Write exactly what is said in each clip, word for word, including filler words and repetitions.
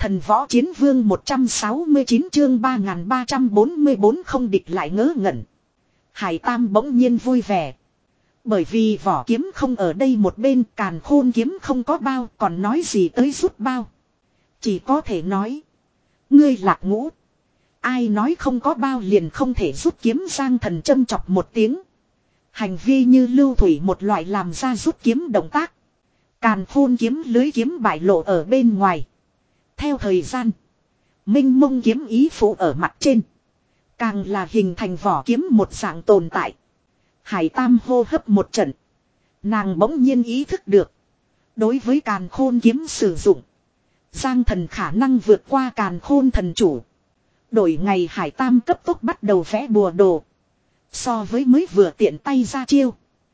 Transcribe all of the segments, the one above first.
Thần võ chiến vương một trăm sáu mươi chín chương ba nghìn ba trăm bốn mươi bốn không địch lại ngớ ngẩn. Hải Tam bỗng nhiên vui vẻ. Bởi vì vỏ kiếm không ở đây một bên, càn khôn kiếm không có bao, còn nói gì tới rút bao. Chỉ có thể nói. Ngươi lạc ngũ. Ai nói không có bao liền không thể rút kiếm. Giang Thần châm chọc một tiếng. Hành vi như lưu thủy một loại làm ra rút kiếm động tác. Càn khôn kiếm lưới kiếm bại lộ ở bên ngoài. Theo thời gian. Minh mông kiếm ý phụ ở mặt trên. Càng là hình thành vỏ kiếm một dạng tồn tại. Hải Tam hô hấp một trận. Nàng bỗng nhiên ý thức được. Đối với càn khôn kiếm sử dụng. Giang Thần khả năng vượt qua càn khôn thần chủ. Đổi ngày Hải Tam cấp tốc bắt đầu vẽ bùa đồ. So với mới vừa tiện tay ra chiêu.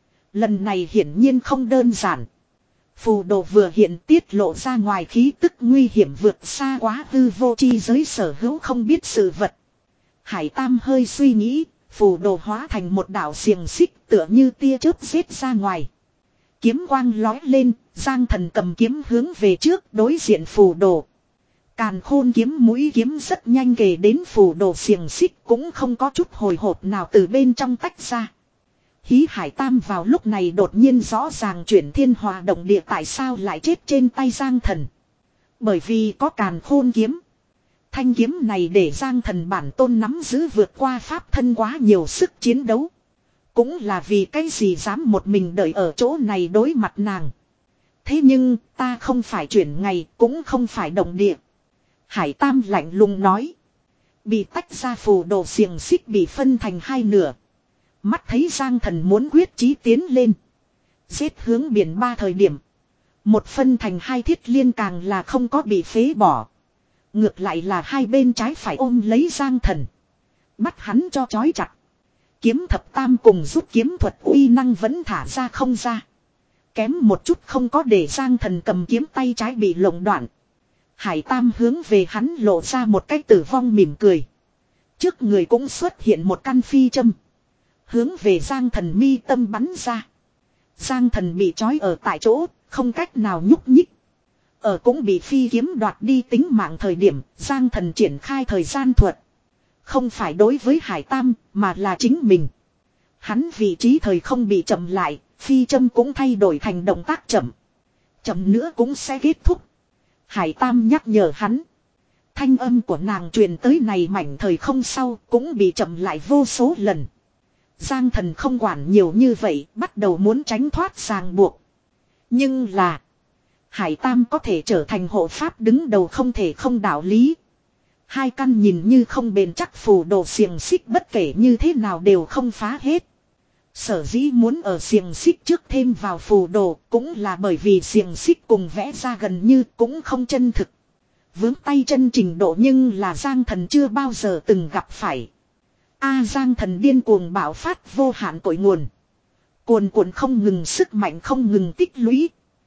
Lần này hiển nhiên không đơn giản. Phù đồ vừa hiện tiết lộ ra ngoài khí tức nguy hiểm vượt xa quá hư vô chi giới sở hữu không biết sự vật. Hải Tam hơi suy nghĩ, phù đồ hóa thành một đạo xiềng xích tựa như tia chớp giết ra ngoài. Kiếm quang lói lên, Giang Thần cầm kiếm hướng về trước đối diện phù đồ. Càn khôn kiếm mũi kiếm rất nhanh kề đến phù đồ xiềng xích cũng không có chút hồi hộp nào từ bên trong tách ra. Hí Hải Tam vào lúc này đột nhiên rõ ràng chuyển thiên hòa động địa tại sao lại chết trên tay Giang Thần. Bởi vì có càn khôn kiếm. Thanh kiếm này để Giang Thần bản tôn nắm giữ vượt qua pháp thân quá nhiều sức chiến đấu. Cũng là vì cái gì dám một mình đợi ở chỗ này đối mặt nàng. Thế nhưng ta không phải chuyển ngày cũng không phải động địa. Hải Tam lạnh lùng nói. Bị tách ra phù đồ xiềng xích bị phân thành hai nửa. Mắt thấy Giang Thần muốn quyết chí tiến lên. Giết hướng biển ba thời điểm. Một phân thành hai thiết liên càng là không có bị phế bỏ. Ngược lại là hai bên trái phải ôm lấy Giang Thần. Bắt hắn cho chói chặt. Kiếm thập tam cùng rút kiếm thuật uy năng vẫn thả ra không ra. Kém một chút không có để Giang Thần cầm kiếm tay trái bị lồng đoạn. Hải Tam hướng về hắn lộ ra một cái tử vong mỉm cười. Trước người cũng xuất hiện một căn phi châm. Hướng về Giang Thần mi tâm bắn ra. Giang Thần bị trói ở tại chỗ, không cách nào nhúc nhích. Ở cũng bị phi kiếm đoạt đi tính mạng thời điểm, Giang Thần triển khai thời gian thuật. Không phải đối với Hải Tam, mà là chính mình. Hắn vị trí thời không bị chậm lại, phi châm cũng thay đổi thành động tác chậm. Chậm nữa cũng sẽ kết thúc. Hải Tam nhắc nhở hắn. Thanh âm của nàng truyền tới này mảnh thời không sau cũng bị chậm lại vô số lần. Giang Thần không quản nhiều như vậy, bắt đầu muốn tránh thoát ràng buộc. Nhưng là, Hải Tam có thể trở thành hộ pháp đứng đầu không thể không đạo lý. Hai căn nhìn như không bền chắc phù đồ xiềng xích bất kể như thế nào đều không phá hết. Sở dĩ muốn ở xiềng xích trước thêm vào phù đồ cũng là bởi vì xiềng xích cùng vẽ ra gần như cũng không chân thực. Vướng tay chân trình độ nhưng là Giang Thần chưa bao giờ từng gặp phải. A Giang Thần điên cuồng bạo phát vô hạn cội nguồn. Cuồn cuộn không ngừng sức mạnh không ngừng tích lũy.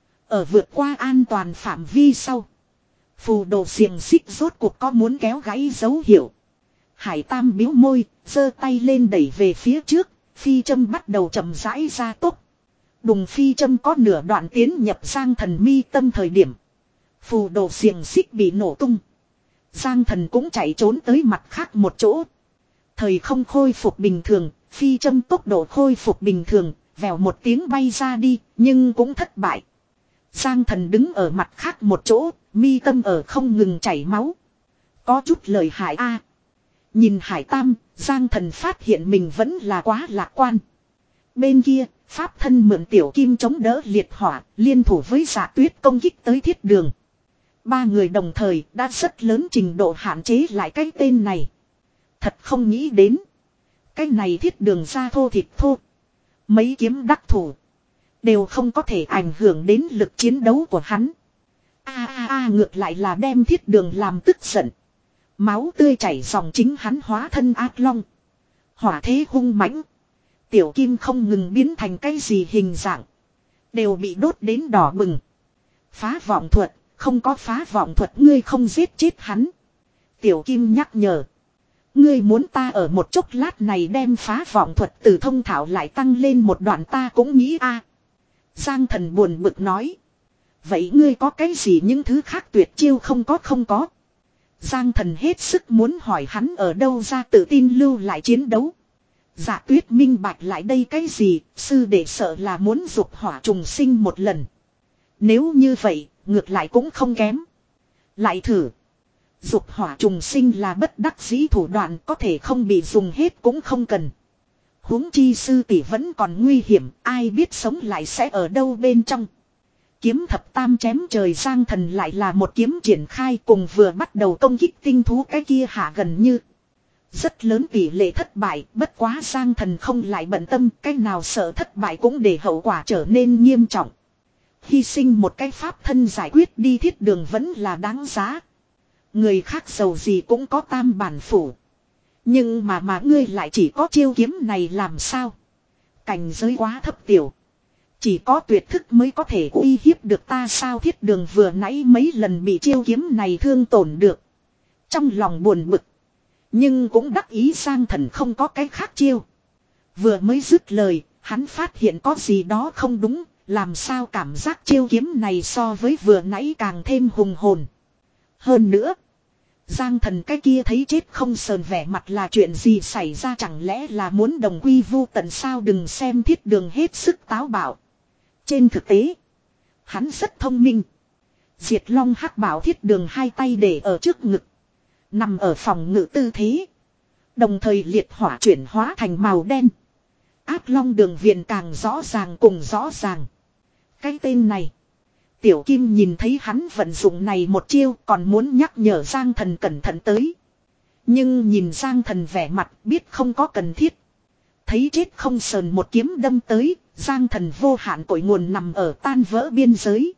Ở vượt qua an toàn phạm vi sau. Phù đồ xiềng xích rốt cuộc có muốn kéo gãy dấu hiệu. Hải Tam biếu môi, giơ tay lên đẩy về phía trước. Phi châm bắt đầu chậm rãi ra tốc. Đùng phi châm có nửa đoạn tiến nhập Giang Thần mi tâm thời điểm. Phù đồ xiềng xích bị nổ tung. Giang Thần cũng chạy trốn tới mặt khác một chỗ. Thời không khôi phục bình thường, phi châm tốc độ khôi phục bình thường, vèo một tiếng bay ra đi, nhưng cũng thất bại. Giang Thần đứng ở mặt khác một chỗ, mi tâm ở không ngừng chảy máu. Có chút lời hại a. Nhìn Hải Tam, Giang Thần phát hiện mình vẫn là quá lạc quan. Bên kia, pháp thân mượn tiểu kim chống đỡ liệt hỏa, liên thủ với Dạ Tuyết công kích tới Thiết Đường. Ba người đồng thời đã rất lớn trình độ hạn chế lại cái tên này. Thật không nghĩ đến. Cái này Thiết Đường ra thô thịt thô. Mấy kiếm đắc thủ. Đều không có thể ảnh hưởng đến lực chiến đấu của hắn. A a a ngược lại là đem Thiết Đường làm tức giận. Máu tươi chảy dòng chính hắn hóa thân ác long. Hỏa thế hung mãnh. Tiểu kim không ngừng biến thành cái gì hình dạng. Đều bị đốt đến đỏ bừng. Phá vọng thuật. Không có phá vọng thuật ngươi không giết chết hắn. Tiểu kim nhắc nhở. Ngươi muốn ta ở một chốc lát này đem phá vọng thuật từ thông thảo lại tăng lên một đoạn ta cũng nghĩ a. Giang Thần buồn bực nói. Vậy ngươi có cái gì những thứ khác tuyệt chiêu không có không có. Giang Thần hết sức muốn hỏi hắn ở đâu ra tự tin lưu lại chiến đấu. Dạ Tuyết minh bạch lại đây cái gì, sư đệ sợ là muốn dục hỏa trùng sinh một lần. Nếu như vậy, ngược lại cũng không kém. Lại thử. Dục hỏa trùng sinh là bất đắc dĩ thủ đoạn, có thể không bị dùng hết cũng không cần. Huống chi sư tỷ vẫn còn nguy hiểm, ai biết sống lại sẽ ở đâu bên trong. Kiếm thập tam chém trời, Giang Thần lại là một kiếm triển khai, cùng vừa bắt đầu công kích tinh thú cái kia hạ gần như. Rất lớn tỷ lệ thất bại, bất quá Giang Thần không lại bận tâm, cái nào sợ thất bại cũng để hậu quả trở nên nghiêm trọng. Hy sinh một cái pháp thân giải quyết đi Thiết Đường vẫn là đáng giá. Người khác giàu gì cũng có tam bản phủ. Nhưng mà mà ngươi lại chỉ có chiêu kiếm này làm sao? Cảnh giới quá thấp tiểu. Chỉ có tuyệt thức mới có thể uy hiếp được ta sao? Thiết Đường vừa nãy mấy lần bị chiêu kiếm này thương tổn được. Trong lòng buồn bực. Nhưng cũng đắc ý Giang Thần không có cái khác chiêu. Vừa mới dứt lời, hắn phát hiện có gì đó không đúng. Làm sao cảm giác chiêu kiếm này so với vừa nãy càng thêm hùng hồn. Hơn nữa, Giang Thần cái kia thấy chết không sờn vẻ mặt là chuyện gì xảy ra, chẳng lẽ là muốn đồng quy vu tận sao? Đừng xem Thiết Đường hết sức táo bạo. Trên thực tế, hắn rất thông minh. Diệt Long Hắc Bảo Thiết Đường hai tay để ở trước ngực. Nằm ở phòng ngự tư thế. Đồng thời liệt hỏa chuyển hóa thành màu đen. Áp Long Đường Viền càng rõ ràng cùng rõ ràng. Cái tên này. Tiểu Kim nhìn thấy hắn vận dụng này một chiêu còn muốn nhắc nhở Giang Thần cẩn thận tới. Nhưng nhìn Giang Thần vẻ mặt biết không có cần thiết. Thấy chết không sờn một kiếm đâm tới, Giang Thần vô hạn cội nguồn nằm ở tan vỡ biên giới.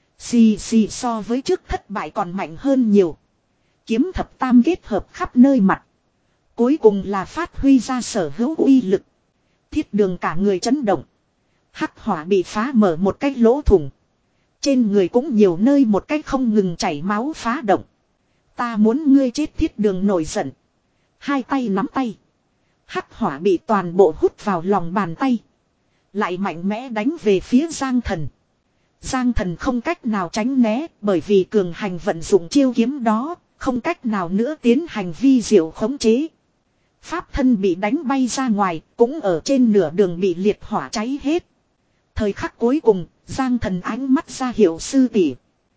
Xì xì so với trước thất bại còn mạnh hơn nhiều. Kiếm thập tam kết hợp khắp nơi mặt. Cuối cùng là phát huy ra sở hữu uy lực. Thiết Đường cả người chấn động. Hắc hỏa bị phá mở một cái lỗ thủng. Trên người cũng nhiều nơi một cách không ngừng chảy máu phá động. Ta muốn ngươi chết, Thiết Đường nổi giận. Hai tay nắm tay. Hắc hỏa bị toàn bộ hút vào lòng bàn tay. Lại mạnh mẽ đánh về phía Giang Thần. Giang Thần không cách nào tránh né, bởi vì cường hành vận dụng chiêu kiếm đó, không cách nào nữa tiến hành vi diệu khống chế. Pháp thân bị đánh bay ra ngoài, cũng ở trên nửa đường bị liệt hỏa cháy hết. Thời khắc cuối cùng, Giang Thần ánh mắt ra hiệu sư tỷ.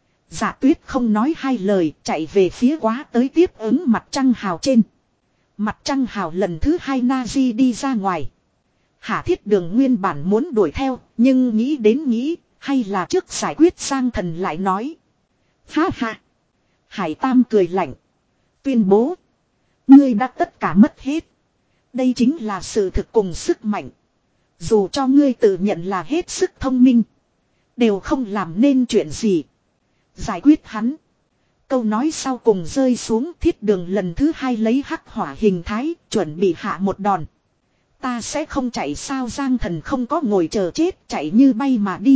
Dạ Tuyết không nói hai lời, chạy về phía quá tới tiếp ứng mặt trăng hào trên. Mặt trăng hào lần thứ hai Nazi đi ra ngoài. Hạ Thiết Đường nguyên bản muốn đuổi theo, nhưng nghĩ đến nghĩ, hay là trước giải quyết. Giang Thần lại nói. Ha ha. Hải Tam cười lạnh. Tuyên bố. Ngươi đã tất cả mất hết. Đây chính là sự thực cùng sức mạnh. Dù cho ngươi tự nhận là hết sức thông minh. Đều không làm nên chuyện gì. Giải quyết hắn. Câu nói sau cùng rơi xuống, Thiết Đường lần thứ hai lấy hắc hỏa hình thái, chuẩn bị hạ một đòn. Ta sẽ không chạy sao? Giang Thần không có ngồi chờ chết, chạy như bay mà đi.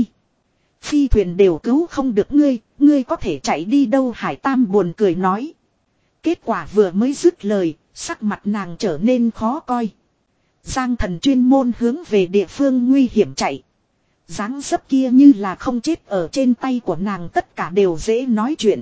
Phi thuyền đều cứu không được ngươi, ngươi có thể chạy đi đâu? Hải Tam buồn cười nói. Kết quả vừa mới dứt lời, sắc mặt nàng trở nên khó coi. Giang Thần chuyên môn hướng về địa phương nguy hiểm chạy. Dáng dấp kia như là không chết ở trên tay của nàng, tất cả đều dễ nói chuyện.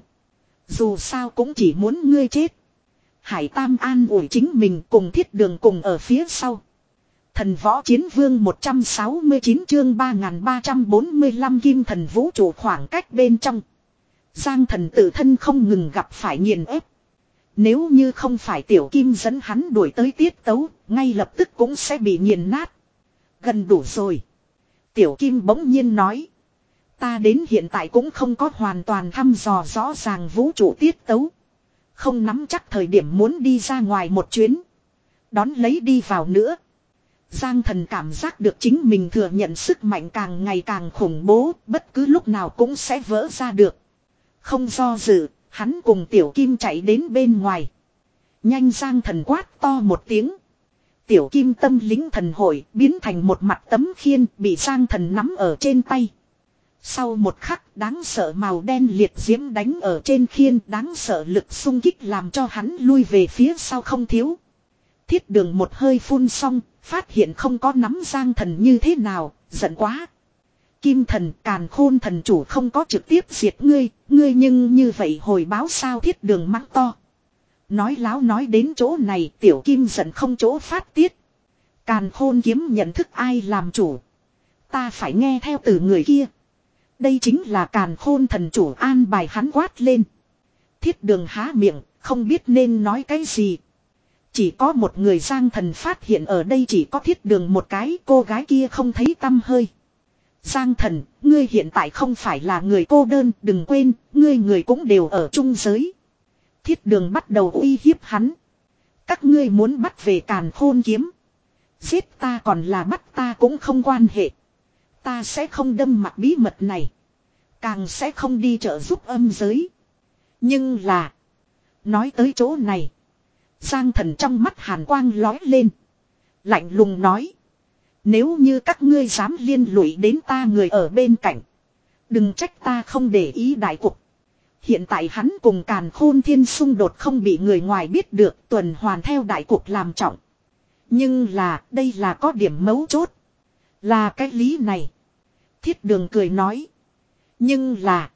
Dù sao cũng chỉ muốn ngươi chết. Hải Tam an ủi chính mình, cùng Thiết Đường cùng ở phía sau. Thần Võ Chiến Vương một trăm sáu mươi chín chương ba nghìn ba trăm bốn mươi lăm Kim Thần Vũ trụ khoảng cách bên trong. Giang Thần tự thân không ngừng gặp phải nghiền ép. Nếu như không phải Tiểu Kim dẫn hắn đuổi tới tiết tấu, ngay lập tức cũng sẽ bị nghiền nát. Gần đủ rồi. Tiểu Kim bỗng nhiên nói. Ta đến hiện tại cũng không có hoàn toàn thăm dò rõ ràng vũ trụ tiết tấu. Không nắm chắc thời điểm muốn đi ra ngoài một chuyến. Đón lấy đi vào nữa. Giang Thần cảm giác được chính mình thừa nhận sức mạnh càng ngày càng khủng bố, bất cứ lúc nào cũng sẽ vỡ ra được. Không do dự, hắn cùng Tiểu Kim chạy đến bên ngoài. Nhanh! Giang Thần quát to một tiếng. Tiểu Kim tâm lính thần hội biến thành một mặt tấm khiên bị Giang Thần nắm ở trên tay. Sau một khắc, đáng sợ màu đen liệt diễm đánh ở trên khiên, đáng sợ lực xung kích làm cho hắn lui về phía sau không thiếu. Thiết Đường một hơi phun xong, phát hiện không có nắm Giang Thần như thế nào, giận quá. Kim Thần, Càn Khôn Thần chủ không có trực tiếp diệt ngươi, ngươi nhưng như vậy hồi báo sao? Thiết Đường mắng to. Nói láo nói đến chỗ này tiểu kim giận không chỗ phát tiết. Càn khôn kiếm nhận thức ai làm chủ. Ta phải nghe theo từ người kia. Đây chính là càn khôn thần chủ an bài hắn quát lên. Thiết Đường há miệng, không biết nên nói cái gì. Chỉ có một người Giang Thần phát hiện ở đây chỉ có Thiết Đường một cái, cô gái kia không thấy tăm hơi. Giang Thần, ngươi hiện tại không phải là người cô đơn, đừng quên, ngươi người cũng đều ở chung giới. Thiết Đường bắt đầu uy hiếp hắn. Các ngươi muốn bắt về càn khôn kiếm. Giết ta còn là bắt ta cũng không quan hệ. Ta sẽ không đâm mặt bí mật này. Càng sẽ không đi trợ giúp âm giới. Nhưng là. Nói tới chỗ này. Giang Thần trong mắt hàn quang lói lên. Lạnh lùng nói. Nếu như các ngươi dám liên lụy đến ta người ở bên cạnh. Đừng trách ta không để ý đại cục. Hiện tại hắn cùng càn khôn thiên xung đột không bị người ngoài biết được, tuần hoàn theo đại cục làm trọng. Nhưng là đây là có điểm mấu chốt. Là cái lý này. Thiết Đường cười nói. Nhưng là.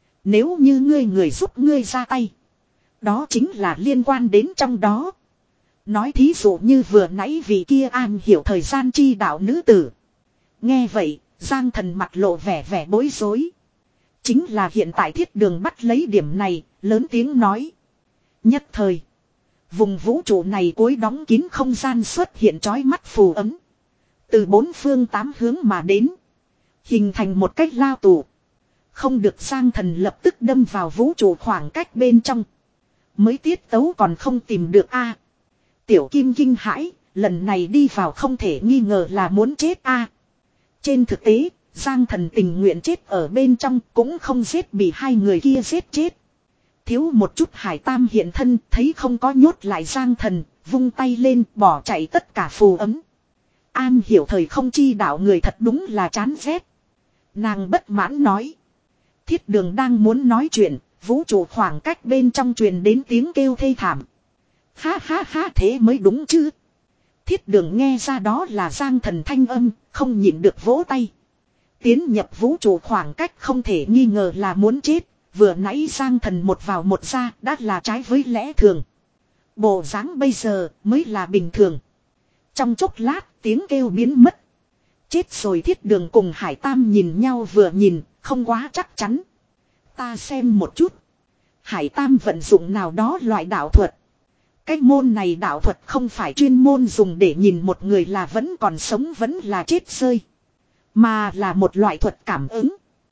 Nếu như ngươi người giúp ngươi ra tay. Đó chính là liên quan đến trong đó. Nói thí dụ như vừa nãy vị kia an hiểu thời gian chi đạo nữ tử. Nghe vậy, Giang Thần mặt lộ vẻ vẻ bối rối. Chính là hiện tại Thiết Đường bắt lấy điểm này, lớn tiếng nói. Nhất thời. Vùng vũ trụ này cuối đóng kín không gian xuất hiện chói mắt phù ấm. Từ bốn phương tám hướng mà đến. Hình thành một cách lao tù. Không được Giang Thần lập tức đâm vào vũ trụ khoảng cách bên trong. Mới tiết tấu còn không tìm được a. Tiểu Kim kinh hãi, lần này đi vào không thể nghi ngờ là muốn chết a. Trên thực tế, Giang Thần tình nguyện chết ở bên trong cũng không giết bị hai người kia giết chết. Thiếu một chút Hải Tam hiện thân, thấy không có nhốt lại Giang Thần, vung tay lên bỏ chạy tất cả phù ấm. An hiểu thời không chi đạo người thật đúng là chán ghét. Nàng bất mãn nói. Thiết Đường đang muốn nói chuyện, vũ trụ khoảng cách bên trong truyền đến tiếng kêu thê thảm. Ha ha ha, thế mới đúng chứ. Thiết Đường nghe ra đó là Giang Thần thanh âm, không nhịn được vỗ tay. Tiến nhập vũ trụ khoảng cách không thể nghi ngờ là muốn chết. Vừa nãy Giang Thần một vào một ra đã là trái với lẽ thường. Bộ dáng bây giờ mới là bình thường. Trong chốc lát tiếng kêu biến mất. Chết rồi. Thiết Đường cùng Hải Tam nhìn nhau vừa nhìn, không quá chắc chắn. Ta xem một chút. Hải Tam vận dụng nào đó loại đạo thuật. Cái môn này đạo thuật không phải chuyên môn dùng để nhìn một người là vẫn còn sống vẫn là chết rơi. Mà là một loại thuật cảm ứng.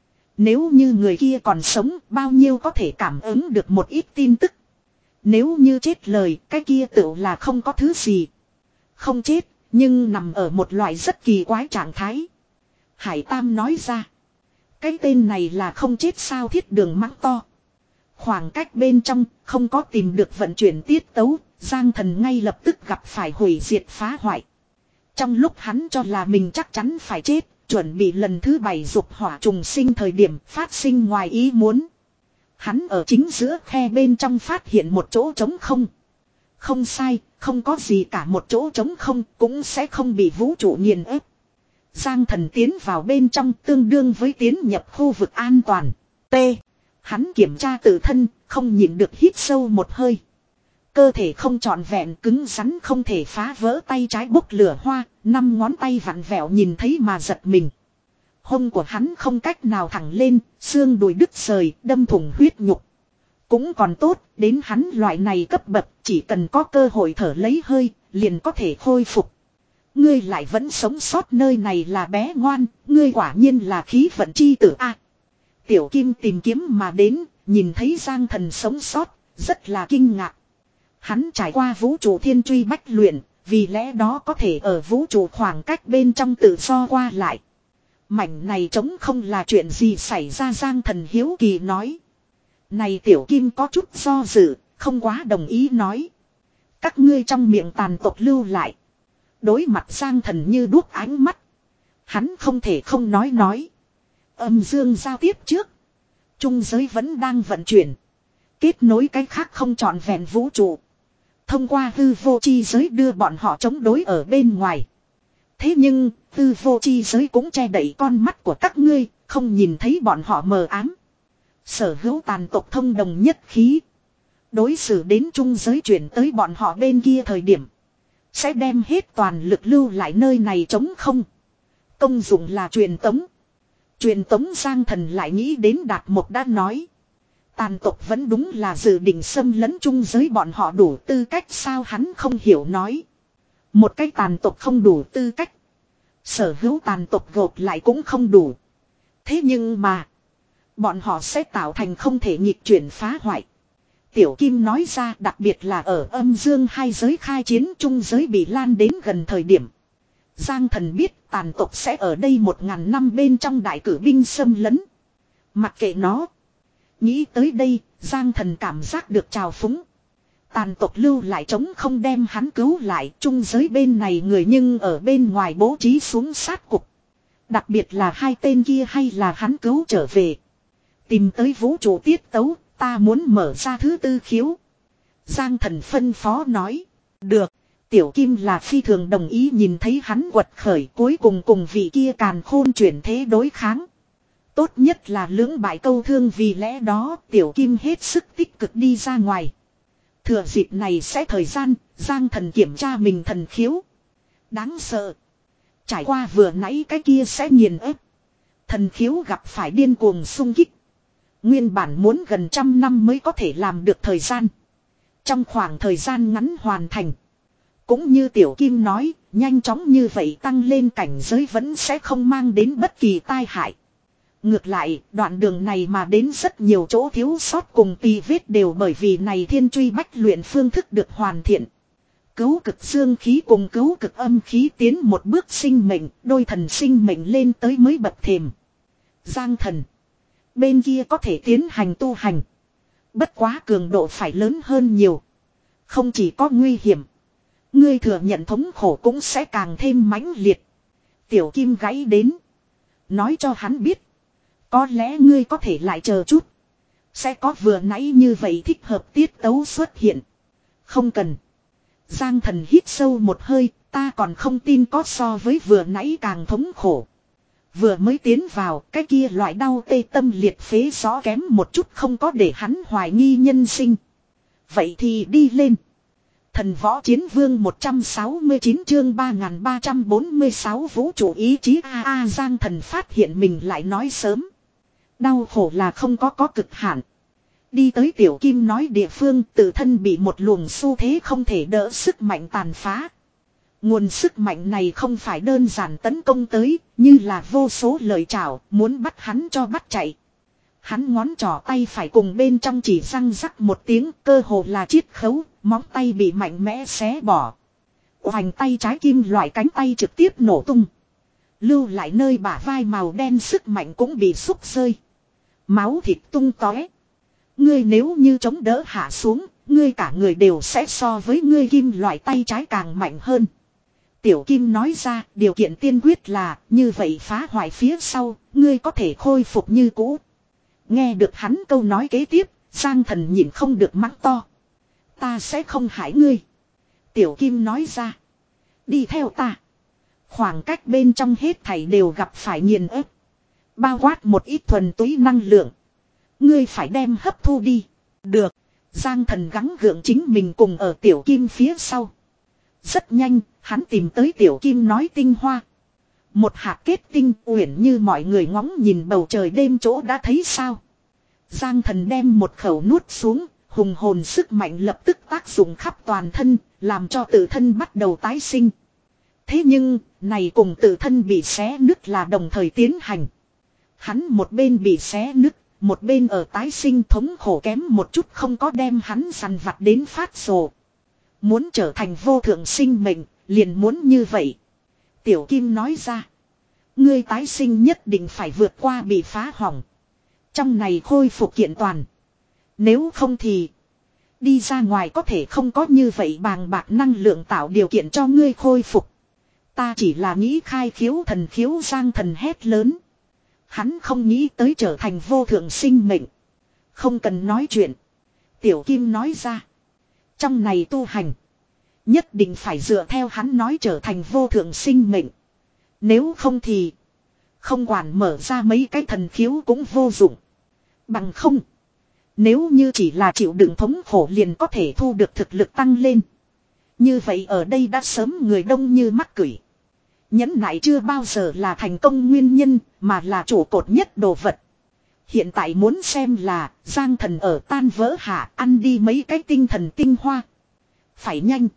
Nếu như người kia còn sống bao nhiêu có thể cảm ứng được một ít tin tức. Nếu như chết lời cái kia tựu là không có thứ gì. Không chết nhưng nằm ở một loại rất kỳ quái trạng thái. Hải Tam nói ra. Cái tên này là không chết sao? Thiết Đường mắng to. Khoảng cách bên trong không có tìm được vận chuyển tiết tấu. Giang Thần ngay lập tức gặp phải hủy diệt phá hoại. Trong lúc hắn cho là mình chắc chắn phải chết. Chuẩn bị lần thứ bảy dục hỏa trùng sinh thời điểm phát sinh ngoài ý muốn. Hắn ở chính giữa khe bên trong phát hiện một chỗ trống không. Không sai, không có gì cả, một chỗ trống không cũng sẽ không bị vũ trụ nghiền ép. Giang Thần tiến vào bên trong tương đương với tiến nhập khu vực an toàn. T. Hắn kiểm tra tự thân, không nhịn được hít sâu một hơi. Cơ thể không trọn vẹn cứng rắn không thể phá vỡ, tay trái bốc lửa hoa, năm ngón tay vặn vẹo nhìn thấy mà giật mình. Hông của hắn không cách nào thẳng lên, xương đùi đứt rời, đâm thủng huyết nhục. Cũng còn tốt, đến hắn loại này cấp bậc, chỉ cần có cơ hội thở lấy hơi, liền có thể khôi phục. Ngươi lại vẫn sống sót nơi này là bé ngoan, ngươi quả nhiên là khí vận chi tử a. Tiểu Kim tìm kiếm mà đến, nhìn thấy Giang Thần sống sót, rất là kinh ngạc. Hắn trải qua vũ trụ thiên truy bách luyện, vì lẽ đó có thể ở vũ trụ khoảng cách bên trong tự do qua lại. Mảnh này trống không là chuyện gì xảy ra? Giang Thần hiếu kỳ nói. Này Tiểu Kim có chút do dự, không quá đồng ý nói. Các ngươi trong miệng tàn tộc lưu lại. Đối mặt Giang Thần như đuốc ánh mắt. Hắn không thể không nói nói. Âm dương giao tiếp trước. Trung giới vẫn đang vận chuyển. Kết nối cái khác không trọn vẹn vũ trụ. Thông qua hư vô chi giới đưa bọn họ chống đối ở bên ngoài. Thế nhưng, hư vô chi giới cũng che đậy con mắt của các ngươi, không nhìn thấy bọn họ mờ ám. Sở hữu tàn tộc thông đồng nhất khí. Đối xử đến trung giới chuyển tới bọn họ bên kia thời điểm. Sẽ đem hết toàn lực lưu lại nơi này trống không. Công dụng là truyền tống. Truyền tống Giang Thần lại nghĩ đến Đạt Mộc đã nói. Tàn tộc vẫn đúng là dự định xâm lấn trung giới bọn họ đủ tư cách sao hắn không hiểu nói. Một cái tàn tộc không đủ tư cách. Sở hữu tàn tộc gộp lại cũng không đủ. Thế nhưng mà. Bọn họ sẽ tạo thành không thể nghịch chuyển phá hoại. Tiểu Kim nói ra đặc biệt là ở âm dương hai giới khai chiến trung giới bị lan đến gần thời điểm. Giang Thần biết tàn tộc sẽ ở đây một ngàn năm bên trong đại cử binh xâm lấn. Mặc kệ nó. Nghĩ tới đây, Giang Thần cảm giác được trào phúng. Tàn tộc lưu lại trống không đem hắn cứu lại, trung giới bên này người nhưng ở bên ngoài bố trí xuống sát cục. Đặc biệt là hai tên kia hay là hắn cứu trở về. Tìm tới vũ trụ tiết tấu, ta muốn mở ra thứ tư khiếu. Giang Thần phân phó nói. Được, Tiểu Kim là phi thường đồng ý nhìn thấy hắn quật khởi cuối cùng cùng vị kia càn khôn chuyển thế đối kháng. Tốt nhất là lưỡng bại câu thương vì lẽ đó Tiểu Kim hết sức tích cực đi ra ngoài. Thừa dịp này sẽ thời gian, Giang Thần kiểm tra mình thần khiếu. Đáng sợ. Trải qua vừa nãy cái kia sẽ nghiền ép. Thần khiếu gặp phải điên cuồng xung kích. Nguyên bản muốn gần trăm năm mới có thể làm được thời gian. Trong khoảng thời gian ngắn hoàn thành. Cũng như Tiểu Kim nói, nhanh chóng như vậy tăng lên cảnh giới vẫn sẽ không mang đến bất kỳ tai hại. Ngược lại, đoạn đường này mà đến rất nhiều chỗ thiếu sót cùng tì vết đều bởi vì này thiên truy bách luyện phương thức được hoàn thiện. Cứu cực dương khí cùng cứu cực âm khí tiến một bước sinh mệnh, đôi thần sinh mệnh lên tới mới bậc thềm. Giang Thần. Bên kia có thể tiến hành tu hành. Bất quá cường độ phải lớn hơn nhiều. Không chỉ có nguy hiểm. Ngươi thừa nhận thống khổ cũng sẽ càng thêm mãnh liệt. Tiểu Kim gãy đến. Nói cho hắn biết. Có lẽ ngươi có thể lại chờ chút. Sẽ có vừa nãy như vậy thích hợp tiết tấu xuất hiện. Không cần. Giang Thần hít sâu một hơi. Ta còn không tin có so với vừa nãy càng thống khổ. Vừa mới tiến vào cái kia loại đau tê tâm liệt phế gió kém một chút không có để hắn hoài nghi nhân sinh. Vậy thì đi lên. Thần võ chiến vương một trăm sáu mươi chín chương ba nghìn ba trăm bốn mươi sáu vũ trụ ý chí a a Giang Thần phát hiện mình lại nói sớm. Đau khổ là không có có cực hạn. Đi tới Tiểu Kim nói địa phương tự thân bị một luồng xu thế không thể đỡ sức mạnh tàn phá. Nguồn sức mạnh này không phải đơn giản tấn công tới, như là vô số lời chào, muốn bắt hắn cho bắt chạy. Hắn ngón trỏ tay phải cùng bên trong chỉ răng rắc một tiếng, cơ hồ là chiết khấu, móng tay bị mạnh mẽ xé bỏ. Hoành tay trái kim loại cánh tay trực tiếp nổ tung. Lưu lại nơi bả vai màu đen sức mạnh cũng bị xúc rơi. Máu thịt tung tóe. Ngươi nếu như chống đỡ hạ xuống, ngươi cả người đều sẽ so với ngươi kim loại tay trái càng mạnh hơn. Tiểu Kim nói ra, điều kiện tiên quyết là, như vậy phá hoại phía sau, ngươi có thể khôi phục như cũ. Nghe được hắn câu nói kế tiếp, Giang Thần nhìn không được mắng to. Ta sẽ không hại ngươi. Tiểu Kim nói ra. Đi theo ta. Khoảng cách bên trong hết thảy đều gặp phải nghiền ép. Bao quát một ít thuần túy năng lượng. Ngươi phải đem hấp thu đi. Được. Giang Thần gắng gượng chính mình cùng ở Tiểu Kim phía sau. Rất nhanh, hắn tìm tới Tiểu Kim nói tinh hoa. Một hạt kết tinh uyển như mọi người ngóng nhìn bầu trời đêm chỗ đã thấy sao. Giang Thần đem một khẩu nuốt xuống, hùng hồn sức mạnh lập tức tác dụng khắp toàn thân, làm cho tự thân bắt đầu tái sinh. Thế nhưng, này cùng tự thân bị xé nứt là đồng thời tiến hành. Hắn một bên bị xé nứt, một bên ở tái sinh thống khổ kém một chút không có đem hắn săn vặt đến phát rồ. Muốn trở thành vô thượng sinh mệnh, liền muốn như vậy. Tiểu Kim nói ra. Ngươi tái sinh nhất định phải vượt qua bị phá hỏng. Trong này khôi phục kiện toàn. Nếu không thì. Đi ra ngoài có thể không có như vậy bàng bạc năng lượng tạo điều kiện cho ngươi khôi phục. Ta chỉ là nghĩ khai khiếu thần khiếu Giang Thần hét lớn. Hắn không nghĩ tới trở thành vô thượng sinh mệnh. Không cần nói chuyện. Tiểu Kim nói ra. Trong này tu hành. Nhất định phải dựa theo hắn nói trở thành vô thượng sinh mệnh. Nếu không thì. Không quản mở ra mấy cái thần khiếu cũng vô dụng. Bằng không. Nếu như chỉ là chịu đựng thống khổ liền có thể thu được thực lực tăng lên. Như vậy ở đây đã sớm người đông như mắc cửi. Nhẫn nại chưa bao giờ là thành công nguyên nhân, mà là trụ cột nhất đồ vật. Hiện tại muốn xem là Giang Thần ở tan vỡ hạ ăn đi mấy cái tinh thần tinh hoa. Phải nhanh.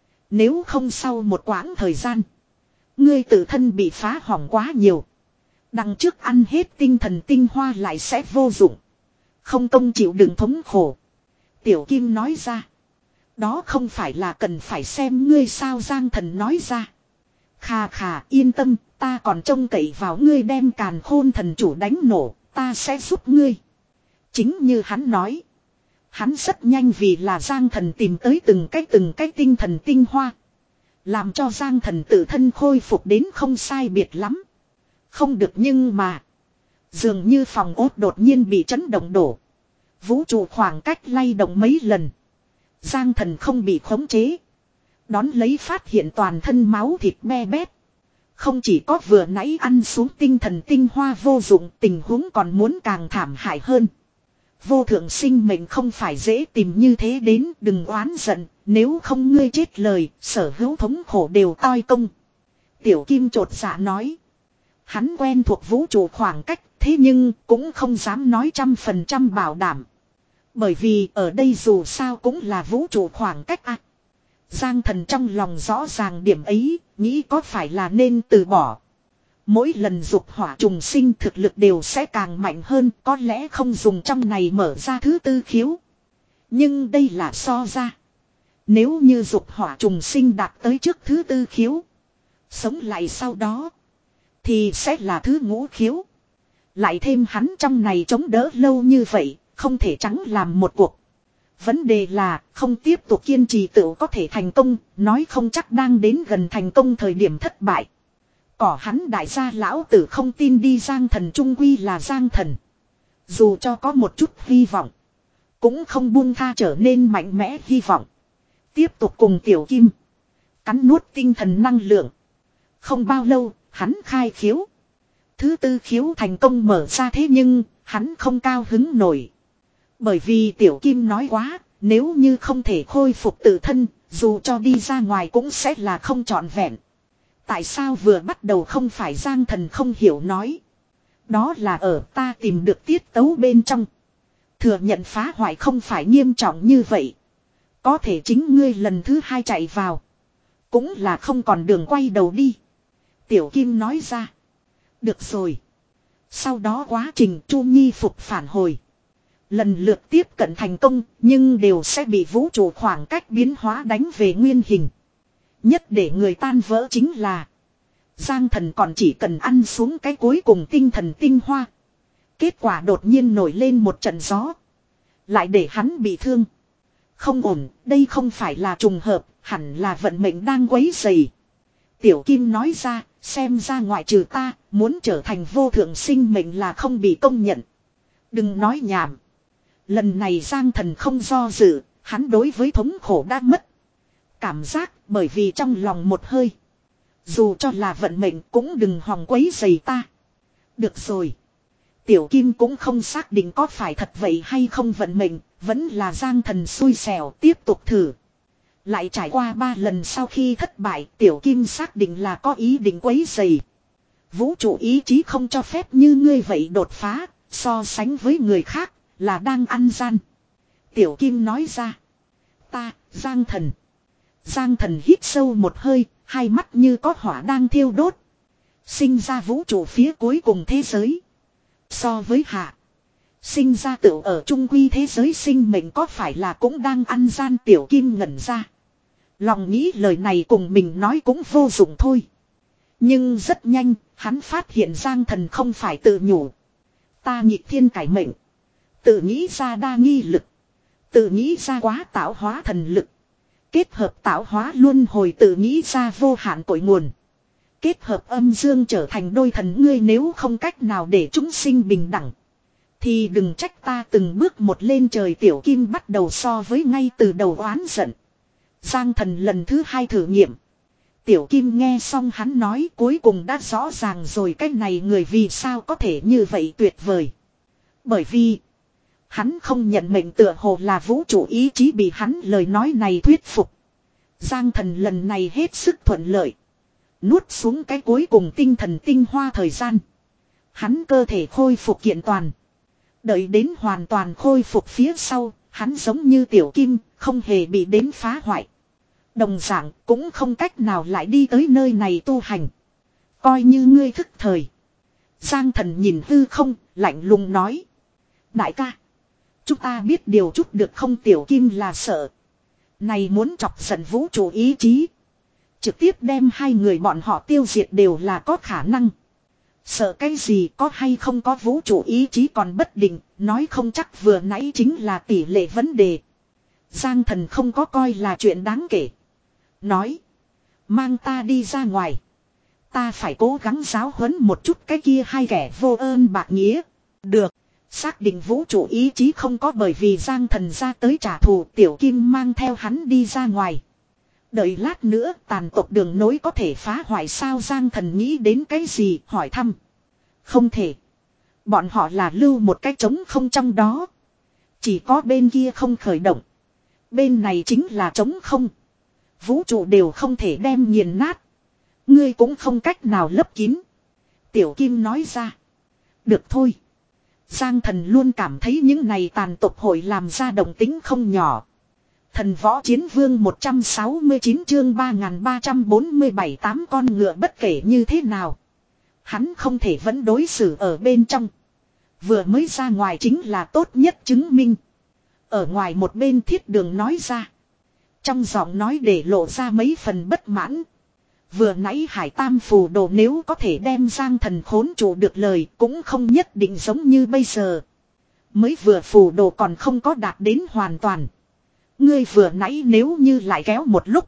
Nếu không sau một quãng thời gian, ngươi tự thân bị phá hỏng quá nhiều. Đằng trước ăn hết tinh thần tinh hoa lại sẽ vô dụng. Không công chịu đựng thống khổ. Tiểu Kim nói ra. Đó không phải là cần phải xem ngươi sao, Giang Thần nói ra. Khà khà, yên tâm, ta còn trông cậy vào ngươi đem càn khôn thần chủ đánh nổ, ta sẽ giúp ngươi. Chính như hắn nói. Hắn rất nhanh vì là Giang Thần tìm tới từng cái từng cái tinh thần tinh hoa. Làm cho Giang Thần tự thân khôi phục đến không sai biệt lắm. Không được nhưng mà. Dường như phòng ốt đột nhiên bị chấn động đổ. Vũ trụ khoảng cách lay động mấy lần. Giang Thần không bị khống chế. Đón lấy phát hiện toàn thân máu thịt me bét. Không chỉ có vừa nãy ăn xuống tinh thần tinh hoa vô dụng, tình huống còn muốn càng thảm hại hơn. Vô thượng sinh mệnh không phải dễ tìm như thế đến, đừng oán giận, nếu không ngươi chết lời, sở hữu thống khổ đều toi công. Tiểu Kim chột dạ nói. Hắn quen thuộc vũ trụ khoảng cách, thế nhưng cũng không dám nói trăm phần trăm bảo đảm. Bởi vì ở đây dù sao cũng là vũ trụ khoảng cách à. Giang Thần trong lòng rõ ràng điểm ấy, nghĩ có phải là nên từ bỏ. Mỗi lần dục hỏa trùng sinh thực lực đều sẽ càng mạnh hơn, có lẽ không dùng trong này mở ra thứ tư khiếu. Nhưng đây là so ra. Nếu như dục hỏa trùng sinh đạt tới trước thứ tư khiếu, sống lại sau đó, thì sẽ là thứ ngũ khiếu. Lại thêm hắn trong này chống đỡ lâu như vậy, không thể trắng làm một cuộc. Vấn đề là không tiếp tục kiên trì tự có thể thành công, nói không chắc đang đến gần thành công thời điểm thất bại. Cỏ hắn đại gia lão tử không tin đi, Giang Thần trung quy là Giang Thần. Dù cho có một chút hy vọng, cũng không buông tha trở nên mạnh mẽ hy vọng. Tiếp tục cùng Tiểu Kim cắn nuốt tinh thần năng lượng. Không bao lâu, hắn khai khiếu. Thứ tư khiếu thành công mở ra, thế nhưng hắn không cao hứng nổi. Bởi vì Tiểu Kim nói quá, nếu như không thể khôi phục tự thân, dù cho đi ra ngoài cũng sẽ là không trọn vẹn. Tại sao vừa bắt đầu không phải, Giang Thần không hiểu nói. Đó là ở ta tìm được tiết tấu bên trong. Thừa nhận phá hoại không phải nghiêm trọng như vậy. Có thể chính ngươi lần thứ hai chạy vào, cũng là không còn đường quay đầu đi. Tiểu Kim nói ra. Được rồi. Sau đó quá trình Chu Nhi phục phản hồi. Lần lượt tiếp cận thành công, nhưng đều sẽ bị vũ trụ khoảng cách biến hóa đánh về nguyên hình. Nhất để người tan vỡ chính là Giang Thần còn chỉ cần ăn xuống cái cuối cùng tinh thần tinh hoa. Kết quả đột nhiên nổi lên một trận gió, lại để hắn bị thương. Không ổn, đây không phải là trùng hợp, hẳn là vận mệnh đang quấy rầy. Tiểu Kim nói ra, xem ra ngoại trừ ta, muốn trở thành vô thượng sinh mệnh là không bị công nhận. Đừng nói nhảm. Lần này Giang Thần không do dự, hắn đối với thống khổ đã mất cảm giác, bởi vì trong lòng một hơi. Dù cho là vận mệnh cũng đừng hòng quấy rầy ta. Được rồi. Tiểu Kim cũng không xác định có phải thật vậy hay không, vận mệnh, vẫn là Giang Thần xui xẻo, tiếp tục thử. Lại trải qua ba lần sau khi thất bại, Tiểu Kim xác định là có ý định quấy rầy. Vũ trụ ý chí không cho phép như ngươi vậy đột phá, so sánh với người khác, là đang ăn gian. Tiểu Kim nói ra. Ta, Giang Thần. Giang Thần hít sâu một hơi, hai mắt như có hỏa đang thiêu đốt. Sinh ra vũ trụ phía cuối cùng thế giới. So với hạ, sinh ra tựu ở trung quy thế giới sinh mệnh có phải là cũng đang ăn gian. Tiểu Kim ngẩn ra. Lòng nghĩ lời này cùng mình nói cũng vô dụng thôi. Nhưng rất nhanh, hắn phát hiện Giang Thần không phải tự nhủ. Ta nghịch thiên cải mệnh. Tự nghĩ ra đa nghi lực. Tự nghĩ ra quá tạo hóa thần lực. Kết hợp tạo hóa luân hồi, tự nghĩ ra vô hạn cội nguồn. Kết hợp âm dương trở thành đôi thần, ngươi nếu không cách nào để chúng sinh bình đẳng, thì đừng trách ta từng bước một lên trời. Tiểu Kim bắt đầu so với ngay từ đầu oán giận. Giang Thần lần thứ hai thử nghiệm. Tiểu Kim nghe xong hắn nói cuối cùng đã rõ ràng rồi, cái này người vì sao có thể như vậy tuyệt vời. Bởi vì Hắn không nhận mệnh tựa hồ là vũ trụ ý chí bị hắn lời nói này thuyết phục. Giang thần lần này hết sức thuận lợi. Nuốt xuống cái cuối cùng tinh thần tinh hoa thời gian. Hắn cơ thể khôi phục kiện toàn. Đợi đến hoàn toàn khôi phục phía sau, hắn giống như tiểu kim, không hề bị đến phá hoại. Đồng dạng cũng không cách nào lại đi tới nơi này tu hành. Coi như ngươi thức thời. Giang thần nhìn hư không, lạnh lùng nói. Đại ca, chúng ta biết điều chút được không? Tiểu kim là sợ. Này muốn chọc giận vũ trụ ý chí. Trực tiếp đem hai người bọn họ tiêu diệt đều là có khả năng. Sợ cái gì, có hay không có vũ trụ ý chí còn bất định, nói không chắc vừa nãy chính là tỷ lệ vấn đề. Giang thần không có coi là chuyện đáng kể. Nói, mang ta đi ra ngoài. Ta phải cố gắng giáo huấn một chút cái kia hai kẻ vô ơn bạc nghĩa. Được, xác định vũ trụ ý chí không có bởi vì Giang thần ra tới trả thù, tiểu kim mang theo hắn đi ra ngoài. Đợi lát nữa tàn tộc đường nối có thể phá hoại sao? Giang thần nghĩ đến cái gì hỏi thăm. Không thể. Bọn họ là lưu một cái trống không trong đó. Chỉ có bên kia không khởi động. Bên này chính là trống không. Vũ trụ đều không thể đem nghiền nát. Ngươi cũng không cách nào lấp kín. Tiểu Kim nói ra. Được thôi. Giang thần luôn cảm thấy những này tàn tộc hội làm ra động tính không nhỏ. Thần võ chiến vương một trăm sáu mươi chín chương ba nghìn ba trăm bốn mươi bảy tám con ngựa bất kể như thế nào. Hắn không thể vẫn đối xử ở bên trong. Vừa mới ra ngoài chính là tốt nhất chứng minh. Ở ngoài một bên Thiết Đường nói ra. Trong giọng nói để lộ ra mấy phần bất mãn. Vừa nãy Hải Tam phù đồ nếu có thể đem Giang thần khốn trụ được lời cũng không nhất định giống như bây giờ. Mới vừa phù đồ còn không có đạt đến hoàn toàn. Ngươi vừa nãy nếu như lại kéo một lúc.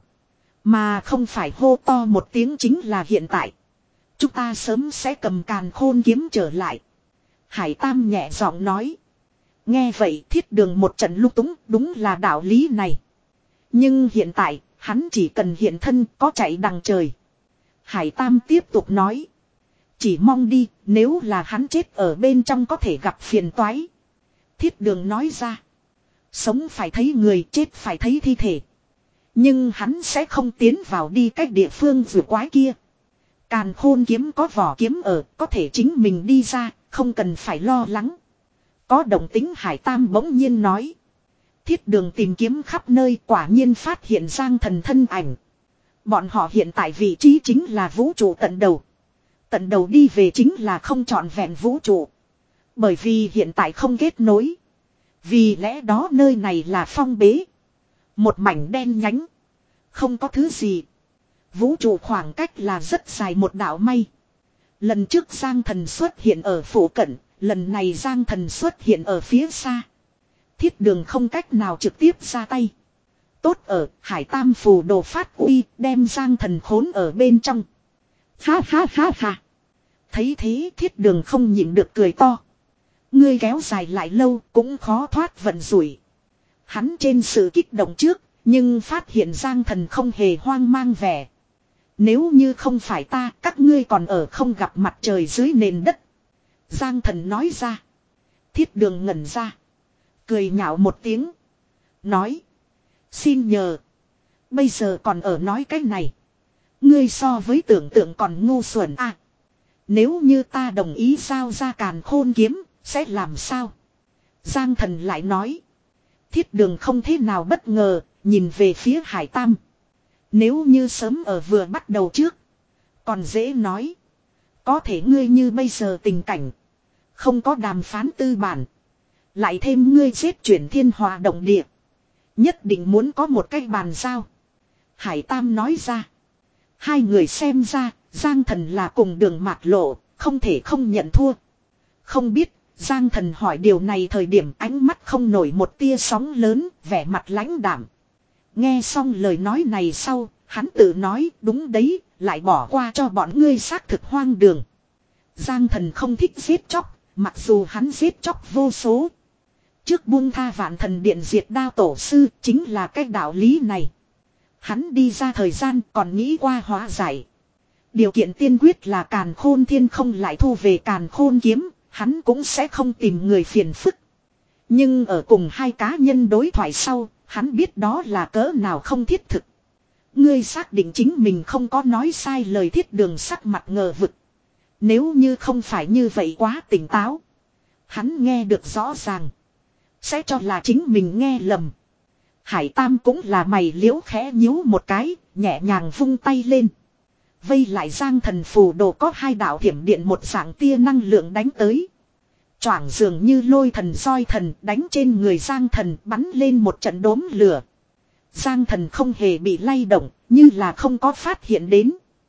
Mà không phải hô to một tiếng chính là hiện tại. Chúng ta sớm sẽ cầm càn khôn kiếm trở lại. Hải Tam nhẹ giọng nói. Nghe vậy Thiết Đường một trận lúc túng, đúng là đạo lý này. Nhưng hiện tại, hắn chỉ cần hiện thân có chạy đằng trời. Hải Tam tiếp tục nói. Chỉ mong đi, nếu là hắn chết ở bên trong có thể gặp phiền toái. Thiết Đường nói ra. Sống phải thấy người, chết phải thấy thi thể. Nhưng hắn sẽ không tiến vào đi cách địa phương vừa quái kia. Càn khôn kiếm có vỏ kiếm ở, có thể chính mình đi ra, không cần phải lo lắng. Có động tính Hải Tam bỗng nhiên nói. Thiết Đường tìm kiếm khắp nơi quả nhiên phát hiện Giang thần thân ảnh. Bọn họ hiện tại vị trí chính là vũ trụ tận đầu. Tận đầu đi về chính là không trọn vẹn vũ trụ. Bởi vì hiện tại không kết nối. Vì lẽ đó nơi này là phong bế. Một mảnh đen nhánh. Không có thứ gì. Vũ trụ khoảng cách là rất dài một đạo mây. Lần trước Giang thần xuất hiện ở phủ cận. Lần này Giang thần xuất hiện ở phía xa. Thiết Đường không cách nào trực tiếp ra tay. Tốt ở Hải Tam phù đồ phát uy đem Giang thần khốn ở bên trong. Ha ha ha ha. Thấy thế Thiết Đường không nhịn được cười to. Ngươi kéo dài lại lâu cũng khó thoát vận rủi. Hắn trên sự kích động trước, nhưng phát hiện Giang thần không hề hoang mang vẻ. Nếu như không phải ta, các ngươi còn ở không gặp mặt trời dưới nền đất. Giang thần nói ra. Thiết Đường ngẩn ra. Cười nhạo một tiếng. Nói. Xin nhờ. Bây giờ còn ở nói cái này. Ngươi so với tưởng tượng còn ngu xuẩn à. Nếu như ta đồng ý giao ra càn khôn kiếm. Sẽ làm sao? Giang thần lại nói. Thiết Đường không thế nào bất ngờ. Nhìn về phía Hải Tam. Nếu như sớm ở vừa bắt đầu trước. Còn dễ nói. Có thể ngươi như bây giờ tình cảnh. Không có đàm phán tư bản. Lại thêm ngươi giết chuyển thiên hòa động địa. Nhất định muốn có một cái bàn giao. Hải Tam nói ra. Hai người xem ra. Giang thần là cùng đường mạt lộ. Không thể không nhận thua. Không biết. Giang thần hỏi điều này thời điểm ánh mắt không nổi một tia sóng lớn. Vẻ mặt lãnh đạm. Nghe xong lời nói này sau. Hắn tự nói đúng đấy. Lại bỏ qua cho bọn ngươi xác thực hoang đường. Giang thần không thích giết chóc. Mặc dù hắn giết chóc vô số. Trước buông tha Vạn Thần Điện diệt đao tổ sư chính là cái đạo lý này. Hắn đi ra thời gian còn nghĩ qua hóa giải. Điều kiện tiên quyết là càn khôn thiên không lại thu về càn khôn kiếm. Hắn cũng sẽ không tìm người phiền phức. Nhưng ở cùng hai cá nhân đối thoại sau, hắn biết đó là cỡ nào không thiết thực. Ngươi xác định chính mình không có nói sai lời. Thiết đường sắc mặt ngờ vực. Nếu như không phải như vậy quá tỉnh táo. Hắn nghe được rõ ràng. Sẽ cho là chính mình nghe lầm. Hải Tam cũng là mày liễu khẽ nhíu một cái, nhẹ nhàng vung tay lên. Vây lại Giang Thần phù đồ có hai đạo thiểm điện một dạng tia năng lượng đánh tới. Choảng dường như lôi thần roi thần đánh trên người Giang Thần bắn lên một trận đốm lửa. Giang Thần không hề bị lay động, như là không có phát hiện đến.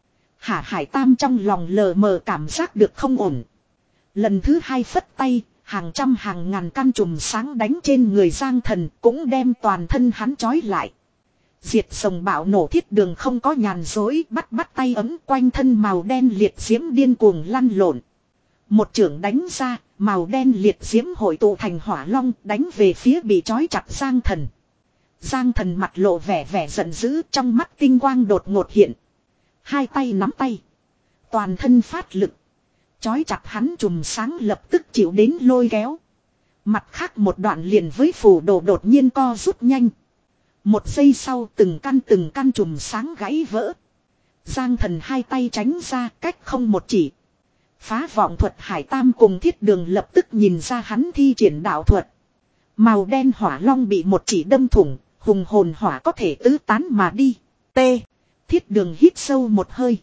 Hả Hải Tam trong lòng lờ mờ cảm giác được không ổn. Lần thứ hai phất tay, hàng trăm hàng ngàn căn chùm sáng đánh trên người Giang Thần cũng đem toàn thân hắn trói lại. Diệt sồng bạo nổ thiết đường không có nhàn dối, bắt bắt tay ấm quanh thân màu đen liệt diễm điên cuồng lăn lộn. Một chưởng đánh ra, màu đen liệt diễm hội tụ thành hỏa long đánh về phía bị trói chặt Giang Thần. Giang Thần mặt lộ vẻ vẻ giận dữ, trong mắt tinh quang đột ngột hiện. Hai tay nắm tay. Toàn thân phát lực. Chói chặt hắn chùm sáng lập tức chịu đến lôi kéo. Mặt khác một đoạn liền với phù đồ đột nhiên co rút nhanh. Một giây sau từng căn từng căn chùm sáng gãy vỡ. Giang Thần hai tay tránh ra cách không một chỉ. Phá vọng thuật Hải Tam cùng Thiết Đường lập tức nhìn ra hắn thi triển đạo thuật. Màu đen hỏa long bị một chỉ đâm thủng, hùng hồn hỏa có thể tứ tán mà đi. T. Thiết Đường hít sâu một hơi.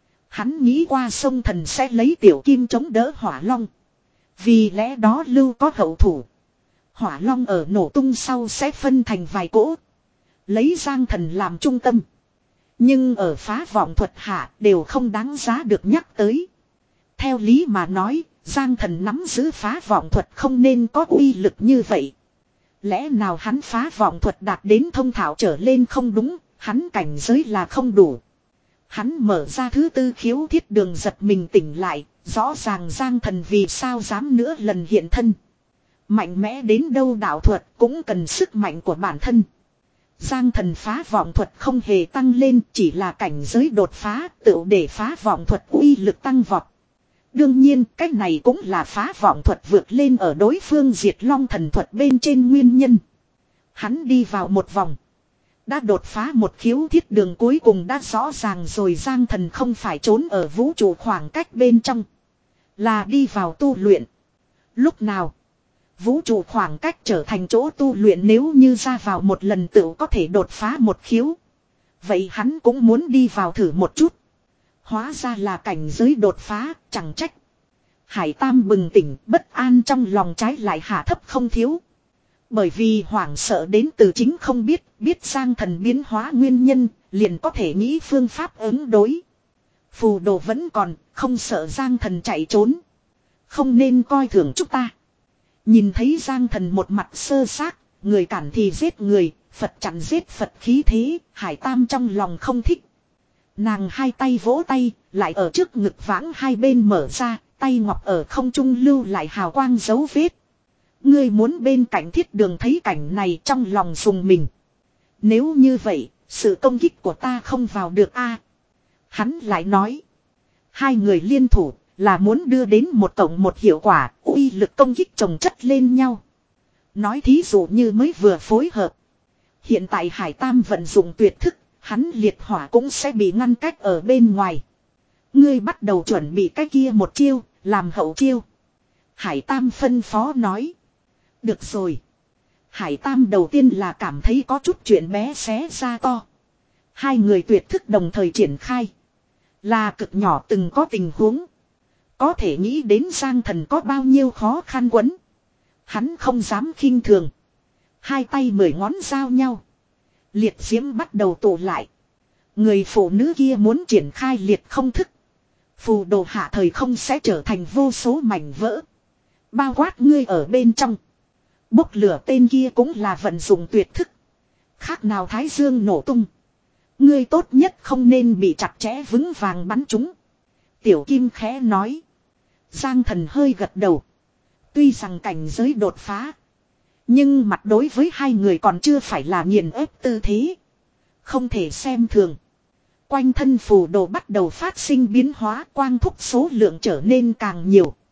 Hắn nghĩ qua sông thần sẽ lấy tiểu kim chống đỡ hỏa long. Vì lẽ đó lưu có hậu thủ. Hỏa long ở nổ tung sau sẽ phân thành vài cỗ. Lấy Giang Thần làm trung tâm. Nhưng ở phá vọng thuật hạ đều không đáng giá được nhắc tới. Theo lý mà nói, Giang Thần nắm giữ phá vọng thuật không nên có uy lực như vậy. Lẽ nào hắn phá vọng thuật đạt đến thông thạo trở lên không đúng, hắn cảnh giới là không đủ. Hắn mở ra thứ tư khiếu Thiết Đường giật mình tỉnh lại, rõ ràng Giang Thần vì sao dám nữa lần hiện thân. Mạnh mẽ đến đâu đạo thuật cũng cần sức mạnh của bản thân. Giang Thần phá vọng thuật không hề tăng lên, chỉ là cảnh giới đột phá, tựu để phá vọng thuật uy lực tăng vọt. Đương nhiên, cái này cũng là phá vọng thuật vượt lên ở đối phương diệt long thần thuật bên trên nguyên nhân. Hắn đi vào một vòng. Đã đột phá một khiếu Thiết Đường cuối cùng đã rõ ràng rồi Giang Thần không phải trốn ở vũ trụ khoảng cách bên trong. Là đi vào tu luyện. Lúc nào? Vũ trụ khoảng cách trở thành chỗ tu luyện nếu như ra vào một lần tựu có thể đột phá một khiếu. Vậy hắn cũng muốn đi vào thử một chút. Hóa ra là cảnh giới đột phá, chẳng trách. Hải Tam bừng tỉnh, bất an trong lòng trái lại hạ thấp không thiếu. Bởi vì hoảng sợ đến từ chính không biết, biết Giang Thần biến hóa nguyên nhân, liền có thể nghĩ phương pháp ứng đối. Phù đồ vẫn còn, không sợ Giang Thần chạy trốn. Không nên coi thường chúng ta. Nhìn thấy Giang Thần một mặt sơ xác, người cản thì giết người, Phật chặn giết Phật khí thế, Hải Tam trong lòng không thích. Nàng hai tay vỗ tay, lại ở trước ngực vãng hai bên mở ra, tay ngọc ở không trung lưu lại hào quang dấu vết. Ngươi muốn bên cạnh Thiết Đường thấy cảnh này trong lòng dùng mình. Nếu như vậy, sự công kích của ta không vào được a. Hắn lại nói. Hai người liên thủ là muốn đưa đến một tổng một hiệu quả, uy lực công kích chồng chất lên nhau. Nói thí dụ như mới vừa phối hợp. Hiện tại Hải Tam vận dụng tuyệt thức, hắn liệt hỏa cũng sẽ bị ngăn cách ở bên ngoài. Ngươi bắt đầu chuẩn bị cái kia một chiêu, làm hậu chiêu. Hải Tam phân phó nói. Được rồi. Hải Tam đầu tiên là cảm thấy có chút chuyện bé xé ra to. Hai người tuyệt thức đồng thời triển khai. Là cực nhỏ từng có tình huống. Có thể nghĩ đến Giang Thần có bao nhiêu khó khăn quấn. Hắn không dám khinh thường. Hai tay mười ngón giao nhau. Liệt diễm bắt đầu tụ lại. Người phụ nữ kia muốn triển khai liệt không thức. Phù đồ hạ thời không sẽ trở thành vô số mảnh vỡ. Bao quát ngươi ở bên trong. Bốc lửa tên kia cũng là vận dụng tuyệt thức. Khác nào thái dương nổ tung. Ngươi tốt nhất không nên bị chặt chẽ vững vàng bắn trúng. Tiểu Kim khẽ nói. Giang Thần hơi gật đầu. Tuy rằng cảnh giới đột phá. Nhưng mặt đối với hai người còn chưa phải là nghiền ép tư thế. Không thể xem thường. Quanh thân phù đồ bắt đầu phát sinh biến hóa, quang thúc số lượng trở nên càng nhiều.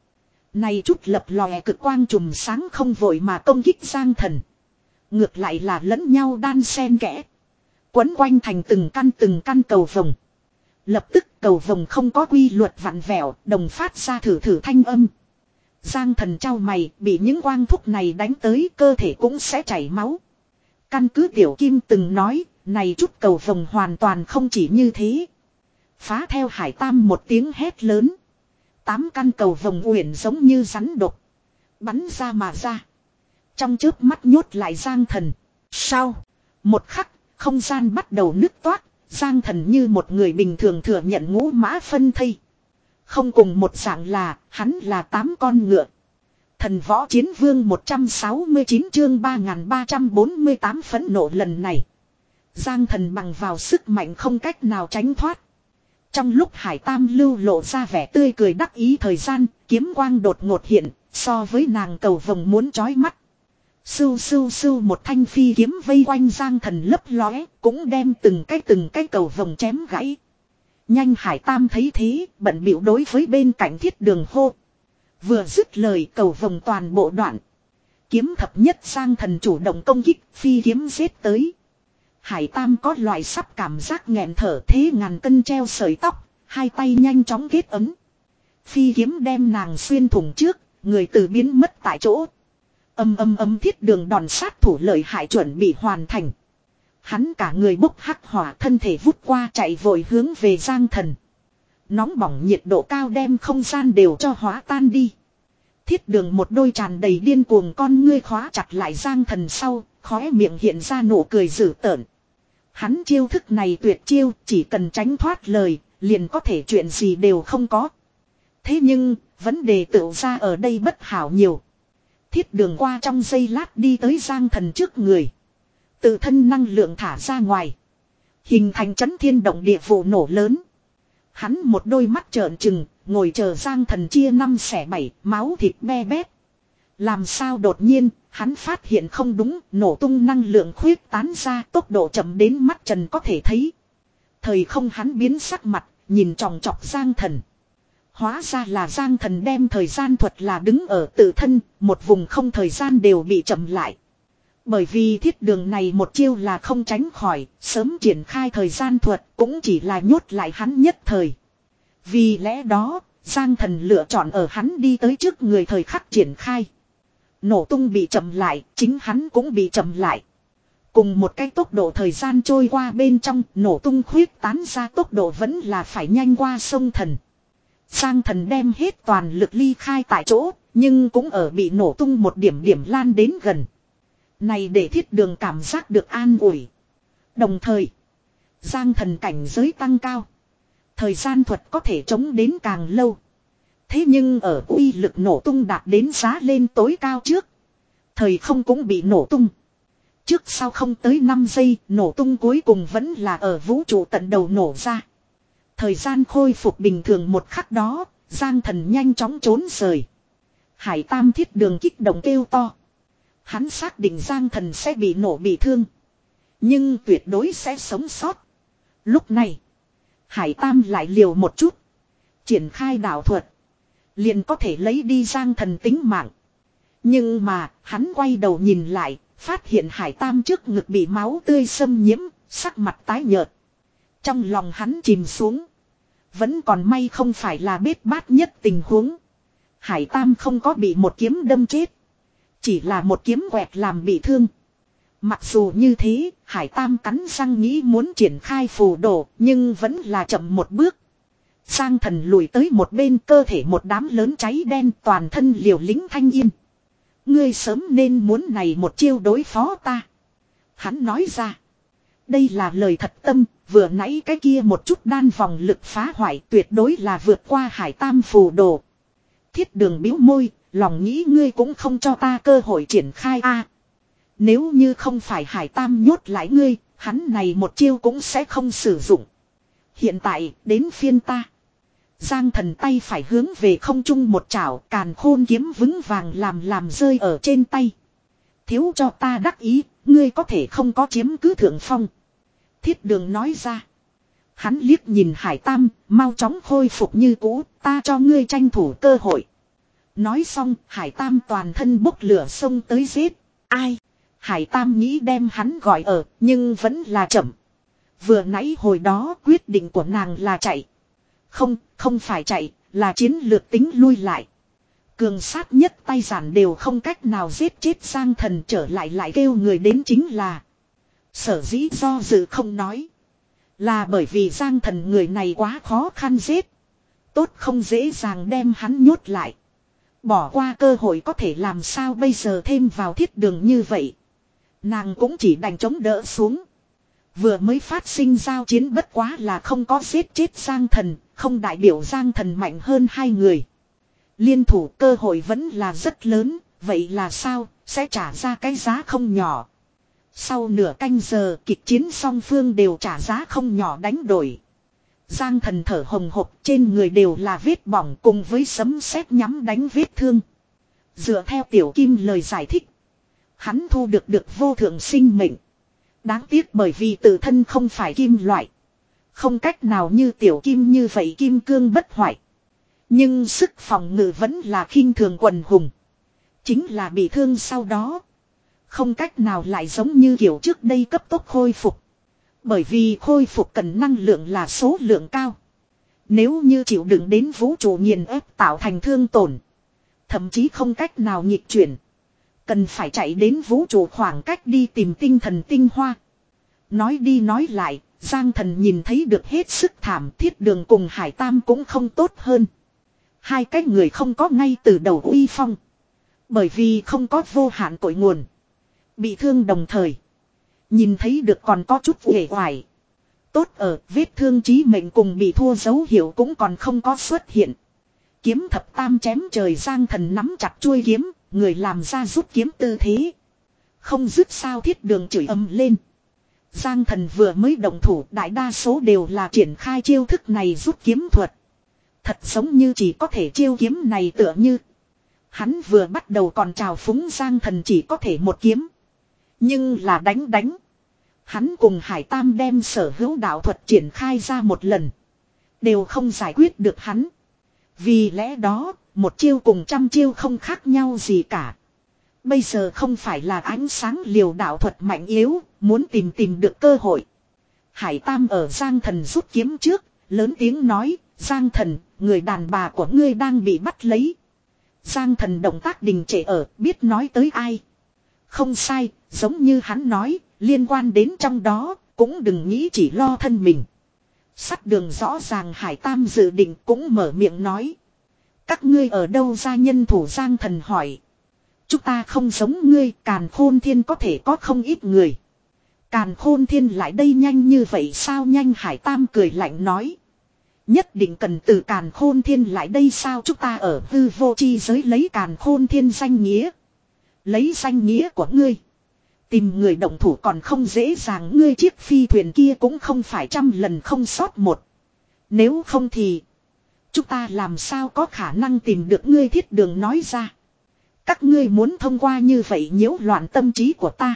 Này chút lập lòe cực quang trùm sáng không vội mà công kích Giang Thần. Ngược lại là lẫn nhau đan xen kẽ. Quấn quanh thành từng căn từng căn cầu vồng. Lập tức cầu vồng không có quy luật vặn vẹo, đồng phát ra thử thử thanh âm. Giang Thần trao mày, bị những quang thúc này đánh tới cơ thể cũng sẽ chảy máu. Căn cứ Tiểu Kim từng nói, này chút cầu vồng hoàn toàn không chỉ như thế. Phá theo Hải Tam một tiếng hét lớn. Tám căn cầu vồng uyển giống như rắn độc. Bắn ra mà ra. Trong chớp mắt nhốt lại Giang Thần. Sau một khắc, không gian bắt đầu nứt toát. Giang Thần như một người bình thường thừa nhận ngũ mã phân thây. Không cùng một dạng là, hắn là tám con ngựa. Thần võ chiến vương một trăm sáu mươi chín chương ba nghìn ba trăm bốn mươi tám phẫn nộ lần này. Giang Thần bằng vào sức mạnh không cách nào tránh thoát. Trong lúc Hải Tam lưu lộ ra vẻ tươi cười đắc ý thời gian, kiếm quang đột ngột hiện, so với nàng cầu vồng muốn chói mắt. Sưu sưu sưu một thanh phi kiếm vây quanh Giang Thần lấp lóe, cũng đem từng cái từng cái cầu vồng chém gãy. Nhanh Hải Tam thấy thế, bận bịu đối với bên cạnh Thiết Đường hô. Vừa dứt lời cầu vồng toàn bộ đoạn. Kiếm thập nhất Giang Thần chủ động công kích, phi kiếm giết tới. Hải Tam có loại sắp cảm giác nghẹn thở thế ngàn cân treo sợi tóc, hai tay nhanh chóng kết ấm. Phi kiếm đem nàng xuyên thủng trước, người từ biến mất tại chỗ. Âm âm âm Thiết Đường đòn sát thủ lợi hại chuẩn bị hoàn thành. Hắn cả người bốc hắc hỏa thân thể vút qua chạy vội hướng về Giang Thần. Nóng bỏng nhiệt độ cao đem không gian đều cho hóa tan đi. Thiết Đường một đôi tràn đầy điên cuồng con ngươi khóa chặt lại Giang Thần sau, khóe miệng hiện ra nụ cười dữ tợn. Hắn chiêu thức này tuyệt chiêu, chỉ cần tránh thoát lời, liền có thể chuyện gì đều không có. Thế nhưng, vấn đề tựu ra ở đây bất hảo nhiều. Thiết Đường qua trong giây lát đi tới Giang Thần trước người. Tự thân năng lượng thả ra ngoài. Hình thành chấn thiên động địa vụ nổ lớn. Hắn một đôi mắt trợn trừng, ngồi chờ Giang Thần chia năm xẻ bảy, máu thịt be bét. Làm sao đột nhiên, hắn phát hiện không đúng, nổ tung năng lượng khuyết tán ra tốc độ chậm đến mắt trần có thể thấy. Thời không hắn biến sắc mặt, nhìn tròng trọc Giang Thần. Hóa ra là Giang Thần đem thời gian thuật là đứng ở tự thân, một vùng không thời gian đều bị chậm lại. Bởi vì Thiết Đường này một chiêu là không tránh khỏi, sớm triển khai thời gian thuật cũng chỉ là nhốt lại hắn nhất thời. Vì lẽ đó, Giang Thần lựa chọn ở hắn đi tới trước người thời khắc triển khai. Nổ tung bị chậm lại, chính hắn cũng bị chậm lại. Cùng một cái tốc độ thời gian trôi qua bên trong, nổ tung khuyết tán ra tốc độ vẫn là phải nhanh qua sông Thần. Giang Thần đem hết toàn lực ly khai tại chỗ, nhưng cũng ở bị nổ tung một điểm điểm lan đến gần. Này để Thiết Đường cảm giác được an ủi. Đồng thời, Giang Thần cảnh giới tăng cao. Thời gian thuật có thể chống đến càng lâu. Thế nhưng ở uy lực nổ tung đạt đến giá lên tối cao trước. Thời không cũng bị nổ tung. Trước sau không tới năm giây, nổ tung cuối cùng vẫn là ở vũ trụ tận đầu nổ ra. Thời gian khôi phục bình thường một khắc đó, Giang Thần nhanh chóng trốn rời. Hải Tam Thiết Đường kích động kêu to. Hắn xác định Giang Thần sẽ bị nổ bị thương. Nhưng tuyệt đối sẽ sống sót. Lúc này, Hải Tam lại liều một chút. Triển khai đạo thuật. Liền có thể lấy đi Giang Thần tính mạng. Nhưng mà, hắn quay đầu nhìn lại, phát hiện Hải Tam trước ngực bị máu tươi xâm nhiễm, sắc mặt tái nhợt. Trong lòng hắn chìm xuống. Vẫn còn may không phải là bết bát nhất tình huống. Hải Tam không có bị một kiếm đâm chết. Chỉ là một kiếm quẹt làm bị thương. Mặc dù như thế, Hải Tam cắn răng nghĩ muốn triển khai phù đồ, nhưng vẫn là chậm một bước. Giang Thần lùi tới một bên cơ thể một đám lớn cháy đen toàn thân liều lĩnh thanh yên. Ngươi sớm nên muốn này một chiêu đối phó ta. Hắn nói ra. Đây là lời thật tâm, vừa nãy cái kia một chút đan vòng lực phá hoại tuyệt đối là vượt qua Hải Tam phù đồ. Thiết Đường bĩu môi, lòng nghĩ ngươi cũng không cho ta cơ hội triển khai a. Nếu như không phải Hải Tam nhốt lại ngươi, hắn này một chiêu cũng sẽ không sử dụng. Hiện tại, đến phiên ta. Giang Thần tay phải hướng về không trung một chảo, càn khôn kiếm vững vàng làm làm rơi ở trên tay. Thiếu cho ta đắc ý, ngươi có thể không có chiếm cứ thượng phong. Thiết Đường nói ra. Hắn liếc nhìn Hải Tam, mau chóng khôi phục như cũ, ta cho ngươi tranh thủ cơ hội. Nói xong Hải Tam toàn thân bốc lửa xông tới giết. Ai? Hải Tam nghĩ đem hắn gọi ở nhưng vẫn là chậm. Vừa nãy hồi đó quyết định của nàng là chạy. Không, không phải chạy, là chiến lược tính lui lại. Cường sát nhất tay giản đều không cách nào giết chết Giang Thần, trở lại lại kêu người đến chính là. Sở dĩ do dự không nói. Là bởi vì Giang Thần người này quá khó khăn giết. Tốt không dễ dàng đem hắn nhốt lại. Bỏ qua cơ hội có thể làm sao bây giờ thêm vào thiết đường như vậy. Nàng cũng chỉ đành chống đỡ xuống. Vừa mới phát sinh giao chiến bất quá là không có giết chết Giang Thần, không đại biểu Giang Thần mạnh hơn hai người. Liên thủ cơ hội vẫn là rất lớn, vậy là sao, sẽ trả ra cái giá không nhỏ. Sau nửa canh giờ kịch chiến song phương đều trả giá không nhỏ đánh đổi. Giang Thần thở hồng hộc, trên người đều là vết bỏng cùng với sấm sét nhắm đánh vết thương. Dựa theo Tiểu Kim lời giải thích, hắn thu được được vô thượng sinh mệnh. Đáng tiếc bởi vì tự thân không phải kim loại, không cách nào như Tiểu Kim như vậy kim cương bất hoại. Nhưng sức phòng ngự vẫn là khinh thường quần hùng. Chính là bị thương sau đó, không cách nào lại giống như kiểu trước đây cấp tốc khôi phục. Bởi vì khôi phục cần năng lượng là số lượng cao. Nếu như chịu đựng đến vũ trụ nghiền ép tạo thành thương tổn, thậm chí không cách nào nghịch chuyển, cần phải chạy đến vũ trụ khoảng cách đi tìm tinh thần tinh hoa. Nói đi nói lại, Giang Thần nhìn thấy được hết sức thảm, thiết đường cùng Hải Tam cũng không tốt hơn. Hai cái người không có ngay từ đầu uy phong. Bởi vì không có vô hạn cội nguồn. Bị thương đồng thời. Nhìn thấy được còn có chút uể oải. Tốt ở vết thương chí mệnh cùng bị thua dấu hiệu cũng còn không có xuất hiện. Kiếm thập tam chém trời, Giang Thần nắm chặt chuôi kiếm, người làm ra rút kiếm tư thế. Không dứt sao thiết đường chửi ầm lên. Giang Thần vừa mới động thủ, đại đa số đều là triển khai chiêu thức này rút kiếm thuật. Thật giống như chỉ có thể chiêu kiếm này tựa như. Hắn vừa bắt đầu còn trào phúng Giang Thần chỉ có thể một kiếm. Nhưng là đánh đánh. Hắn cùng Hải Tam đem sở hữu đạo thuật triển khai ra một lần. Đều không giải quyết được hắn. Vì lẽ đó, một chiêu cùng trăm chiêu không khác nhau gì cả. Bây giờ không phải là ánh sáng liều đạo thuật mạnh yếu, muốn tìm tìm được cơ hội. Hải Tam ở Giang Thần rút kiếm trước, lớn tiếng nói, Giang Thần, người đàn bà của ngươi đang bị bắt lấy. Giang Thần động tác đình trệ ở, biết nói tới ai. Không sai, giống như hắn nói, liên quan đến trong đó, cũng đừng nghĩ chỉ lo thân mình. Sắt đường rõ ràng Hải Tam dự định cũng mở miệng nói. Các ngươi ở đâu ra nhân thủ? Giang Thần hỏi. Chúng ta không giống ngươi, Càn Khôn Thiên có thể có không ít người. Càn Khôn Thiên lại đây nhanh như vậy sao? Nhanh, Hải Tam cười lạnh nói. Nhất định cần từ Càn Khôn Thiên lại đây sao? Chúng ta ở hư vô chi giới lấy Càn Khôn Thiên danh nghĩa. Lấy danh nghĩa của ngươi. Tìm người động thủ còn không dễ dàng, ngươi chiếc phi thuyền kia cũng không phải trăm lần không sót một. Nếu không thì chúng ta làm sao có khả năng tìm được ngươi? Thiết đường nói ra. Các ngươi muốn thông qua như vậy nhiễu loạn tâm trí của ta,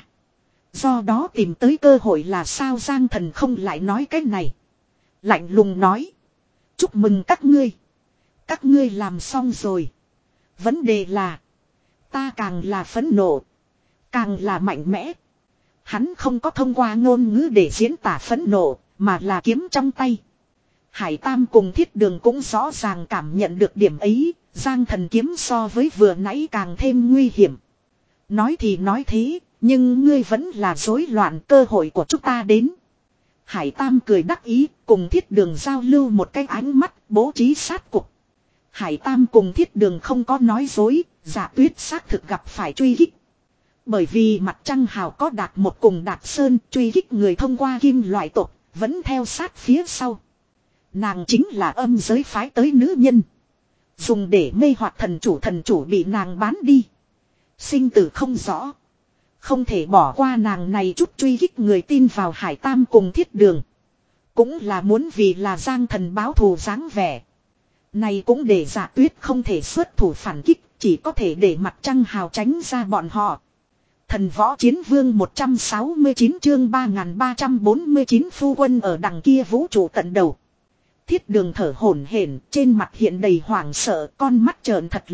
do đó tìm tới cơ hội là sao? Giang Thần không lại nói cái này. Lạnh lùng nói. Chúc mừng các ngươi. Các ngươi làm xong rồi. Vấn đề là ta càng là phẫn nộ, càng là mạnh mẽ. Hắn không có thông qua ngôn ngữ để diễn tả phẫn nộ, mà là kiếm trong tay. Hải Tam cùng Thiết Đường cũng rõ ràng cảm nhận được điểm ấy. Giang Thần kiếm so với vừa nãy càng thêm nguy hiểm. Nói thì nói thế, nhưng ngươi vẫn là rối loạn, cơ hội của chúng ta đến. Hải Tam cười đắc ý, cùng Thiết Đường giao lưu một cái ánh mắt, bố trí sát cục. Hải Tam cùng Thiết Đường không có nói dối, Dạ Tuyết xác thực gặp phải truy kích. Bởi vì Mặt Trăng Hào có Đạt Một cùng Đạt Sơn truy kích người thông qua kim loại tộc, vẫn theo sát phía sau. Nàng chính là âm giới phái tới nữ nhân, dùng để mê hoặc thần chủ, thần chủ bị nàng bán đi. Sinh tử không rõ. Không thể bỏ qua nàng này chút truy kích người tin vào Hải Tam cùng Thiết Đường. Cũng là muốn vì là Giang Thần báo thù dáng vẻ. Này cũng để Dạ Tuyết không thể xuất thủ phản kích, chỉ có thể để Mặt Trăng Hào tránh ra bọn họ. Thần Võ Chiến Vương một trăm sáu mươi chín chương ba nghìn ba trăm bốn mươi chín phu quân ở đằng kia vũ trụ tận đầu. Thiết Đường thở hổn hển, trên mặt hiện đầy hoảng sợ, con mắt trợn thật lớn,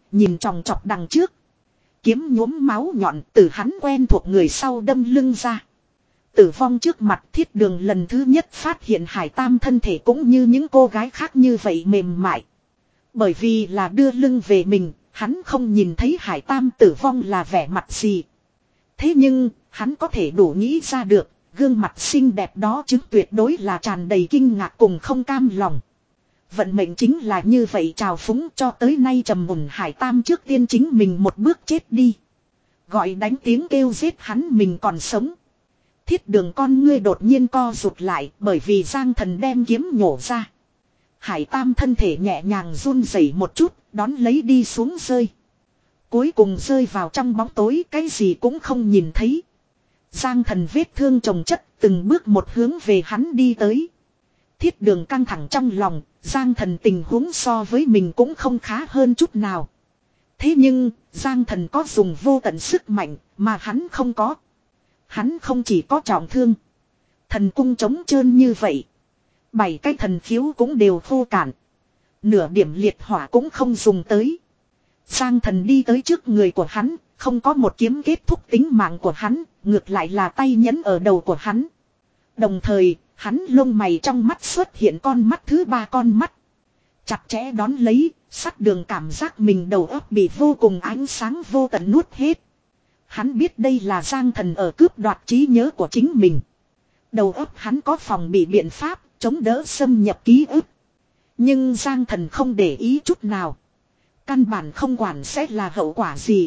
nhìn tròng trọc đằng trước. Kiếm nhuốm máu nhọn từ hắn quen thuộc người sau đâm lưng ra. Tử vong trước mặt Thiết Đường lần thứ nhất phát hiện Hải Tam thân thể cũng như những cô gái khác như vậy mềm mại. Bởi vì là đưa lưng về mình, hắn không nhìn thấy Hải Tam tử vong là vẻ mặt gì. Thế nhưng, hắn có thể đủ nghĩ ra được, gương mặt xinh đẹp đó chứng tuyệt đối là tràn đầy kinh ngạc cùng không cam lòng. Vận mệnh chính là như vậy trào phúng cho tới nay trầm mùn Hải Tam trước tiên chính mình một bước chết đi. Gọi đánh tiếng kêu giết hắn mình còn sống. Thiết Đường con ngươi đột nhiên co rụt lại bởi vì Giang Thần đem kiếm nhổ ra. Hải Tam thân thể nhẹ nhàng run rẩy một chút, đón lấy đi xuống rơi. Cuối cùng rơi vào trong bóng tối, cái gì cũng không nhìn thấy. Giang Thần vết thương chồng chất, từng bước một hướng về hắn đi tới. Thiết Đường căng thẳng trong lòng, Giang Thần tình huống so với mình cũng không khá hơn chút nào. Thế nhưng, Giang Thần có dùng vô tận sức mạnh, mà hắn không có. Hắn không chỉ có trọng thương. Thần cung trống trơn như vậy. Bảy cái thần khiếu cũng đều khô cạn. Nửa điểm liệt hỏa cũng không dùng tới. Giang Thần đi tới trước người của hắn. Không có một kiếm kết thúc tính mạng của hắn. Ngược lại là tay nhấn ở đầu của hắn. Đồng thời, hắn lông mày trong mắt xuất hiện con mắt thứ ba con mắt. Chặt chẽ đón lấy, Sắt Đường cảm giác mình đầu óc bị vô cùng ánh sáng vô tận nuốt hết. Hắn biết đây là Giang Thần ở cướp đoạt trí nhớ của chính mình. Đầu óc hắn có phòng bị biện pháp, chống đỡ xâm nhập ký ức. Nhưng Giang Thần không để ý chút nào. Căn bản không quản sẽ là hậu quả gì.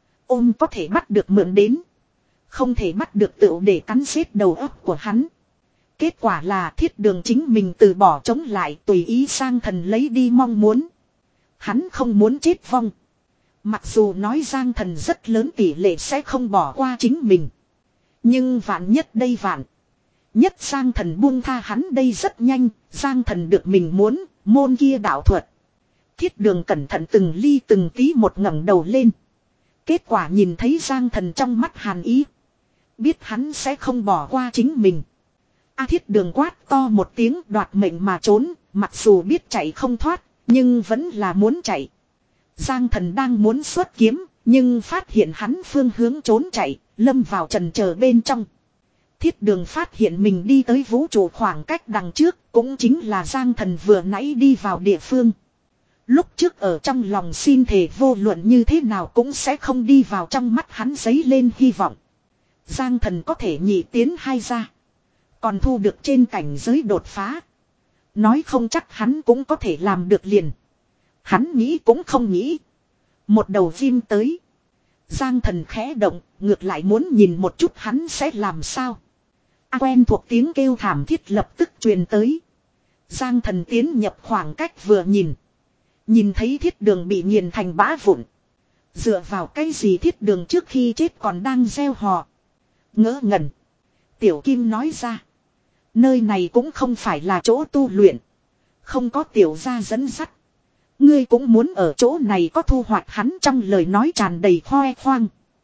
Ôm có thể bắt được mượn đến. Không thể bắt được tựu để cắn xếp đầu óc của hắn. Kết quả là Thiết Đường chính mình từ bỏ chống lại tùy ý Giang Thần lấy đi mong muốn. Hắn không muốn chết vong. Mặc dù nói Giang Thần rất lớn tỷ lệ sẽ không bỏ qua chính mình. Nhưng vạn nhất đây vạn. Nhất Giang Thần buông tha hắn đây rất nhanh. Giang Thần được mình muốn, môn kia đạo thuật. Thiết Đường cẩn thận từng ly từng tí một ngẩng đầu lên. Kết quả nhìn thấy Giang Thần trong mắt hàn ý. Biết hắn sẽ không bỏ qua chính mình. A Thiết Đường quát to một tiếng đoạt mệnh mà trốn. Mặc dù biết chạy không thoát, nhưng vẫn là muốn chạy. Giang Thần đang muốn xuất kiếm, nhưng phát hiện hắn phương hướng trốn chạy, lâm vào trần chờ bên trong. Thiết Đường phát hiện mình đi tới vũ trụ khoảng cách đằng trước, cũng chính là Giang Thần vừa nãy đi vào địa phương. Lúc trước ở trong lòng xin thề vô luận như thế nào cũng sẽ không đi vào trong mắt hắn giấy lên hy vọng. Giang Thần có thể nhị tiến hai ra. Còn thu được trên cảnh giới đột phá. Nói không chắc hắn cũng có thể làm được liền. Hắn nghĩ cũng không nghĩ. Một đầu phim tới. Giang Thần khẽ động, ngược lại muốn nhìn một chút hắn sẽ làm sao. À, quen thuộc tiếng kêu thảm thiết lập tức truyền tới. Giang Thần tiến nhập khoảng cách vừa nhìn. Nhìn thấy Thiết Đường bị nghiền thành bã vụn. Dựa vào cái gì Thiết Đường trước khi chết còn đang gieo hò. Ngỡ ngẩn. Tiểu Kim nói ra. Nơi này cũng không phải là chỗ tu luyện. Không có tiểu gia dẫn dắt. Ngươi cũng muốn ở chỗ này có thu hoạch hắn trong lời nói tràn đầy khoe khoang.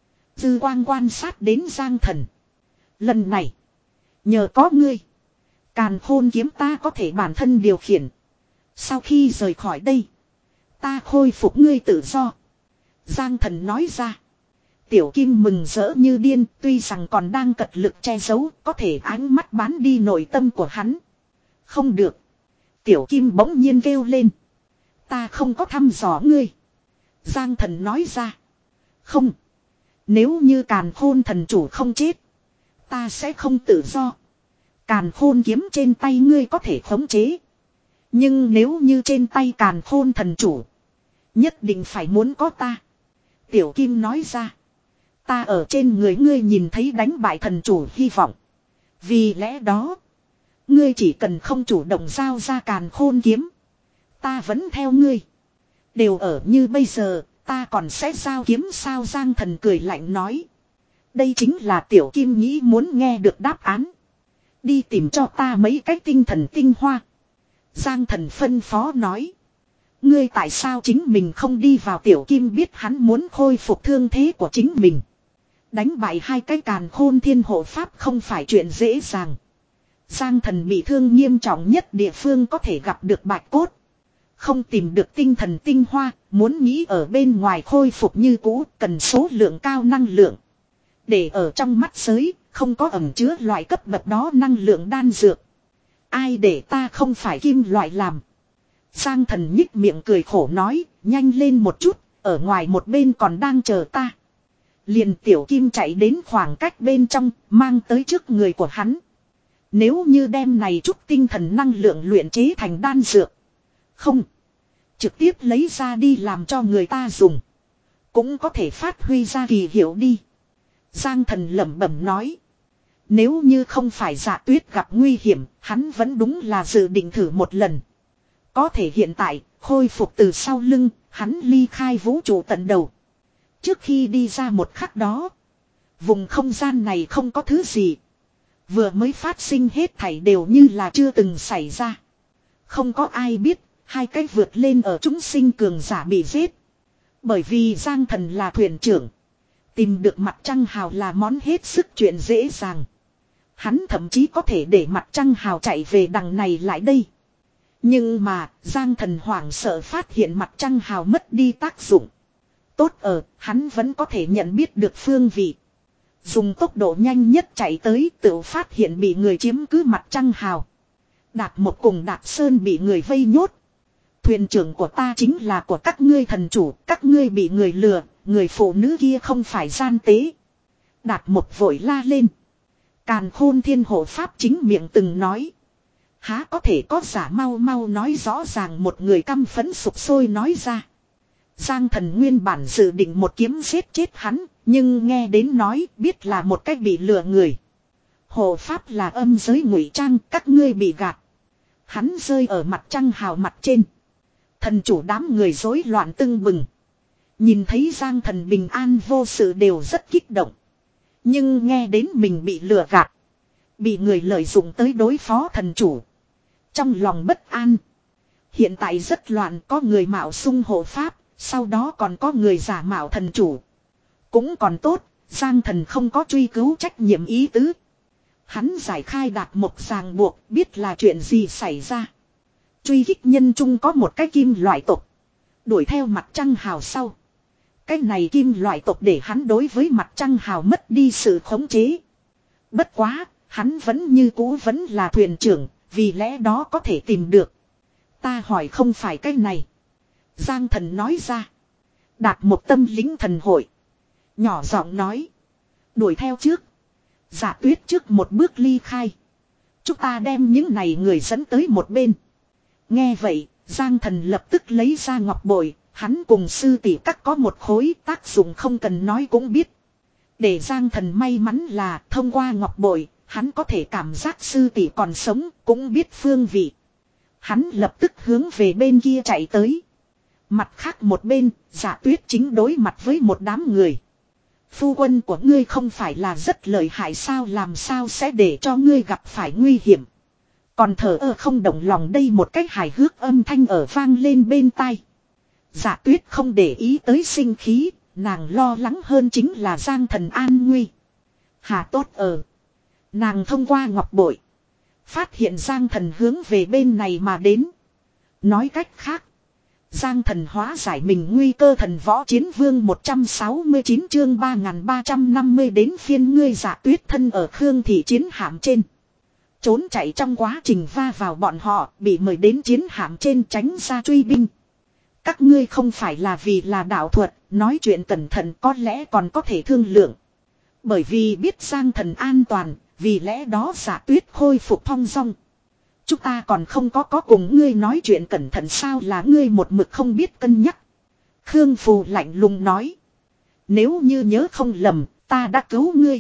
Dư quang quan sát đến Giang Thần. Lần này. Nhờ có ngươi. Càn khôn kiếm ta có thể bản thân điều khiển. Sau khi rời khỏi đây. Ta khôi phục ngươi tự do. Giang Thần nói ra. Tiểu Kim mừng rỡ như điên. Tuy rằng còn đang cật lực che giấu. Có thể ánh mắt bán đi nội tâm của hắn. Không được. Tiểu Kim bỗng nhiên kêu lên. Ta không có thăm dò ngươi. Giang Thần nói ra. Không. Nếu như Càn Khôn thần chủ không chết. Ta sẽ không tự do. Càn Khôn kiếm trên tay ngươi có thể khống chế. Nhưng nếu như trên tay Càn Khôn thần chủ. Nhất định phải muốn có ta. Tiểu Kim nói ra. Ta ở trên người ngươi nhìn thấy đánh bại thần chủ hy vọng. Vì lẽ đó. Ngươi chỉ cần không chủ động giao ra Càn Khôn kiếm. Ta vẫn theo ngươi. Đều ở như bây giờ. Ta còn sẽ giao kiếm sao Giang Thần cười lạnh nói. Đây chính là Tiểu Kim nghĩ muốn nghe được đáp án. Đi tìm cho ta mấy cái tinh thần tinh hoa. Giang Thần phân phó nói. Ngươi tại sao chính mình không đi vào Tiểu Kim biết hắn muốn khôi phục thương thế của chính mình. Đánh bại hai cái Càn Khôn thiên hộ pháp không phải chuyện dễ dàng. Giang Thần bị thương nghiêm trọng nhất địa phương có thể gặp được bạch cốt. Không tìm được tinh thần tinh hoa, muốn nghĩ ở bên ngoài khôi phục như cũ, cần số lượng cao năng lượng. Để ở trong mắt giới, không có ẩn chứa loại cấp bậc đó năng lượng đan dược. Ai để ta không phải kim loại làm. Giang Thần nhích miệng cười khổ nói, nhanh lên một chút, ở ngoài một bên còn đang chờ ta. Liền tiểu kim chạy đến khoảng cách bên trong, mang tới trước người của hắn. Nếu như đem này chút tinh thần năng lượng luyện chế thành đan dược. Không. Trực tiếp lấy ra đi làm cho người ta dùng. Cũng có thể phát huy ra kỳ hiệu đi. Giang Thần lẩm bẩm nói. Nếu như không phải Dạ Tuyết gặp nguy hiểm, hắn vẫn đúng là dự định thử một lần. Có thể hiện tại, khôi phục từ sau lưng, hắn ly khai vũ trụ tận đầu. Trước khi đi ra một khắc đó, vùng không gian này không có thứ gì. Vừa mới phát sinh hết thảy đều như là chưa từng xảy ra. Không có ai biết, hai cái vượt lên ở chúng sinh cường giả bị giết. Bởi vì Giang Thần là thuyền trưởng. Tìm được mặt trăng hào là món hết sức chuyện dễ dàng. Hắn thậm chí có thể để mặt trăng hào chạy về đằng này lại đây. Nhưng mà, Giang Thần hoảng sợ phát hiện mặt trăng hào mất đi tác dụng. Tốt ở, hắn vẫn có thể nhận biết được phương vị. Dùng tốc độ nhanh nhất chạy tới tự phát hiện bị người chiếm cứ mặt trăng hào. Đạt một cùng Đạt Sơn bị người vây nhốt. Thuyền trưởng của ta chính là của các ngươi thần chủ, các ngươi bị người lừa, người phụ nữ kia không phải gian tế. Đạt một vội la lên. Càn Khôn Thiên Hộ Pháp chính miệng từng nói. Há có thể có giả, mau mau nói rõ ràng, một người căm phẫn sục sôi nói ra. Giang Thần nguyên bản dự định một kiếm giết chết hắn, nhưng nghe đến nói biết là một cách bị lừa người. Hộ Pháp là âm giới ngụy trang, các ngươi bị gạt. Hắn rơi ở mặt trăng hào mặt trên. Thần chủ đám người rối loạn tưng bừng. Nhìn thấy Giang Thần bình an vô sự đều rất kích động. Nhưng nghe đến mình bị lừa gạt, bị người lợi dụng tới đối phó thần chủ, trong lòng bất an. Hiện tại rất loạn, có người mạo xưng hộ pháp, sau đó còn có người giả mạo thần chủ. Cũng còn tốt, Giang Thần không có truy cứu trách nhiệm ý tứ. Hắn giải khai Đạt một ràng buộc, biết là chuyện gì xảy ra. Truy kích nhân chung có một cái kim loại tộc, đuổi theo mặt trăng hào sau. Cái này kim loại tộc để hắn đối với mặt trăng hào mất đi sự khống chế. Bất quá, hắn vẫn như cũ vẫn là thuyền trưởng, vì lẽ đó có thể tìm được. Ta hỏi không phải cái này. Giang Thần nói ra. Đạt một tâm lính thần hội. Nhỏ giọng nói. Đuổi theo trước. Dạ Tuyết trước một bước ly khai. Chúng ta đem những này người dẫn tới một bên. Nghe vậy, Giang Thần lập tức lấy ra ngọc bội. Hắn cùng sư tỷ các có một khối, tác dụng không cần nói cũng biết. Để Giang Thần may mắn là thông qua ngọc bội, hắn có thể cảm giác sư tỷ còn sống, cũng biết phương vị. Hắn lập tức hướng về bên kia chạy tới. Mặt khác một bên, Dạ Tuyết chính đối mặt với một đám người. Phu quân của ngươi không phải là rất lợi hại sao, làm sao sẽ để cho ngươi gặp phải nguy hiểm. Còn thở ơ không động lòng, đây một cách hài hước âm thanh ở vang lên bên tai. Dạ Tuyết không để ý tới sinh khí, nàng lo lắng hơn chính là Giang Thần an nguy. Hà tốt ở. Nàng thông qua ngọc bội, phát hiện Giang Thần hướng về bên này mà đến. Nói cách khác, Giang Thần hóa giải mình nguy cơ. Thần võ chiến vương một trăm sáu mươi chín chương ba nghìn ba trăm năm mươi đến phiên ngươi. Dạ Tuyết thân ở Khương thị chiến hạm trên. Trốn chạy trong quá trình va vào bọn họ, bị mời đến chiến hạm trên tránh ra truy binh. Các ngươi không phải là vì là đạo thuật, nói chuyện cẩn thận có lẽ còn có thể thương lượng. Bởi vì biết Giang Thần an toàn, vì lẽ đó Dạ Tuyết khôi phục thong dong. Chúng ta còn không có có cùng ngươi nói chuyện cẩn thận sao, là ngươi một mực không biết cân nhắc. Khương Phù lạnh lùng nói. Nếu như nhớ không lầm, ta đã cứu ngươi.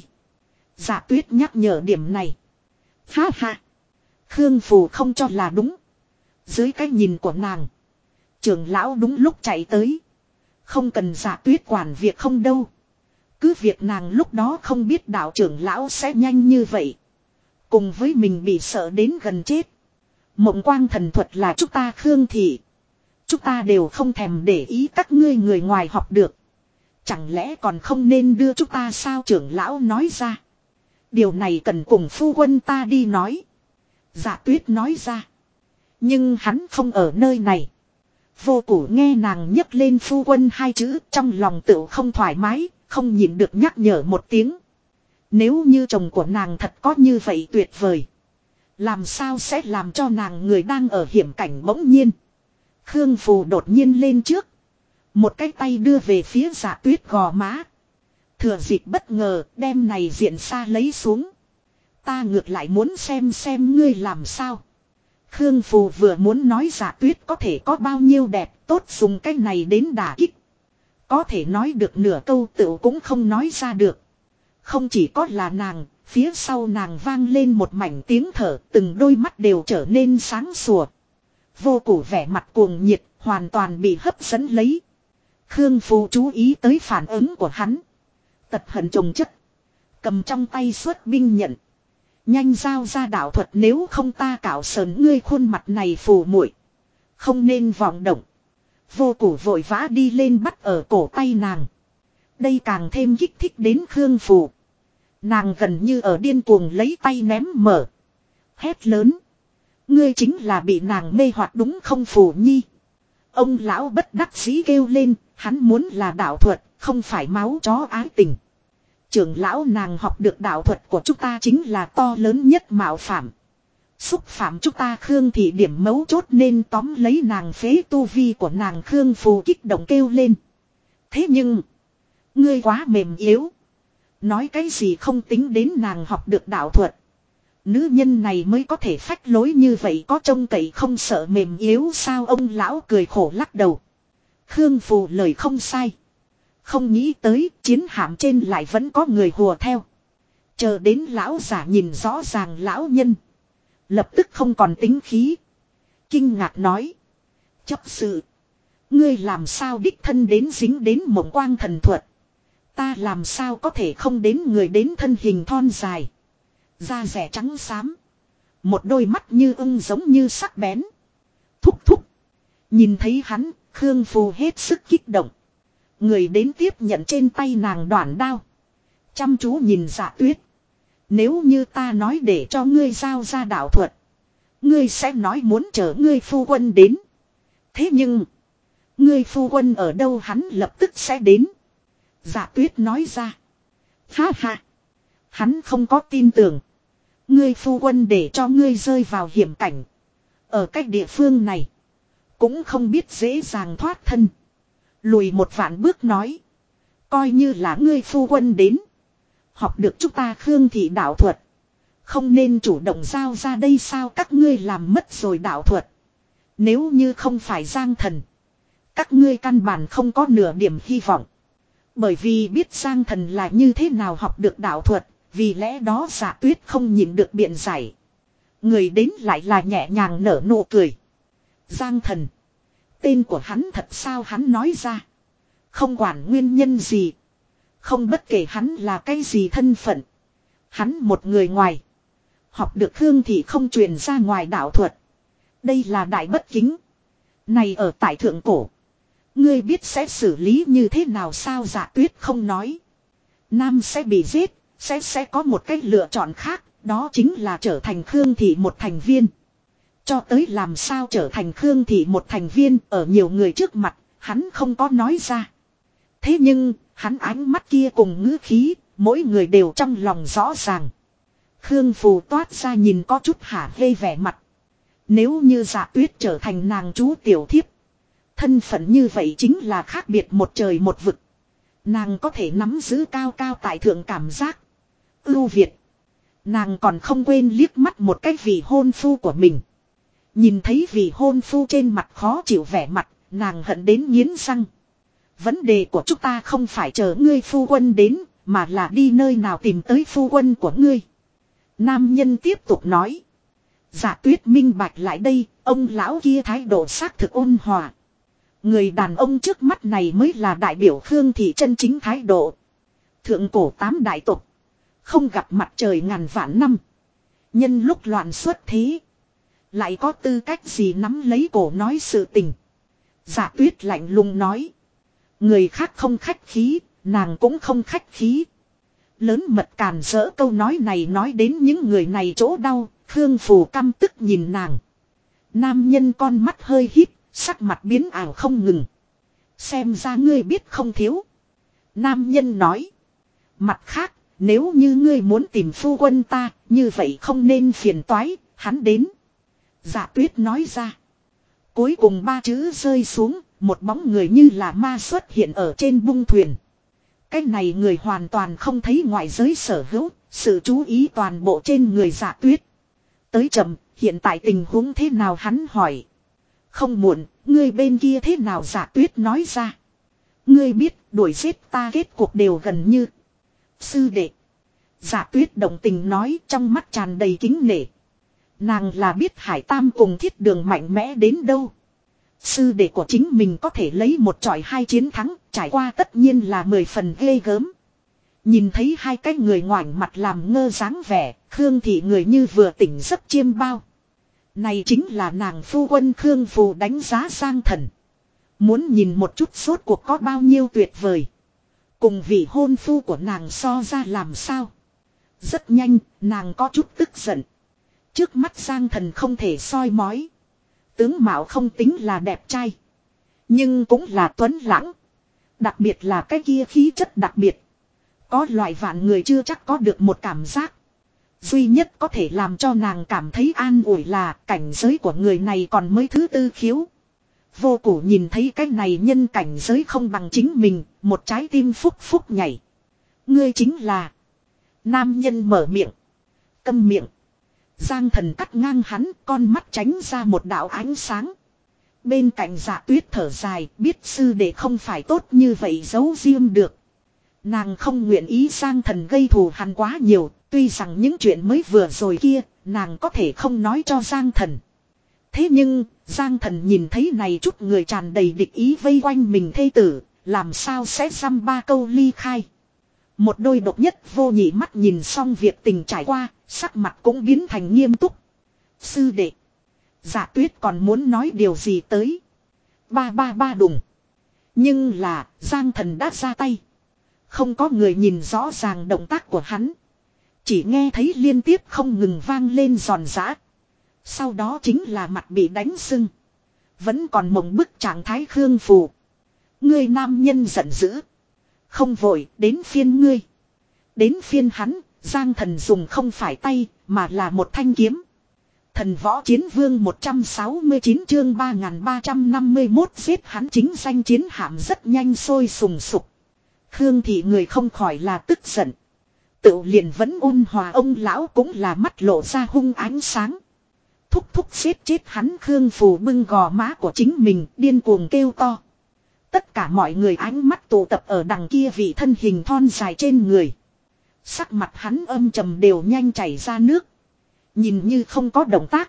Dạ Tuyết nhắc nhở điểm này. Ha ha. Khương Phù không cho là đúng. Dưới cái nhìn của nàng, trưởng lão đúng lúc chạy tới. Không cần Dạ Tuyết quản việc không đâu. Cứ việc nàng lúc đó không biết đạo trưởng lão sẽ nhanh như vậy. Cùng với mình bị sợ đến gần chết. Mộng quang thần thuật là chúng ta Khương thị. Chúng ta đều không thèm để ý các ngươi người ngoài học được. Chẳng lẽ còn không nên đưa chúng ta sao, trưởng lão nói ra. Điều này cần cùng phu quân ta đi nói. Dạ Tuyết nói ra. Nhưng hắn không ở nơi này. Vô Củ nghe nàng nhấc lên phu quân hai chữ, trong lòng tựu không thoải mái, không nhịn được nhắc nhở một tiếng. Nếu như chồng của nàng thật có như vậy tuyệt vời, làm sao sẽ làm cho nàng người đang ở hiểm cảnh bỗng nhiên. Khương Phù đột nhiên lên trước, một cái tay đưa về phía Dạ Tuyết gò má. Thừa dịp bất ngờ đem này diện xa lấy xuống. Ta ngược lại muốn xem xem ngươi làm sao. Khương Phù vừa muốn nói Dạ Tuyết có thể có bao nhiêu đẹp, tốt dùng cái này đến đả kích. Có thể nói được nửa câu tựu cũng không nói ra được. Không chỉ có là nàng, phía sau nàng vang lên một mảnh tiếng thở, từng đôi mắt đều trở nên sáng sủa. Vô Củ vẻ mặt cuồng nhiệt, hoàn toàn bị hấp dẫn lấy. Khương Phù chú ý tới phản ứng của hắn. Tật hận chồng chất. Cầm trong tay xuất binh nhận. Nhanh giao ra đạo thuật, nếu không ta cạo sờn ngươi khuôn mặt này phù muội. Không nên vọng động. Vô Củ vội vã đi lên bắt ở cổ tay nàng. Đây càng thêm kích thích đến Khương Phù. Nàng gần như ở điên cuồng lấy tay ném mở. Hét lớn. Ngươi chính là bị nàng mê hoặc đúng không Phù Nhi? Ông lão bất đắc dĩ kêu lên, hắn muốn là đạo thuật, không phải máu chó ái tình. Trưởng lão, nàng học được đạo thuật của chúng ta chính là to lớn nhất mạo phạm. Xúc phạm chúng ta Khương Thị điểm mấu chốt nên tóm lấy nàng phế tu vi của nàng. Khương Phù kích động kêu lên. Thế nhưng, ngươi quá mềm yếu. Nói cái gì không tính đến nàng học được đạo thuật. Nữ nhân này mới có thể phách lối như vậy, có trông cậy không sợ mềm yếu sao? Ông lão cười khổ lắc đầu. Khương Phù lời không sai. Không nghĩ tới chiến hạm trên lại vẫn có người hùa theo. Chờ đến lão giả nhìn rõ ràng lão nhân. Lập tức không còn tính khí. Kinh ngạc nói. Chấp sự. Ngươi làm sao đích thân đến dính đến mộng quang thần thuật. Ta làm sao có thể không đến người đến thân hình thon dài. Da rẻ trắng xám. Một đôi mắt như ưng giống như sắc bén. Thúc thúc. Nhìn thấy hắn, Khương Phù hết sức kích động. Người đến tiếp nhận trên tay nàng đoạn đao. Chăm chú nhìn Dạ Tuyết. Nếu như ta nói để cho ngươi giao ra đạo thuật, ngươi sẽ nói muốn chờ ngươi phu quân đến. Thế nhưng, ngươi phu quân ở đâu? Hắn lập tức sẽ đến. Dạ Tuyết nói ra. Ha ha. Hắn không có tin tưởng. Ngươi phu quân để cho ngươi rơi vào hiểm cảnh. Ở cách địa phương này, cũng không biết dễ dàng thoát thân. Lùi một vạn bước nói. Coi như là ngươi phu quân đến. Học được chúng ta Khương Thị đạo thuật. Không nên chủ động giao ra đây sao? Các ngươi làm mất rồi đạo thuật. Nếu như không phải Giang Thần, các ngươi căn bản không có nửa điểm hy vọng. Bởi vì biết Giang Thần là như thế nào học được đạo thuật. Vì lẽ đó Dạ Tuyết không nhịn được biện giải. Người đến lại là nhẹ nhàng nở nụ cười. Giang Thần. Tên của hắn thật sao? Hắn nói ra. Không quản nguyên nhân gì. Không bất kể hắn là cái gì thân phận. Hắn một người ngoài. Học được Khương Thị không truyền ra ngoài đạo thuật. Đây là đại bất kính. Này ở tại thượng cổ. Ngươi biết sẽ xử lý như thế nào sao? Dạ Tuyết không nói. Nam sẽ bị giết. Sẽ sẽ có một cách lựa chọn khác. Đó chính là trở thành Khương Thị một thành viên. Cho tới làm sao trở thành Khương Thị một thành viên, ở nhiều người trước mặt, hắn không có nói ra. Thế nhưng, hắn ánh mắt kia cùng ngữ khí, mỗi người đều trong lòng rõ ràng. Khương Phù toát ra nhìn có chút hả hê vẻ mặt. Nếu như Dạ Tuyết trở thành nàng chú tiểu thiếp, thân phận như vậy chính là khác biệt một trời một vực. Nàng có thể nắm giữ cao cao tại thượng cảm giác ưu việt. Nàng còn không quên liếc mắt một cái vị hôn phu của mình. Nhìn thấy vị hôn phu trên mặt khó chịu vẻ mặt, nàng hận đến nghiến răng. Vấn đề của chúng ta không phải chờ ngươi phu quân đến, mà là đi nơi nào tìm tới phu quân của ngươi. Nam nhân tiếp tục nói. Dạ Tuyết minh bạch lại đây, ông lão kia thái độ xác thực ôn hòa. Người đàn ông trước mắt này mới là đại biểu Khương Thị chân chính thái độ. Thượng cổ tám đại tộc, không gặp mặt trời ngàn vạn năm. Nhân lúc loạn xuất thế, lại có tư cách gì nắm lấy cổ nói sự tình. Dạ Tuyết lạnh lùng nói. Người khác không khách khí, nàng cũng không khách khí. Lớn mật càn rỡ câu nói này nói đến những người này chỗ đau. Khương Phù căm tức nhìn nàng. Nam nhân con mắt hơi híp, Sắc mặt biến ảo không ngừng. Xem ra ngươi biết không thiếu. Nam nhân nói. Mặt khác, nếu như ngươi muốn tìm phu quân ta, như vậy không nên phiền toái, hắn đến. Dạ tuyết nói ra. Cuối cùng ba chữ rơi xuống, một bóng người như là ma xuất hiện ở trên bung thuyền. Cái này người hoàn toàn không thấy ngoại giới sở hữu, sự chú ý toàn bộ trên người dạ tuyết. Tới chậm, hiện tại tình huống thế nào hắn hỏi. Không muộn, ngươi bên kia thế nào dạ tuyết nói ra. Ngươi biết đuổi giết ta kết cuộc đều gần như. Sư đệ. Dạ tuyết động tình nói trong mắt tràn đầy kính nể. Nàng là biết Hải Tam cùng Thiết Đường mạnh mẽ đến đâu. Sư đệ của chính mình có thể lấy một chọi hai chiến thắng, trải qua tất nhiên là mười phần ghê gớm. Nhìn thấy hai cái người ngoảnh mặt làm ngơ dáng vẻ, Khương Thị người như vừa tỉnh giấc chiêm bao. Này chính là nàng phu quân Khương Phù đánh giá Giang Thần. Muốn nhìn một chút sốt cuộc có bao nhiêu tuyệt vời. Cùng vị hôn phu của nàng so ra làm sao. Rất nhanh, nàng có chút tức giận. Trước mắt Giang Thần không thể soi mói. Tướng mạo không tính là đẹp trai. Nhưng cũng là tuấn lãng. Đặc biệt là cái kia khí chất đặc biệt. Có loại vạn người chưa chắc có được một cảm giác. Duy nhất có thể làm cho nàng cảm thấy an ủi là cảnh giới của người này còn mới thứ tư khiếu. Vô Củ nhìn thấy cái này nhân cảnh giới không bằng chính mình, một trái tim phúc phúc nhảy. Ngươi chính là... Nam nhân mở miệng. Câm miệng. Giang Thần cắt ngang hắn, con mắt tránh ra một đạo ánh sáng. Bên cạnh Dạ Tuyết thở dài, biết sư đệ không phải tốt như vậy giấu riêng được. Nàng không nguyện ý Giang Thần gây thù hắn quá nhiều, tuy rằng những chuyện mới vừa rồi kia, nàng có thể không nói cho Giang Thần. Thế nhưng, Giang Thần nhìn thấy này chút người tràn đầy địch ý vây quanh mình thê tử, làm sao sẽ dăm ba câu ly khai. Một đôi độc nhất vô nhị mắt nhìn xong việc tình trải qua, sắc mặt cũng biến thành nghiêm túc. Sư đệ. Dạ Tuyết còn muốn nói điều gì tới. Ba ba ba đùng. Nhưng là, Giang Thần đã ra tay. Không có người nhìn rõ ràng động tác của hắn. Chỉ nghe thấy liên tiếp không ngừng vang lên giòn giã. Sau đó chính là mặt bị đánh sưng. Vẫn còn mộng bức trạng thái Khương Phù. Ngươi nam nhân giận dữ. Không vội, đến phiên ngươi. Đến phiên hắn, Giang Thần dùng không phải tay, mà là một thanh kiếm. Thần Võ Chiến Vương một trăm sáu mươi chín chương ba nghìn ba trăm năm mươi mốt giết hắn chính danh chiến hạm rất nhanh sôi sùng sục. Khương Thị người không khỏi là tức giận. Tự liền vẫn ôn hòa ông lão cũng là mắt lộ ra hung ánh sáng. Thúc thúc giết chết hắn Khương Phù bưng gò má của chính mình điên cuồng kêu to. Tất cả mọi người ánh mắt tụ tập ở đằng kia vị thân hình thon dài trên người. Sắc mặt hắn âm trầm đều nhanh chảy ra nước. Nhìn như không có động tác.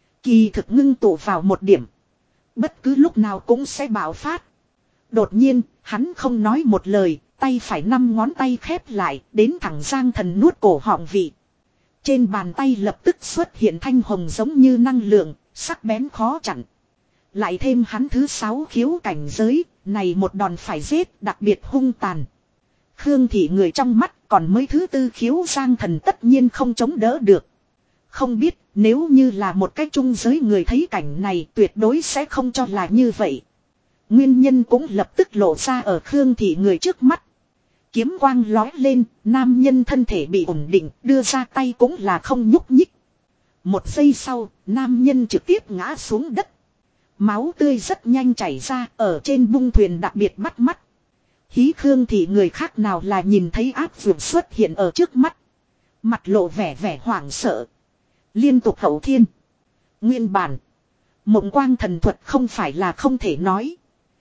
Kỳ thực ngưng tụ vào một điểm. Bất cứ lúc nào cũng sẽ bạo phát. Đột nhiên, hắn không nói một lời, tay phải năm ngón tay khép lại, đến thẳng Giang Thần nuốt cổ họng vị. Trên bàn tay lập tức xuất hiện thanh hồng giống như năng lượng, sắc bén khó chặn. Lại thêm hắn thứ sáu khiếu cảnh giới, này một đòn phải giết đặc biệt hung tàn. Khương Thị người trong mắt còn mới thứ tư khiếu Giang Thần tất nhiên không chống đỡ được. Không biết nếu như là một cái trung giới người thấy cảnh này tuyệt đối sẽ không cho là như vậy. Nguyên nhân cũng lập tức lộ ra ở Khương Thị người trước mắt. Kiếm quang lói lên, nam nhân thân thể bị ổn định, đưa ra tay cũng là không nhúc nhích. Một giây sau, nam nhân trực tiếp ngã xuống đất. Máu tươi rất nhanh chảy ra, ở trên bung thuyền đặc biệt bắt mắt. Hí Khương Thị người khác nào là nhìn thấy áp vượt xuất hiện ở trước mắt. Mặt lộ vẻ vẻ hoảng sợ. Liên tục hậu thiên. Nguyên bản. Mộng quang thần thuật không phải là không thể nói.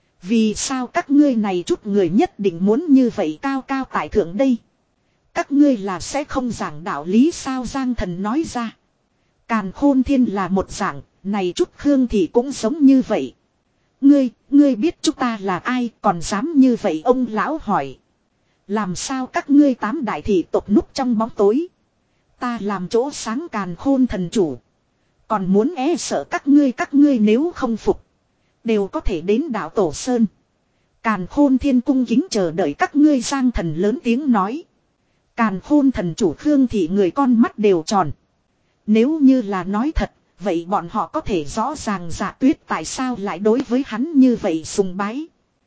Vì sao các ngươi này chút người nhất định muốn như vậy cao cao tại thượng đây? Các ngươi là sẽ không giảng đạo lý sao Giang Thần nói ra. Càn Khôn Thiên là một giảng, này chút Khương Thị cũng giống như vậy. Ngươi, ngươi biết chúng ta là ai còn dám như vậy ông lão hỏi. Làm sao các ngươi tám đại thị tộc núp trong bóng tối. Ta làm chỗ sáng Càn Khôn thần chủ. Còn muốn e sợ các ngươi các ngươi nếu không phục. Đều có thể đến đảo Tổ Sơn. Càn Khôn Thiên cung kính chờ đợi các ngươi Giang Thần lớn tiếng nói. Càn Khôn thần chủ Khương Thị người con mắt đều tròn. Nếu như là nói thật, Vậy bọn họ có thể rõ ràng Dạ Tuyết tại sao lại đối với hắn như vậy sùng bái.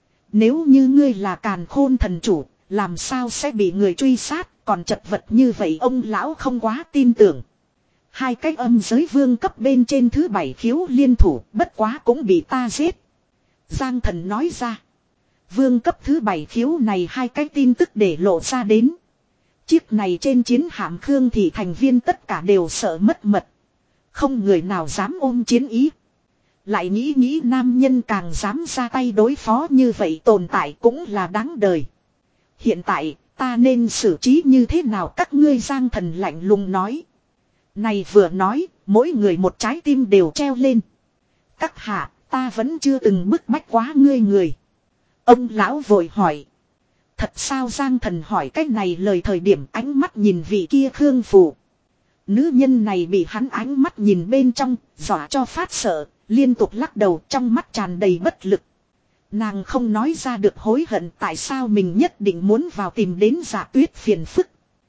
Nếu như ngươi là Càn Khôn thần chủ, làm sao sẽ bị người truy sát, còn chật vật như vậy ông lão không quá tin tưởng. Hai cái âm giới vương cấp bên trên thứ bảy khiếu liên thủ, bất quá cũng bị ta giết. Giang Thần nói ra. Vương cấp thứ bảy khiếu này hai cái tin tức để lộ ra đến. Chiếc này trên chiến hạm Khương thì thành viên tất cả đều sợ mất mật. Không người nào dám ôm chiến ý. Lại nghĩ nghĩ nam nhân càng dám ra tay đối phó như vậy tồn tại cũng là đáng đời. Hiện tại ta nên xử trí như thế nào các ngươi Giang Thần lạnh lùng nói. Này vừa nói, mỗi người một trái tim đều treo lên. Các hạ, ta vẫn chưa từng bức bách quá ngươi người. Ông lão vội hỏi. Thật sao Giang Thần hỏi cách này lời thời điểm ánh mắt nhìn vị kia Khương Phù. Nữ nhân này bị hắn ánh mắt nhìn bên trong, dọa cho phát sợ, liên tục lắc đầu trong mắt tràn đầy bất lực. Nàng không nói ra được hối hận tại sao mình nhất định muốn vào tìm đến Dạ Tuyết phiền phức.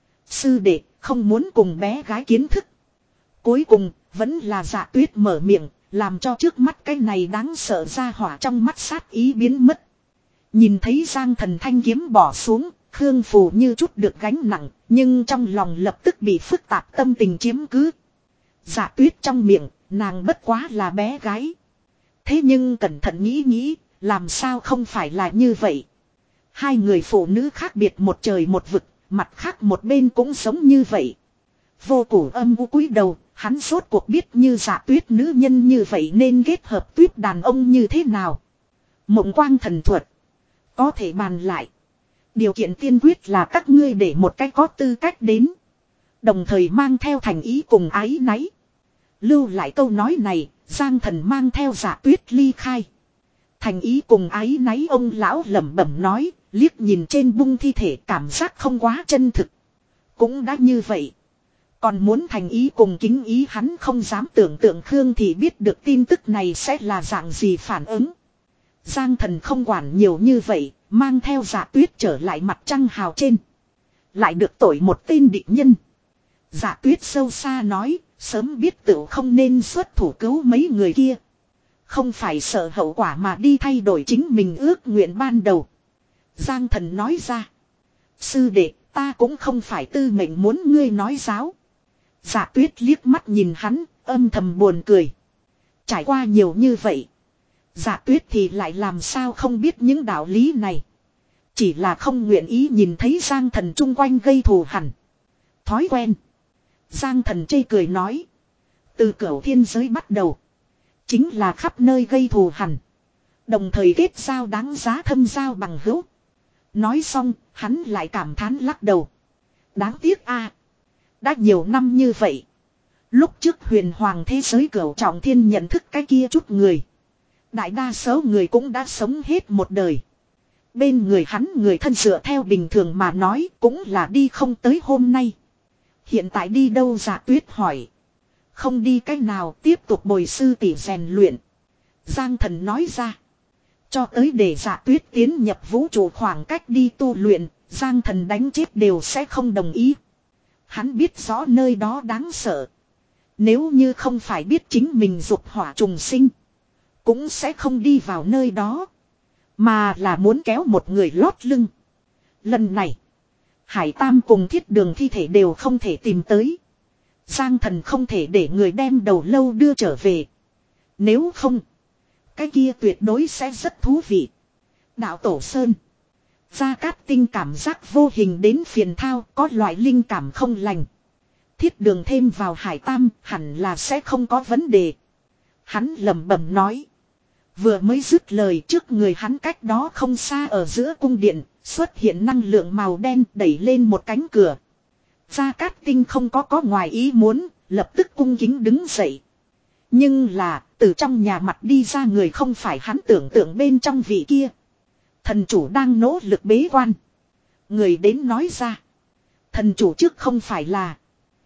Sư đệ, không muốn cùng bé gái kiến thức. Cuối cùng, vẫn là Dạ Tuyết mở miệng, làm cho trước mắt cái này đáng sợ ra hỏa trong mắt sát ý biến mất. Nhìn thấy Giang Thần thanh kiếm bỏ xuống, Khương Phù như chút được gánh nặng, nhưng trong lòng lập tức bị phức tạp tâm tình chiếm cứ. Dạ Tuyết trong miệng, nàng bất quá là bé gái. Thế nhưng cẩn thận nghĩ nghĩ, làm sao không phải là như vậy. Hai người phụ nữ khác biệt một trời một vực, mặt khác một bên cũng giống như vậy. Vô Củ âm u cúi đầu, hắn rốt cuộc biết như Dạ Tuyết nữ nhân như vậy nên kết hợp tuyết đàn ông như thế nào. Mộng quang thần thuật. Có thể bàn lại. Điều kiện tiên quyết là các ngươi để một cách có tư cách đến. Đồng thời mang theo thành ý cùng ái náy. Lưu lại câu nói này, Giang Thần mang theo Dạ Tuyết ly khai. Thành ý cùng ái náy ông lão lẩm bẩm nói, liếc nhìn trên bung thi thể cảm giác không quá chân thực. Cũng đã như vậy. Còn muốn thành ý cùng kính ý hắn không dám tưởng tượng Khương thì biết được tin tức này sẽ là dạng gì phản ứng. Giang Thần không quản nhiều như vậy, mang theo Dạ Tuyết trở lại mặt trăng hào trên. Lại được tội một tên địch nhân. Dạ Tuyết sâu xa nói, sớm biết tựu không nên xuất thủ cứu mấy người kia. Không phải sợ hậu quả mà đi thay đổi chính mình ước nguyện ban đầu. Giang Thần nói ra. Sư đệ, ta cũng không phải tư mệnh muốn ngươi nói giáo. Dạ Tuyết liếc mắt nhìn hắn, âm thầm buồn cười. Trải qua nhiều như vậy. Dạ Tuyết thì lại làm sao không biết những đạo lý này. Chỉ là không nguyện ý nhìn thấy Giang Thần chung quanh gây thù hằn. Thói quen. Giang Thần chê cười nói. Từ cửu thiên giới bắt đầu. Chính là khắp nơi gây thù hằn. Đồng thời kết giao đáng giá thâm giao bằng hữu. Nói xong, hắn lại cảm thán lắc đầu. Đáng tiếc a, đã nhiều năm như vậy. Lúc trước huyền hoàng thế giới cửu trọng thiên nhận thức cái kia chút người. Đại đa số người cũng đã sống hết một đời. Bên người hắn người thân dựa theo bình thường mà nói cũng là đi không tới hôm nay. Hiện tại đi đâu Dạ Tuyết hỏi. Không đi cách nào tiếp tục bồi sư tỷ rèn luyện. Giang Thần nói ra. Cho tới để Dạ Tuyết tiến nhập vũ trụ khoảng cách đi tu luyện, Giang Thần đánh chết đều sẽ không đồng ý. Hắn biết rõ nơi đó đáng sợ. Nếu như không phải biết chính mình dục hỏa trùng sinh, cũng sẽ không đi vào nơi đó. Mà là muốn kéo một người lót lưng. Lần này, Hải Tam cùng Thiết Đường thi thể đều không thể tìm tới. Giang Thần không thể để người đem đầu lâu đưa trở về. Nếu không, cái kia tuyệt đối sẽ rất thú vị. Đạo Tổ Sơn. Gia Cát Tinh cảm giác vô hình đến phiền thao, có loại linh cảm không lành. Thiết Đường thêm vào Hải Tam hẳn là sẽ không có vấn đề. Hắn lẩm bẩm nói. Vừa mới dứt lời trước người hắn cách đó không xa ở giữa cung điện, xuất hiện năng lượng màu đen đẩy lên một cánh cửa. Gia Cát Tinh không có có ngoài ý muốn, lập tức cung kính đứng dậy. Nhưng là, từ trong nhà mặt đi ra người không phải hắn tưởng tượng bên trong vị kia. Thần chủ đang nỗ lực bế quan. Người đến nói ra. Thần chủ trước không phải là.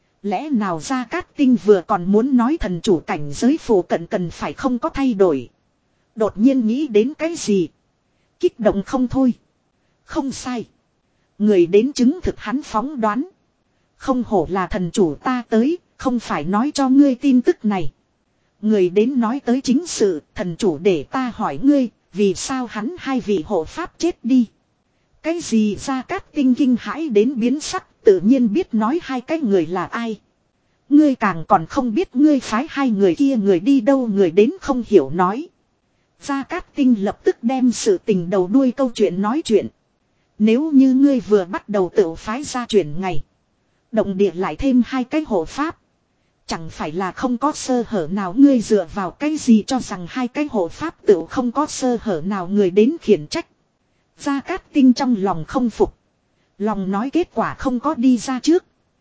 Lẽ nào Gia Cát Tinh vừa còn muốn nói thần chủ cảnh giới phù cận cần phải không có thay đổi. Đột nhiên nghĩ đến cái gì. Kích động không thôi. Không sai. Người đến chứng thực hắn phóng đoán. Không hổ là thần chủ ta tới, không phải nói cho ngươi tin tức này. Người đến nói tới chính sự, thần chủ để ta hỏi ngươi, vì sao hắn hai vị hộ pháp chết đi. Cái gì Gia Cát Tinh kinh hãi đến biến sắc, tự nhiên biết nói hai cái người là ai. Ngươi càng còn không biết ngươi phái hai người kia người đi đâu, người đến không hiểu nói. Gia Cát Tinh lập tức đem sự tình đầu đuôi câu chuyện nói chuyện. Nếu như ngươi vừa bắt đầu tự phái ra chuyển ngày, động địa lại thêm hai cái hộ pháp, chẳng phải là không có sơ hở nào, ngươi dựa vào cái gì cho rằng hai cái hộ pháp tự không có sơ hở nào, người đến khiển trách. Gia Cát Tinh trong lòng không phục. Lòng nói kết quả không có đi ra trước.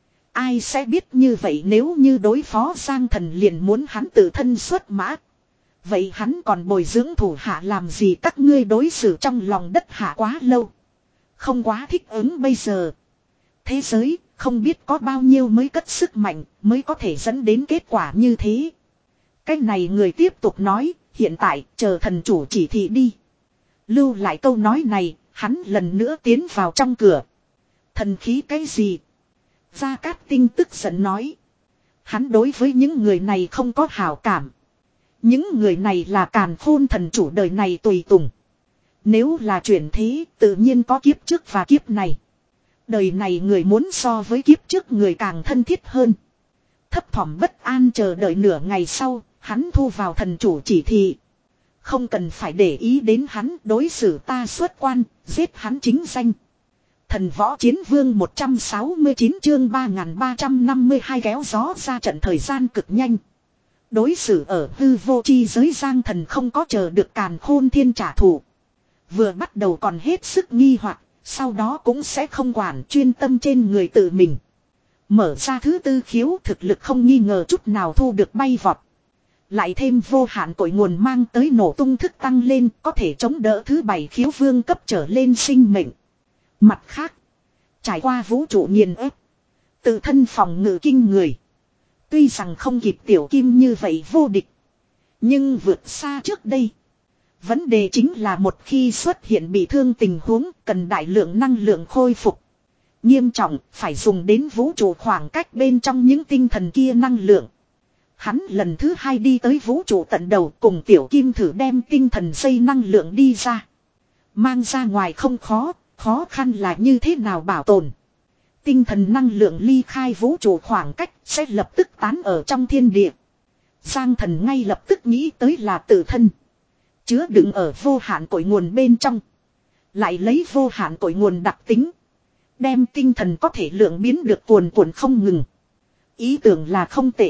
Ai sẽ biết như vậy, nếu như đối phó Giang Thần liền muốn hắn tự thân xuất mã. Vậy hắn còn bồi dưỡng thủ hạ làm gì, các ngươi đối xử trong lòng đất hạ quá lâu. Không quá thích ứng bây giờ. Thế giới không biết có bao nhiêu mới cất sức mạnh mới có thể dẫn đến kết quả như thế. Cái này người tiếp tục nói, hiện tại chờ thần chủ chỉ thị đi. Lưu lại câu nói này, hắn lần nữa tiến vào trong cửa. Thần khí cái gì? Gia Cát Tinh tức giận nói. Hắn đối với những người này không có hảo cảm. Những người này là càn khôn thần chủ đời này tùy tùng. Nếu là chuyển thế, tự nhiên có kiếp trước và kiếp này. Đời này người muốn so với kiếp trước người càng thân thiết hơn. Thấp thỏm bất an chờ đợi nửa ngày sau, hắn thu vào thần chủ chỉ thị. Không cần phải để ý đến hắn, đối xử ta xuất quan, giết hắn chính danh. Thần võ chiến vương một trăm sáu mươi chín chương ba nghìn ba trăm năm mươi hai kéo gió ra trận, thời gian cực nhanh. Đối xử ở hư vô chi giới Giang Thần không có chờ được càn khôn thiên trả thù. Vừa bắt đầu còn hết sức nghi hoặc, sau đó cũng sẽ không quản, chuyên tâm trên người tự mình. Mở ra thứ tư khiếu, thực lực không nghi ngờ chút nào thu được bay vọt. Lại thêm vô hạn cội nguồn mang tới nổ tung thức tăng lên, có thể chống đỡ thứ bảy khiếu vương cấp trở lên sinh mệnh. Mặt khác, trải qua vũ trụ nghiền ép, tự thân phòng ngự kinh người. Tuy rằng không kịp tiểu kim như vậy vô địch, nhưng vượt xa trước đây. Vấn đề chính là một khi xuất hiện bị thương tình huống, cần đại lượng năng lượng khôi phục. Nghiêm trọng, phải dùng đến vũ trụ khoảng cách bên trong những tinh thần kia năng lượng. Hắn lần thứ hai đi tới vũ trụ tận đầu, cùng tiểu kim thử đem tinh thần dây năng lượng đi ra. Mang ra ngoài không khó, khó khăn là như thế nào bảo tồn. Tinh thần năng lượng ly khai vũ trụ khoảng cách sẽ lập tức tán ở trong thiên địa. Giang Thần ngay lập tức nghĩ tới là tự thân. Chứa đựng ở vô hạn cội nguồn bên trong. Lại lấy vô hạn cội nguồn đặc tính. Đem tinh thần có thể lượng biến được cuồn cuộn không ngừng. Ý tưởng là không tệ.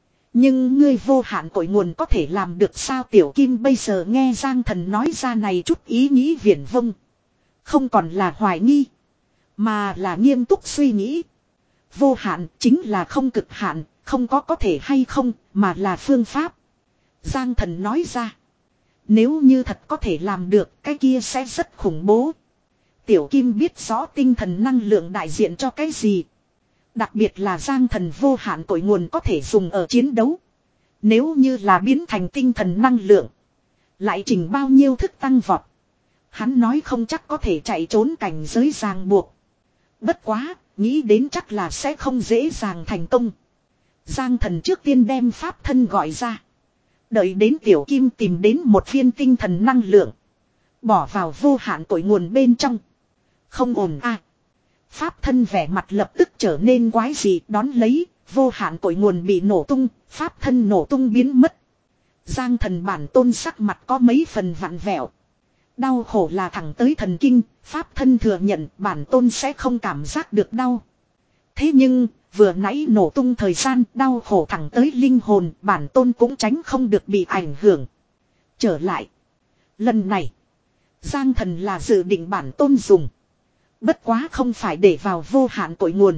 Nhưng ngươi vô hạn cội nguồn có thể làm được sao? Tiểu Kim bây giờ nghe Giang Thần nói ra này chút ý nghĩ viển vông. Không còn là hoài nghi. Mà là nghiêm túc suy nghĩ. Vô hạn chính là không cực hạn, không có có thể hay không, mà là phương pháp. Giang Thần nói ra. Nếu như thật có thể làm được, cái kia sẽ rất khủng bố. Tiểu Kim biết rõ tinh thần năng lượng đại diện cho cái gì. Đặc biệt là Giang Thần vô hạn cội nguồn có thể dùng ở chiến đấu. Nếu như là biến thành tinh thần năng lượng, lại trình bao nhiêu thức tăng vọt. Hắn nói không chắc có thể chạy trốn cảnh giới ràng buộc. Bất quá, nghĩ đến chắc là sẽ không dễ dàng thành công. Giang Thần trước tiên đem pháp thân gọi ra. Đợi đến Tiểu Kim tìm đến một viên tinh thần năng lượng. Bỏ vào vô hạn cội nguồn bên trong. Không ổn à. Pháp thân vẻ mặt lập tức trở nên quái dị, đón lấy, vô hạn cội nguồn bị nổ tung, pháp thân nổ tung biến mất. Giang Thần bản tôn sắc mặt có mấy phần vặn vẹo. Đau khổ là thẳng tới thần kinh, pháp thân thừa nhận bản tôn sẽ không cảm giác được đau. Thế nhưng, vừa nãy nổ tung thời gian đau khổ thẳng tới linh hồn, bản tôn cũng tránh không được bị ảnh hưởng. Trở lại. Lần này, Giang Thần là dự định bản tôn dùng. Bất quá không phải để vào vô hạn cội nguồn,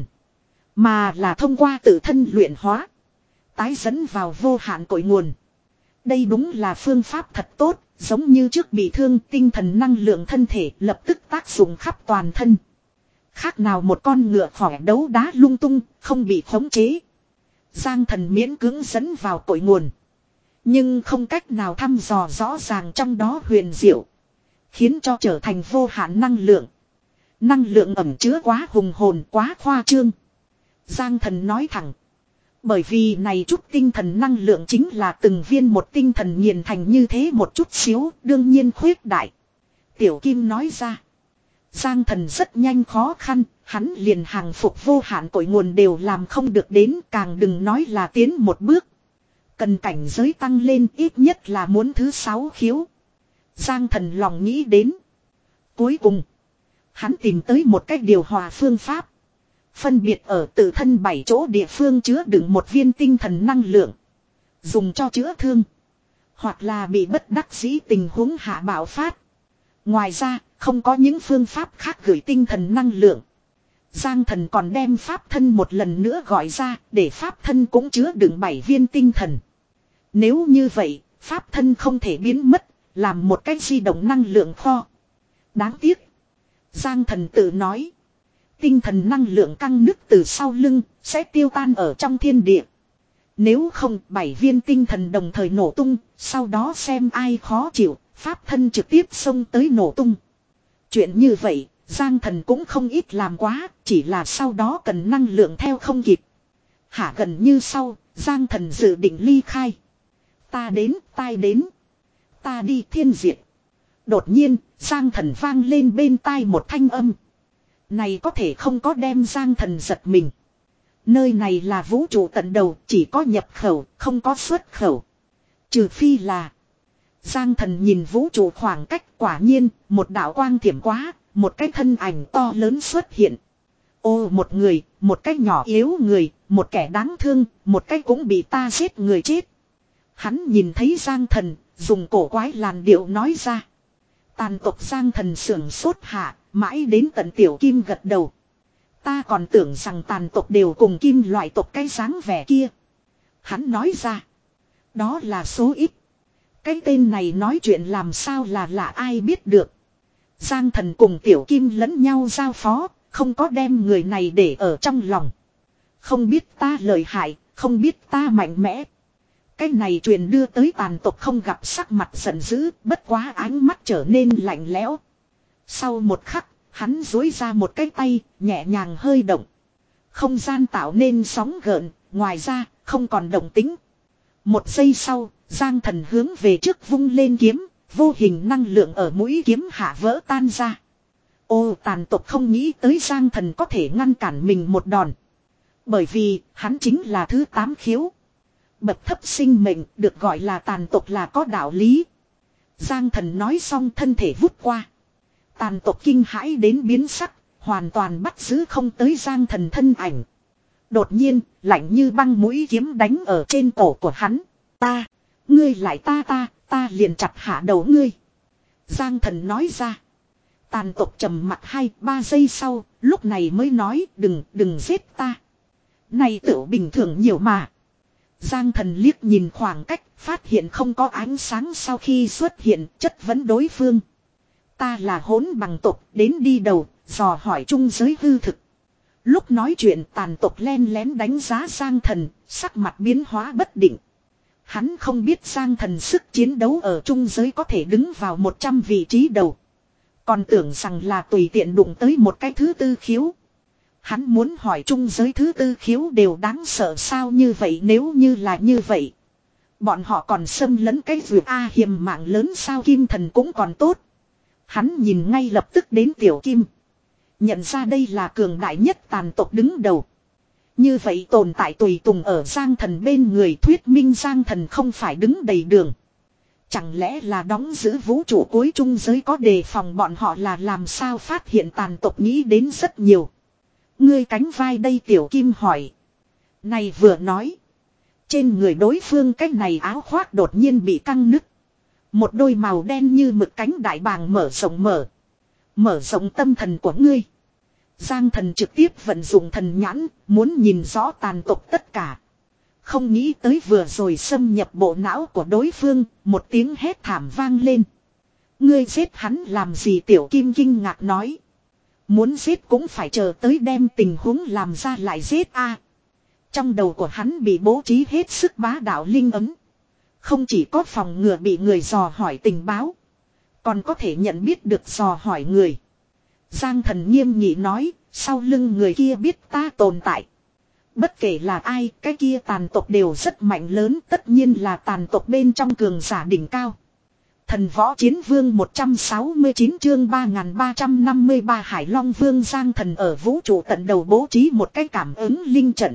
mà là thông qua tự thân luyện hóa, tái dẫn vào vô hạn cội nguồn. Đây đúng là phương pháp thật tốt, giống như trước bị thương, tinh thần năng lượng thân thể lập tức tác dụng khắp toàn thân. Khác nào một con ngựa khỏe đấu đá lung tung, không bị khống chế. Giang Thần miễn cưỡng dẫn vào cội nguồn, nhưng không cách nào thăm dò rõ ràng trong đó huyền diệu, khiến cho trở thành vô hạn năng lượng. Năng lượng ẩn chứa quá hùng hồn, quá khoa trương. Giang Thần nói thẳng. Bởi vì này chút tinh thần năng lượng chính là từng viên một tinh thần nghiền thành như thế một chút xíu, đương nhiên khuyết đại. Tiểu Kim nói ra. Giang Thần rất nhanh khó khăn, hắn liền hàng phục vô hạn cội nguồn đều làm không được đến, càng đừng nói là tiến một bước. Cần cảnh giới tăng lên ít nhất là muốn thứ sáu khiếu. Giang Thần lòng nghĩ đến. Cuối cùng, hắn tìm tới một cách điều hòa phương pháp. Phân biệt ở tự thân bảy chỗ địa phương chứa đựng một viên tinh thần năng lượng. Dùng cho chữa thương. Hoặc là bị bất đắc dĩ tình huống hạ bạo phát. Ngoài ra, không có những phương pháp khác gửi tinh thần năng lượng. Giang Thần còn đem pháp thân một lần nữa gọi ra, để pháp thân cũng chứa đựng bảy viên tinh thần. Nếu như vậy, pháp thân không thể biến mất, làm một cách di động năng lượng kho. Đáng tiếc. Giang Thần tự nói. Tinh thần năng lượng căng nứt từ sau lưng, sẽ tiêu tan ở trong thiên địa. Nếu không, bảy viên tinh thần đồng thời nổ tung, sau đó xem ai khó chịu, pháp thân trực tiếp xông tới nổ tung. Chuyện như vậy, Giang Thần cũng không ít làm quá, chỉ là sau đó cần năng lượng theo không kịp. Hả gần như sau, Giang Thần dự định ly khai. Ta đến, tai đến. Ta đi thiên diệt. Đột nhiên, Giang Thần vang lên bên tai một thanh âm. Này có thể không có đem Giang Thần giật mình. Nơi này là vũ trụ tận đầu, chỉ có nhập khẩu, không có xuất khẩu. Trừ phi là Giang Thần nhìn vũ trụ khoảng cách, quả nhiên, một đạo quang thiểm quá, một cái thân ảnh to lớn xuất hiện. Ô, một người, một cái nhỏ yếu người, một kẻ đáng thương, một cái cũng bị ta giết người chết. Hắn nhìn thấy Giang Thần, dùng cổ quái làn điệu nói ra. Tàn tộc Giang Thần sưởng sốt hạ, mãi đến tận Tiểu Kim gật đầu. Ta còn tưởng rằng tàn tộc đều cùng kim loại tộc cái dáng vẻ kia. Hắn nói ra. Đó là số ít. Cái tên này nói chuyện làm sao là lạ ai biết được. Giang Thần cùng Tiểu Kim lẫn nhau giao phó, không có đem người này để ở trong lòng. Không biết ta lợi hại, không biết ta mạnh mẽ. Cái này truyền đưa tới tàn tộc không gặp sắc mặt giận dữ, bất quá ánh mắt trở nên lạnh lẽo. Sau một khắc, hắn duỗi ra một cái tay, nhẹ nhàng hơi động. Không gian tạo nên sóng gợn, ngoài ra, không còn động tính. Một giây sau, Giang Thần hướng về trước vung lên kiếm, vô hình năng lượng ở mũi kiếm hạ vỡ tan ra. Ô, tàn tộc không nghĩ tới Giang Thần có thể ngăn cản mình một đòn. Bởi vì, hắn chính là thứ tám khiếu. Bậc thấp sinh mệnh được gọi là tàn tộc là có đạo lý. Giang Thần nói xong thân thể vút qua. Tàn tộc kinh hãi đến biến sắc, hoàn toàn bắt giữ không tới Giang Thần thân ảnh. Đột nhiên, lạnh như băng mũi kiếm đánh ở trên cổ của hắn. Ta, ngươi lại ta ta, ta liền chặt hạ đầu ngươi. Giang Thần nói ra. Tàn tộc trầm mặt hai, ba giây sau, lúc này mới nói đừng, đừng giết ta. Này tựu bình thường nhiều mà. Giang Thần liếc nhìn khoảng cách, phát hiện không có ánh sáng sau khi xuất hiện, chất vấn đối phương. Ta là hỗn bằng tộc, đến đi đầu, dò hỏi chung giới hư thực. Lúc nói chuyện tàn tộc len lén đánh giá Giang Thần, sắc mặt biến hóa bất định. Hắn không biết Giang Thần sức chiến đấu ở chung giới có thể đứng vào một trăm vị trí đầu. Còn tưởng rằng là tùy tiện đụng tới một cái thứ tư khiếu. Hắn muốn hỏi chung giới thứ tư khiếu đều đáng sợ sao như vậy nếu như là như vậy. Bọn họ còn xâm lấn cái vượt A hiểm mạng lớn sao Kim Thần cũng còn tốt. Hắn nhìn ngay lập tức đến Tiểu Kim. Nhận ra đây là cường đại nhất tàn tộc đứng đầu. Như vậy tồn tại tùy tùng ở Giang Thần bên người thuyết minh Giang Thần không phải đứng đầy đường. Chẳng lẽ là đóng giữ vũ trụ cuối trung giới có đề phòng bọn họ là làm sao phát hiện tàn tộc nghĩ đến rất nhiều. Ngươi cánh vai đây Tiểu Kim hỏi. Này vừa nói. Trên người đối phương cái này áo khoác đột nhiên bị căng nứt. Một đôi màu đen như mực cánh đại bàng mở rộng mở. Mở rộng tâm thần của ngươi. Giang Thần trực tiếp vận dụng thần nhãn, muốn nhìn rõ tàn tộc tất cả. Không nghĩ tới vừa rồi xâm nhập bộ não của đối phương, một tiếng hét thảm vang lên. Ngươi giết hắn làm gì Tiểu Kim kinh ngạc nói. Muốn giết cũng phải chờ tới đem tình huống làm ra lại giết a. Trong đầu của hắn bị bố trí hết sức bá đạo linh ấm. Không chỉ có phòng ngừa bị người dò hỏi tình báo. Còn có thể nhận biết được dò hỏi người. Giang Thần nghiêm nghị nói, sau lưng người kia biết ta tồn tại. Bất kể là ai, cái kia tàn tộc đều rất mạnh lớn, tất nhiên là tàn tộc bên trong cường giả đỉnh cao. Thần võ chiến vương một trăm sáu mươi chín chương ba nghìn ba trăm năm mươi ba Hải Long Vương Giang Thần ở vũ trụ tận đầu bố trí một cái cảm ứng linh trận.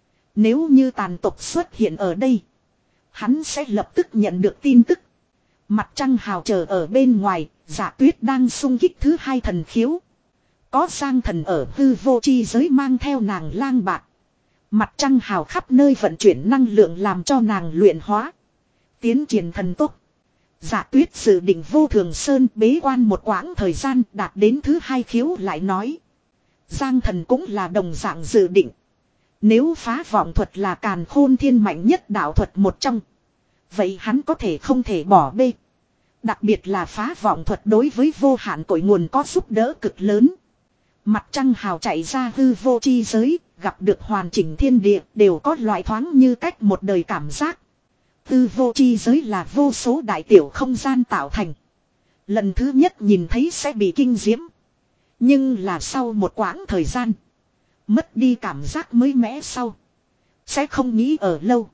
Nếu như tàn tộc xuất hiện ở đây, hắn sẽ lập tức nhận được tin tức. Mặt trăng hào chờ ở bên ngoài, Dạ Tuyết đang xung kích thứ hai thần khiếu. Có Giang Thần ở hư vô chi giới mang theo nàng lang bạc. Mặt trăng hào khắp nơi vận chuyển năng lượng làm cho nàng luyện hóa. Tiến triển thần tốc. Dạ Tuyết dự định vô thường sơn bế quan một quãng thời gian đạt đến thứ hai khiếu lại nói. Giang Thần cũng là đồng dạng dự định. Nếu phá vọng thuật là càn khôn thiên mạnh nhất đạo thuật một trong. Vậy hắn có thể không thể bỏ bê. Đặc biệt là phá vọng thuật đối với vô hạn cội nguồn có giúp đỡ cực lớn. Mặt trăng hào chạy ra hư vô chi giới, gặp được hoàn chỉnh thiên địa đều có loại thoáng như cách một đời cảm giác. Hư vô chi giới là vô số đại tiểu không gian tạo thành. Lần thứ nhất nhìn thấy sẽ bị kinh diễm. Nhưng là sau một quãng thời gian. Mất đi cảm giác mới mẻ sau. Sẽ không nghĩ ở lâu.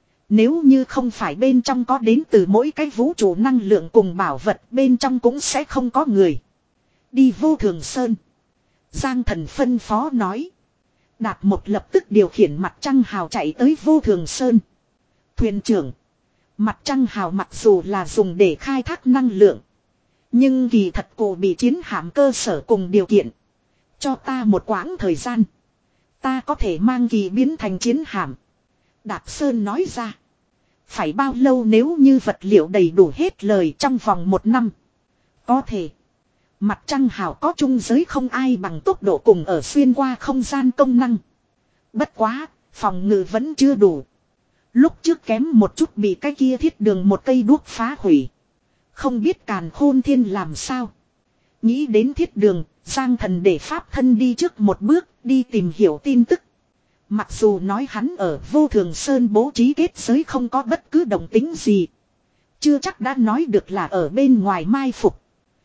Nếu như không phải bên trong có đến từ mỗi cái vũ trụ năng lượng cùng bảo vật bên trong cũng sẽ không có người. Đi vô thường sơn. Giang Thần phân phó nói. Đạt một lập tức điều khiển mặt trăng hào chạy tới vô thường sơn. Thuyền trưởng. Mặt trăng hào mặc dù là dùng để khai thác năng lượng. Nhưng kỳ thật cổ bị chiến hạm cơ sở cùng điều kiện. Cho ta một quãng thời gian. Ta có thể mang kỳ biến thành chiến hạm. Đạp Sơn nói ra. Phải bao lâu nếu như vật liệu đầy đủ hết lời trong vòng một năm. Có thể. Mặt trăng hào có chung giới không ai bằng tốc độ cùng ở xuyên qua không gian công năng. Bất quá, phòng ngự vẫn chưa đủ. Lúc trước kém một chút bị cái kia thiết đường một cây đuốc phá hủy. Không biết càn khôn thiên làm sao. Nghĩ đến thiết đường, Giang Thần để pháp thân đi trước một bước, đi tìm hiểu tin tức. Mặc dù nói hắn ở vô thường sơn bố trí kết giới không có bất cứ động tính gì. Chưa chắc đã nói được là ở bên ngoài mai phục.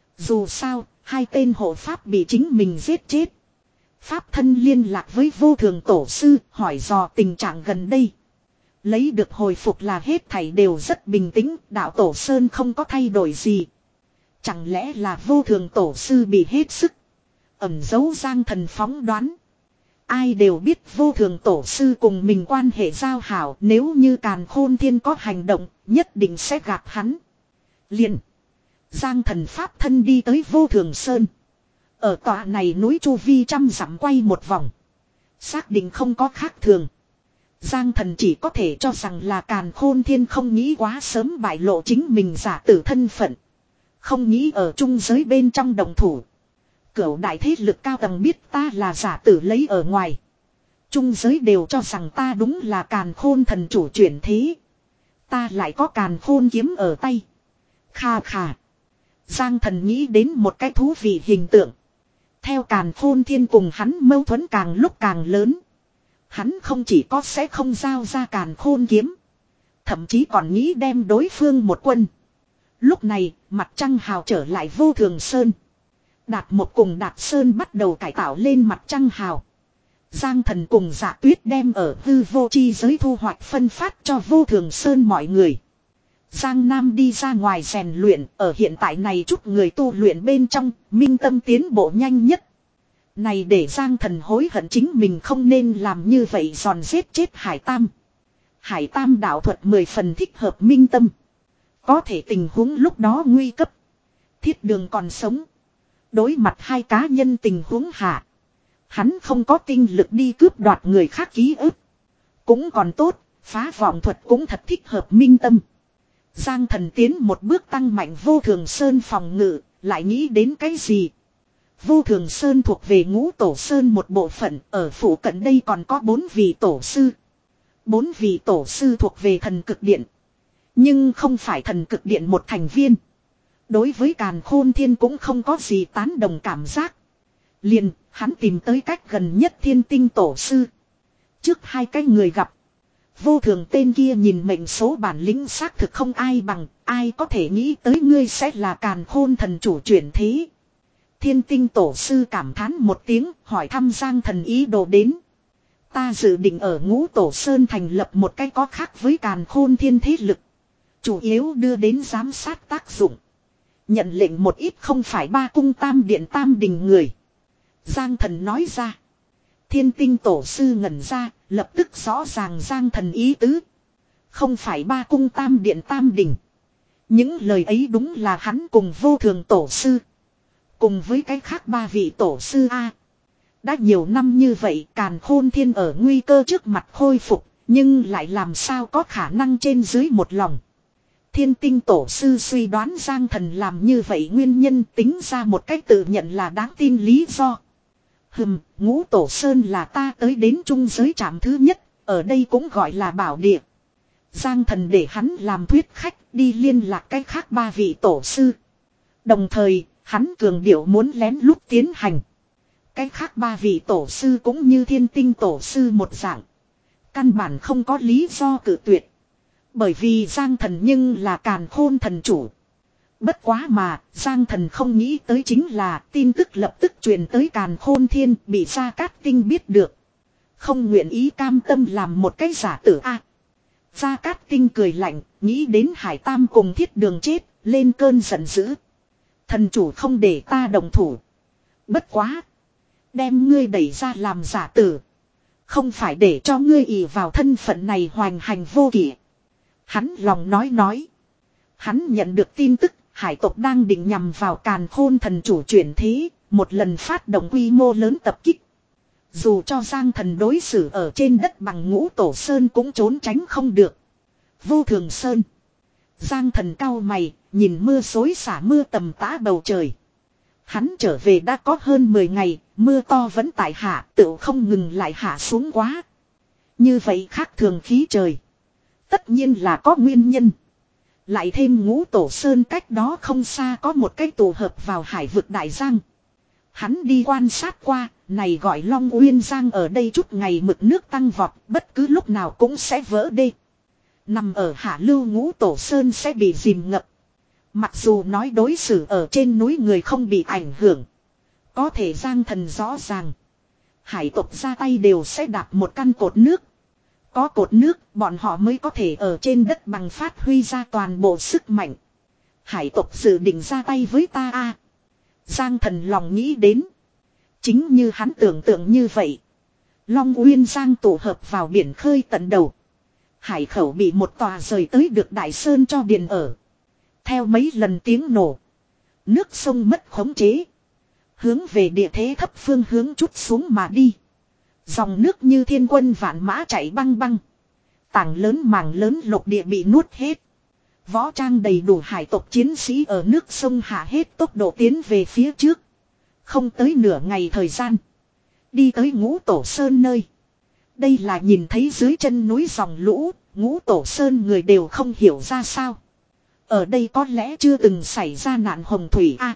Dù sao, hai tên hộ pháp bị chính mình giết chết. Pháp thân liên lạc với vô thường tổ sư, hỏi dò tình trạng gần đây. Lấy được hồi phục là hết thảy đều rất bình tĩnh, đạo tổ sơn không có thay đổi gì. Chẳng lẽ là vô thường tổ sư bị hết sức. Ẩn giấu Giang Thần phóng đoán. Ai đều biết vô thường tổ sư cùng mình quan hệ giao hảo, nếu như càn khôn thiên có hành động, nhất định sẽ gặp hắn. Liền. Giang Thần pháp thân đi tới vô thường sơn. Ở tòa này núi chu vi trăm dặm quay một vòng. Xác định không có khác thường. Giang Thần chỉ có thể cho rằng là càn khôn thiên không nghĩ quá sớm bại lộ chính mình giả tử thân phận. Không nghĩ ở chung giới bên trong đồng thủ. Cửu đại thế lực cao tầng biết ta là giả tử lấy ở ngoài. Trung giới đều cho rằng ta đúng là càn khôn thần chủ chuyển thế. Ta lại có càn khôn kiếm ở tay. Kha khà. Giang Thần nghĩ đến một cái thú vị hình tượng. Theo càn khôn thiên cùng hắn mâu thuẫn càng lúc càng lớn. Hắn không chỉ có sẽ không giao ra càn khôn kiếm. Thậm chí còn nghĩ đem đối phương một quân. Lúc này, mặt trăng hào trở lại vô thường sơn. Đạt một cùng Đạt Sơn bắt đầu cải tạo lên mặt trăng hào. Giang Thần cùng Dạ Tuyết đem ở hư vô chi giới thu hoạch phân phát cho vô thường sơn mọi người. Giang Nam đi ra ngoài rèn luyện, ở hiện tại này chút người tu luyện bên trong, minh tâm tiến bộ nhanh nhất. Này để Giang Thần hối hận chính mình không nên làm như vậy giòn giết chết Hải Tam. Hải Tam đạo thuật mười phần thích hợp minh tâm. Có thể tình huống lúc đó nguy cấp. Thiết đường còn sống. Đối mặt hai cá nhân tình huống hạ. Hắn không có tinh lực đi cướp đoạt người khác ký ức. Cũng còn tốt, phá vọng thuật cũng thật thích hợp minh tâm. Giang Thần tiến một bước tăng mạnh vô thường sơn phòng ngự, lại nghĩ đến cái gì? Vô thường sơn thuộc về ngũ tổ sơn một bộ phận, ở phủ cận đây còn có bốn vị tổ sư. Bốn vị tổ sư thuộc về thần cực điện. Nhưng không phải thần cực điện một thành viên. Đối với càn khôn thiên cũng không có gì tán đồng cảm giác. Liền, hắn tìm tới cách gần nhất thiên tinh tổ sư. Trước hai cái người gặp. Vô thường tên kia nhìn mệnh số bản lĩnh xác thực không ai bằng, ai có thể nghĩ tới ngươi sẽ là càn khôn thần chủ chuyển thế. Thiên tinh tổ sư cảm thán một tiếng, hỏi thăm Giang Thần ý đồ đến. Ta dự định ở Ngũ Tổ Sơn thành lập một cái có khác với Càn Khôn Thiên thế lực. Chủ yếu đưa đến giám sát tác dụng. Nhận lệnh một ít không phải ba cung tam điện tam đình người. Giang Thần nói ra. Thiên Tinh Tổ sư ngẩn ra, lập tức rõ ràng Giang Thần ý tứ. Không phải ba cung tam điện tam đình. Những lời ấy đúng là hắn cùng Vô Thường Tổ sư. Cùng với cái khác ba vị tổ sư A. Đã nhiều năm như vậy Càn Khôn Thiên ở nguy cơ trước mặt khôi phục. Nhưng lại làm sao có khả năng trên dưới một lòng. Thiên Tinh Tổ sư suy đoán Giang Thần làm như vậy nguyên nhân tính ra một cách tự nhận là đáng tin lý do. Hừm, Ngũ Tổ Sơn là ta tới đến trung giới trạm thứ nhất, ở đây cũng gọi là bảo địa. Giang Thần để hắn làm thuyết khách đi liên lạc cách khác ba vị tổ sư. Đồng thời, hắn cường điệu muốn lén lút tiến hành. Cách khác ba vị tổ sư cũng như Thiên Tinh Tổ sư một dạng. Căn bản không có lý do cự tuyệt. Bởi vì Giang Thần nhưng là Càn Khôn thần chủ. Bất quá mà, Giang Thần không nghĩ tới chính là tin tức lập tức truyền tới Càn Khôn Thiên bị Gia Cát Tinh biết được. Không nguyện ý cam tâm làm một cái giả tử a. Gia Cát Tinh cười lạnh, nghĩ đến Hải Tam cùng Thiết Đường chết, lên cơn giận dữ. Thần chủ không để ta đồng thủ. Bất quá. Đem ngươi đẩy ra làm giả tử. Không phải để cho ngươi ỷ vào thân phận này hoành hành vô kỷ. Hắn lòng nói nói. Hắn nhận được tin tức hải tộc đang định nhằm vào Càn Khôn thần chủ chuyển thế. Một lần phát động quy mô lớn tập kích. Dù cho Giang Thần đối xử ở trên đất bằng Ngũ Tổ Sơn cũng trốn tránh không được. Vô Thường Sơn. Giang Thần cau mày, nhìn mưa xối xả mưa tầm tã bầu trời. Hắn trở về đã có hơn mười ngày, mưa to vẫn tại hạ, tựu không ngừng lại hạ xuống quá. Như vậy khác thường khí trời. Tất nhiên là có nguyên nhân. Lại thêm Ngũ Tổ Sơn cách đó không xa có một cái tổ hợp vào hải vực Đại Giang. Hắn đi quan sát qua, này gọi Long Uyên Giang ở đây chút ngày mực nước tăng vọt, bất cứ lúc nào cũng sẽ vỡ đê. Nằm ở hạ lưu Ngũ Tổ Sơn sẽ bị dìm ngập. Mặc dù nói đối xử ở trên núi người không bị ảnh hưởng. Có thể Giang Thần rõ ràng. Hải tộc ra tay đều sẽ đạp một căn cột nước. Có cột nước bọn họ mới có thể ở trên đất bằng phát huy ra toàn bộ sức mạnh. Hải tộc dự định ra tay với ta a. Giang Thần lòng nghĩ đến. Chính như hắn tưởng tượng như vậy. Long Uyên Giang tụ hợp vào biển khơi tận đầu. Hải khẩu bị một tòa rời tới được Đại Sơn cho điện ở. Theo mấy lần tiếng nổ. Nước sông mất khống chế. Hướng về địa thế thấp phương hướng chút xuống mà đi. Dòng nước như thiên quân vạn mã chạy băng băng. Tảng lớn mảng lớn lục địa bị nuốt hết. Võ trang đầy đủ hải tộc chiến sĩ ở nước sông hạ hết tốc độ tiến về phía trước. Không tới nửa ngày thời gian. Đi tới Ngũ Tổ Sơn nơi. Đây là nhìn thấy dưới chân núi dòng lũ, Ngũ Tổ Sơn người đều không hiểu ra sao. Ở đây có lẽ chưa từng xảy ra nạn hồng thủy a. À,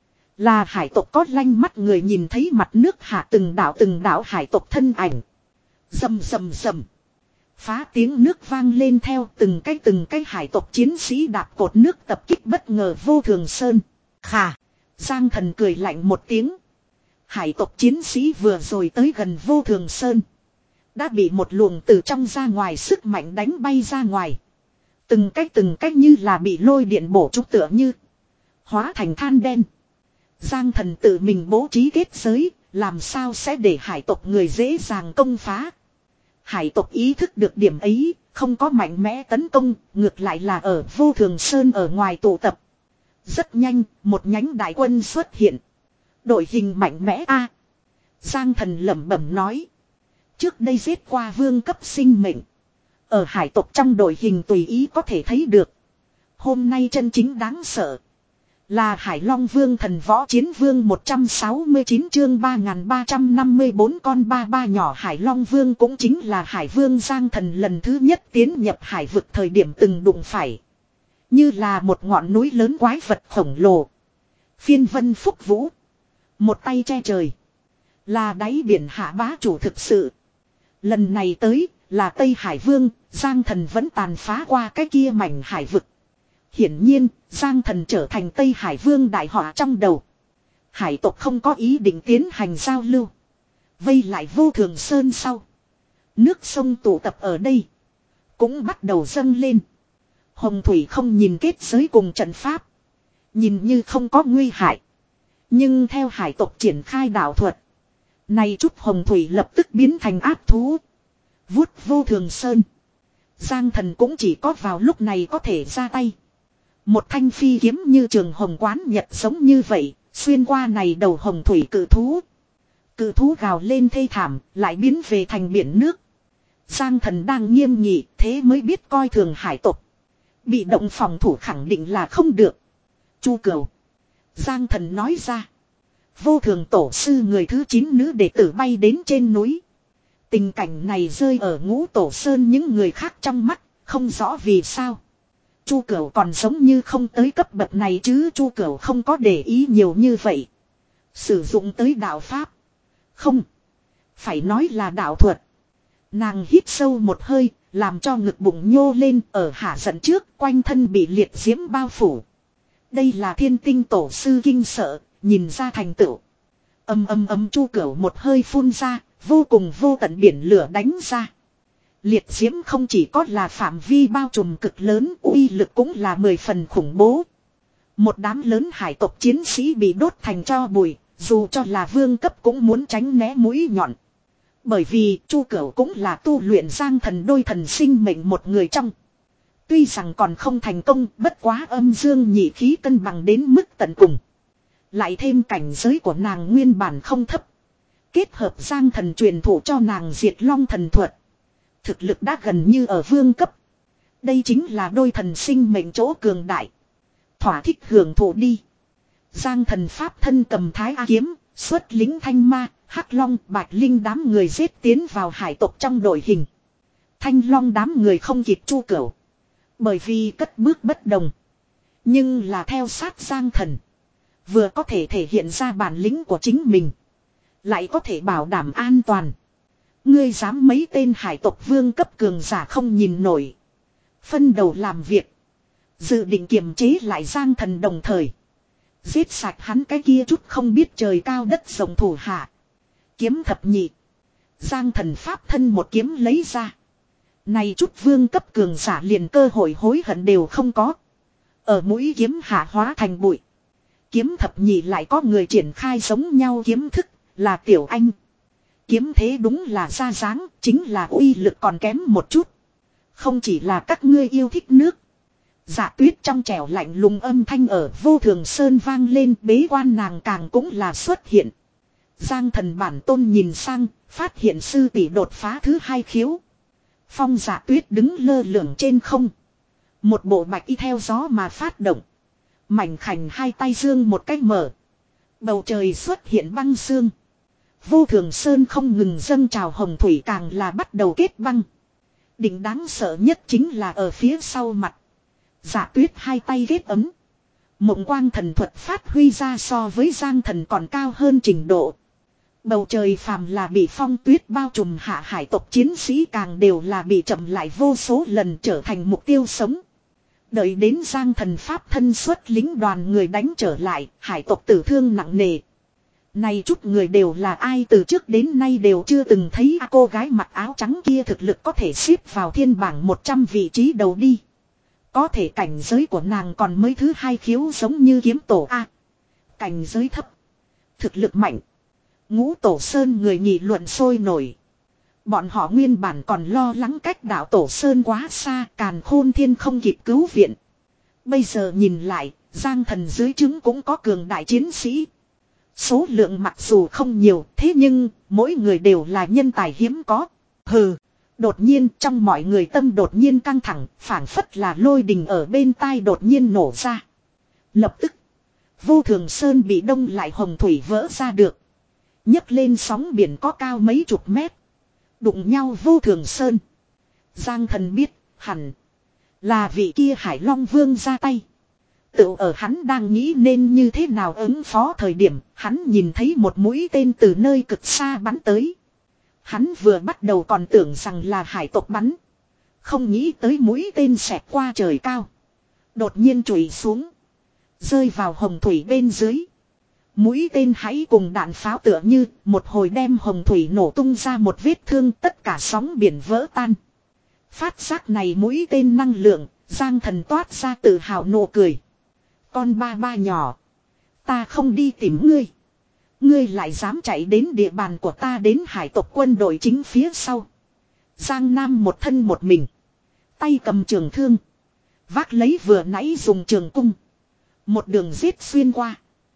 là hải tộc có lanh mắt người nhìn thấy mặt nước hạ từng đảo từng đảo hải tộc thân ảnh. Rầm rầm rầm. Phá tiếng nước vang lên theo từng cái từng cái hải tộc chiến sĩ đạp cột nước tập kích bất ngờ Vô Thường Sơn. Khà. Giang Thần cười lạnh một tiếng. Hải tộc chiến sĩ vừa rồi tới gần Vô Thường Sơn. Đã bị một luồng từ trong ra ngoài sức mạnh đánh bay ra ngoài. Từng cách từng cách như là bị lôi điện bổ trúng tựa như. Hóa thành than đen. Giang Thần tự mình bố trí kết giới. Làm sao sẽ để hải tộc người dễ dàng công phá. Hải tộc ý thức được điểm ấy. Không có mạnh mẽ tấn công. Ngược lại là ở Vô Thường Sơn ở ngoài tụ tập. Rất nhanh một nhánh đại quân xuất hiện. Đội hình mạnh mẽ a. Giang Thần lẩm bẩm nói. Trước đây giết qua vương cấp sinh mệnh. Ở hải tộc trong đội hình tùy ý có thể thấy được. Hôm nay chân chính đáng sợ. Là Hải Long Vương Thần Võ Chiến Vương một trăm sáu mươi chín chương ba nghìn ba trăm năm mươi bốn con ba ba nhỏ Hải Long Vương cũng chính là Hải Vương Giang Thần lần thứ nhất tiến nhập hải vực thời điểm từng đụng phải. Như là một ngọn núi lớn quái vật khổng lồ. Phiên vân phúc vũ. Một tay che trời. Là đáy biển hạ bá chủ thực sự. Lần này tới là Tây Hải Vương, Giang Thần vẫn tàn phá qua cái kia mảnh hải vực. Hiển nhiên, Giang Thần trở thành Tây Hải Vương đại họa trong đầu. Hải tộc không có ý định tiến hành giao lưu. Vây lại Vô Thường Sơn sau. Nước sông tụ tập ở đây. Cũng bắt đầu dâng lên. Hồng thủy không nhìn kết giới cùng trận pháp. Nhìn như không có nguy hại. Nhưng theo hải tộc triển khai đạo thuật. Này chút hồng thủy lập tức biến thành ác thú. Vuốt vô thường sơn. Giang thần cũng chỉ có vào lúc này có thể ra tay. Một thanh phi kiếm như trường hồng quán nhật giống như vậy. Xuyên qua này đầu hồng thủy cự thú. Cự thú gào lên thê thảm. Lại biến về thành biển nước. Giang thần đang nghiêm nghị. Thế mới biết coi thường hải tộc. Bị động phòng thủ khẳng định là không được. Chu Cửu. Giang thần nói ra. Vô thường tổ sư người thứ chín nữ đệ tử bay đến trên núi. Tình cảnh này rơi ở Ngũ Tổ Sơn những người khác trong mắt. Không rõ vì sao. Chu Cửu còn giống như không tới cấp bậc này chứ. Chu Cửu không có để ý nhiều như vậy. Sử dụng tới đạo pháp. Không. Phải nói là đạo thuật. Nàng hít sâu một hơi. Làm cho ngực bụng nhô lên ở hạ giận trước. Quanh thân bị liệt diễm bao phủ. Đây là thiên tinh tổ sư kinh sợ. Nhìn ra thành tựu. Âm âm âm Chu Cửu một hơi phun ra. Vô cùng vô tận biển lửa đánh ra. Liệt diễm không chỉ có là phạm vi bao trùm cực lớn. Uy lực cũng là mười phần khủng bố. Một đám lớn hải tộc chiến sĩ bị đốt thành tro bụi. Dù cho là vương cấp cũng muốn tránh né mũi nhọn. Bởi vì Chu Cửu cũng là tu luyện giang thần đôi thần sinh mệnh một người trong. Tuy rằng còn không thành công, bất quá âm dương nhị khí cân bằng đến mức tận cùng. Lại thêm cảnh giới của nàng nguyên bản không thấp. Kết hợp giang thần truyền thụ cho nàng diệt long thần thuật. Thực lực đã gần như ở vương cấp. Đây chính là đôi thần sinh mệnh chỗ cường đại. Thỏa thích hưởng thụ đi. Giang thần pháp thân cầm thái A kiếm, xuất lính thanh ma, hắc long, bạch linh đám người giết tiến vào hải tộc trong đội hình. Thanh long đám người không kịp Chu Cửu. Bởi vì cất bước bất đồng. Nhưng là theo sát giang thần. Vừa có thể thể hiện ra bản lĩnh của chính mình. Lại có thể bảo đảm an toàn. Ngươi dám mấy tên hải tộc vương cấp cường giả không nhìn nổi. Phân đầu làm việc. Dự định kiềm chế lại giang thần đồng thời. Giết sạch hắn cái kia chút không biết trời cao đất rộng thủ hạ. Kiếm thập nhị. Giang thần pháp thân một kiếm lấy ra. Này chút vương cấp cường giả liền cơ hội hối hận đều không có. Ở mũi kiếm hạ hóa thành bụi. Kiếm thập nhị lại có người triển khai giống nhau kiếm thức, là Tiểu Anh. Kiếm thế đúng là ra dáng, chính là uy lực còn kém một chút. Không chỉ là các ngươi yêu thích nước. Dạ Tuyết trong trẻo lạnh lùng âm thanh ở vô thường sơn vang lên, bế quan nàng càng cũng là xuất hiện. Giang thần bản tôn nhìn sang, phát hiện sư tỷ đột phá thứ hai khiếu. Phong Dạ Tuyết đứng lơ lửng trên không. Một bộ bạch y theo gió mà phát động. Mảnh khảnh hai tay dương một cách mở. Bầu trời xuất hiện băng sương. Vô thường sơn không ngừng dâng trào hồng thủy càng là bắt đầu kết băng. Đỉnh đáng sợ nhất chính là ở phía sau mặt. Dạ Tuyết hai tay ghét ấm. Mộng quang thần thuật phát huy ra so với giang thần còn cao hơn trình độ. Bầu trời phàm là bị phong tuyết bao trùm hạ hải tộc chiến sĩ càng đều là bị chậm lại vô số lần trở thành mục tiêu sống. Đợi đến giang thần pháp thân xuất lính đoàn người đánh trở lại, hải tộc tử thương nặng nề. Này chút người đều là ai từ trước đến nay đều chưa từng thấy à, cô gái mặc áo trắng kia thực lực có thể xếp vào thiên bảng một trăm vị trí đầu đi. Có thể cảnh giới của nàng còn mới thứ hai khiếu giống như kiếm tổ A. Cảnh giới thấp. Thực lực mạnh. Ngũ Tổ Sơn người nghị luận sôi nổi. Bọn họ nguyên bản còn lo lắng cách đảo Tổ Sơn quá xa, càn khôn thiên không kịp cứu viện. Bây giờ nhìn lại, giang thần dưới trướng cũng có cường đại chiến sĩ. Số lượng mặc dù không nhiều, thế nhưng mỗi người đều là nhân tài hiếm có. Hừ, đột nhiên trong mọi người tâm đột nhiên căng thẳng, phảng phất là lôi đình ở bên tai đột nhiên nổ ra. Lập tức, vô thường sơn bị đông lại hồng thủy vỡ ra được. Nhấc lên sóng biển có cao mấy chục mét. Đụng nhau vô thường sơn. Giang thần biết, hẳn là vị kia Hải Long Vương ra tay. Tự ở hắn đang nghĩ nên như thế nào ứng phó thời điểm, hắn nhìn thấy một mũi tên từ nơi cực xa bắn tới. Hắn vừa bắt đầu còn tưởng rằng là hải tộc bắn. Không nghĩ tới mũi tên xẹt qua trời cao. Đột nhiên chùi xuống. Rơi vào hồng thủy bên dưới. Mũi tên hãy cùng đạn pháo tựa như một hồi đem hồng thủy nổ tung ra một vết thương, tất cả sóng biển vỡ tan. Phát giác này mũi tên năng lượng, Giang Thần toát ra tự hào nụ cười. Con ba ba nhỏ. Ta không đi tìm ngươi. Ngươi lại dám chạy đến địa bàn của ta, đến hải tộc quân đội chính phía sau. Giang Nam một thân một mình. Tay cầm trường thương. Vác lấy vừa nãy dùng trường cung. Một đường giết xuyên qua.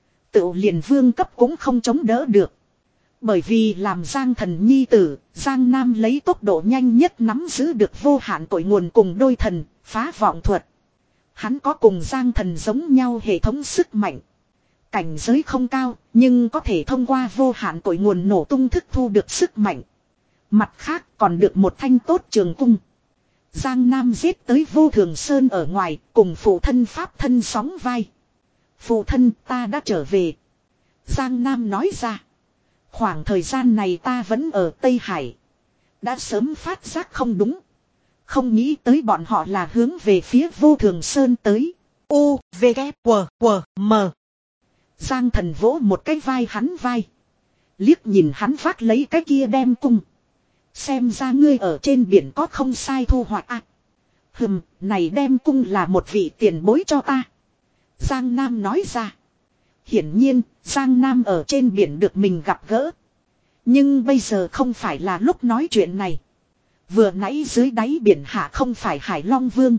Tự liền vương cấp cũng không chống đỡ được. Bởi vì làm Giang Thần nhi tử, Giang Nam lấy tốc độ nhanh nhất nắm giữ được vô hạn cội nguồn cùng đôi thần, phá vọng thuật. Hắn có cùng Giang Thần giống nhau hệ thống sức mạnh. Cảnh giới không cao, nhưng có thể thông qua vô hạn cội nguồn nổ tung thức thu được sức mạnh. Mặt khác còn được một thanh tốt trường cung. Giang Nam giết tới Vô Thường Sơn ở ngoài, cùng phụ thân pháp thân sóng vai. Phụ thân, ta đã trở về. Giang Nam nói ra. Khoảng thời gian này ta vẫn ở Tây Hải. Đã sớm phát giác không đúng. Không nghĩ tới bọn họ là hướng về phía Vô Thường Sơn tới. U, V, K, W, W, M. Giang Thần vỗ một cái vai hắn vai. Liếc nhìn hắn vác lấy cái kia đem cung. Xem ra ngươi ở trên biển có không sai thu hoạch à. Hừm, này đem cung là một vị tiền bối cho ta. Giang Nam nói ra. Hiển nhiên, Giang Nam ở trên biển được mình gặp gỡ. Nhưng bây giờ không phải là lúc nói chuyện này. Vừa nãy dưới đáy biển hạ không phải Hải Long Vương.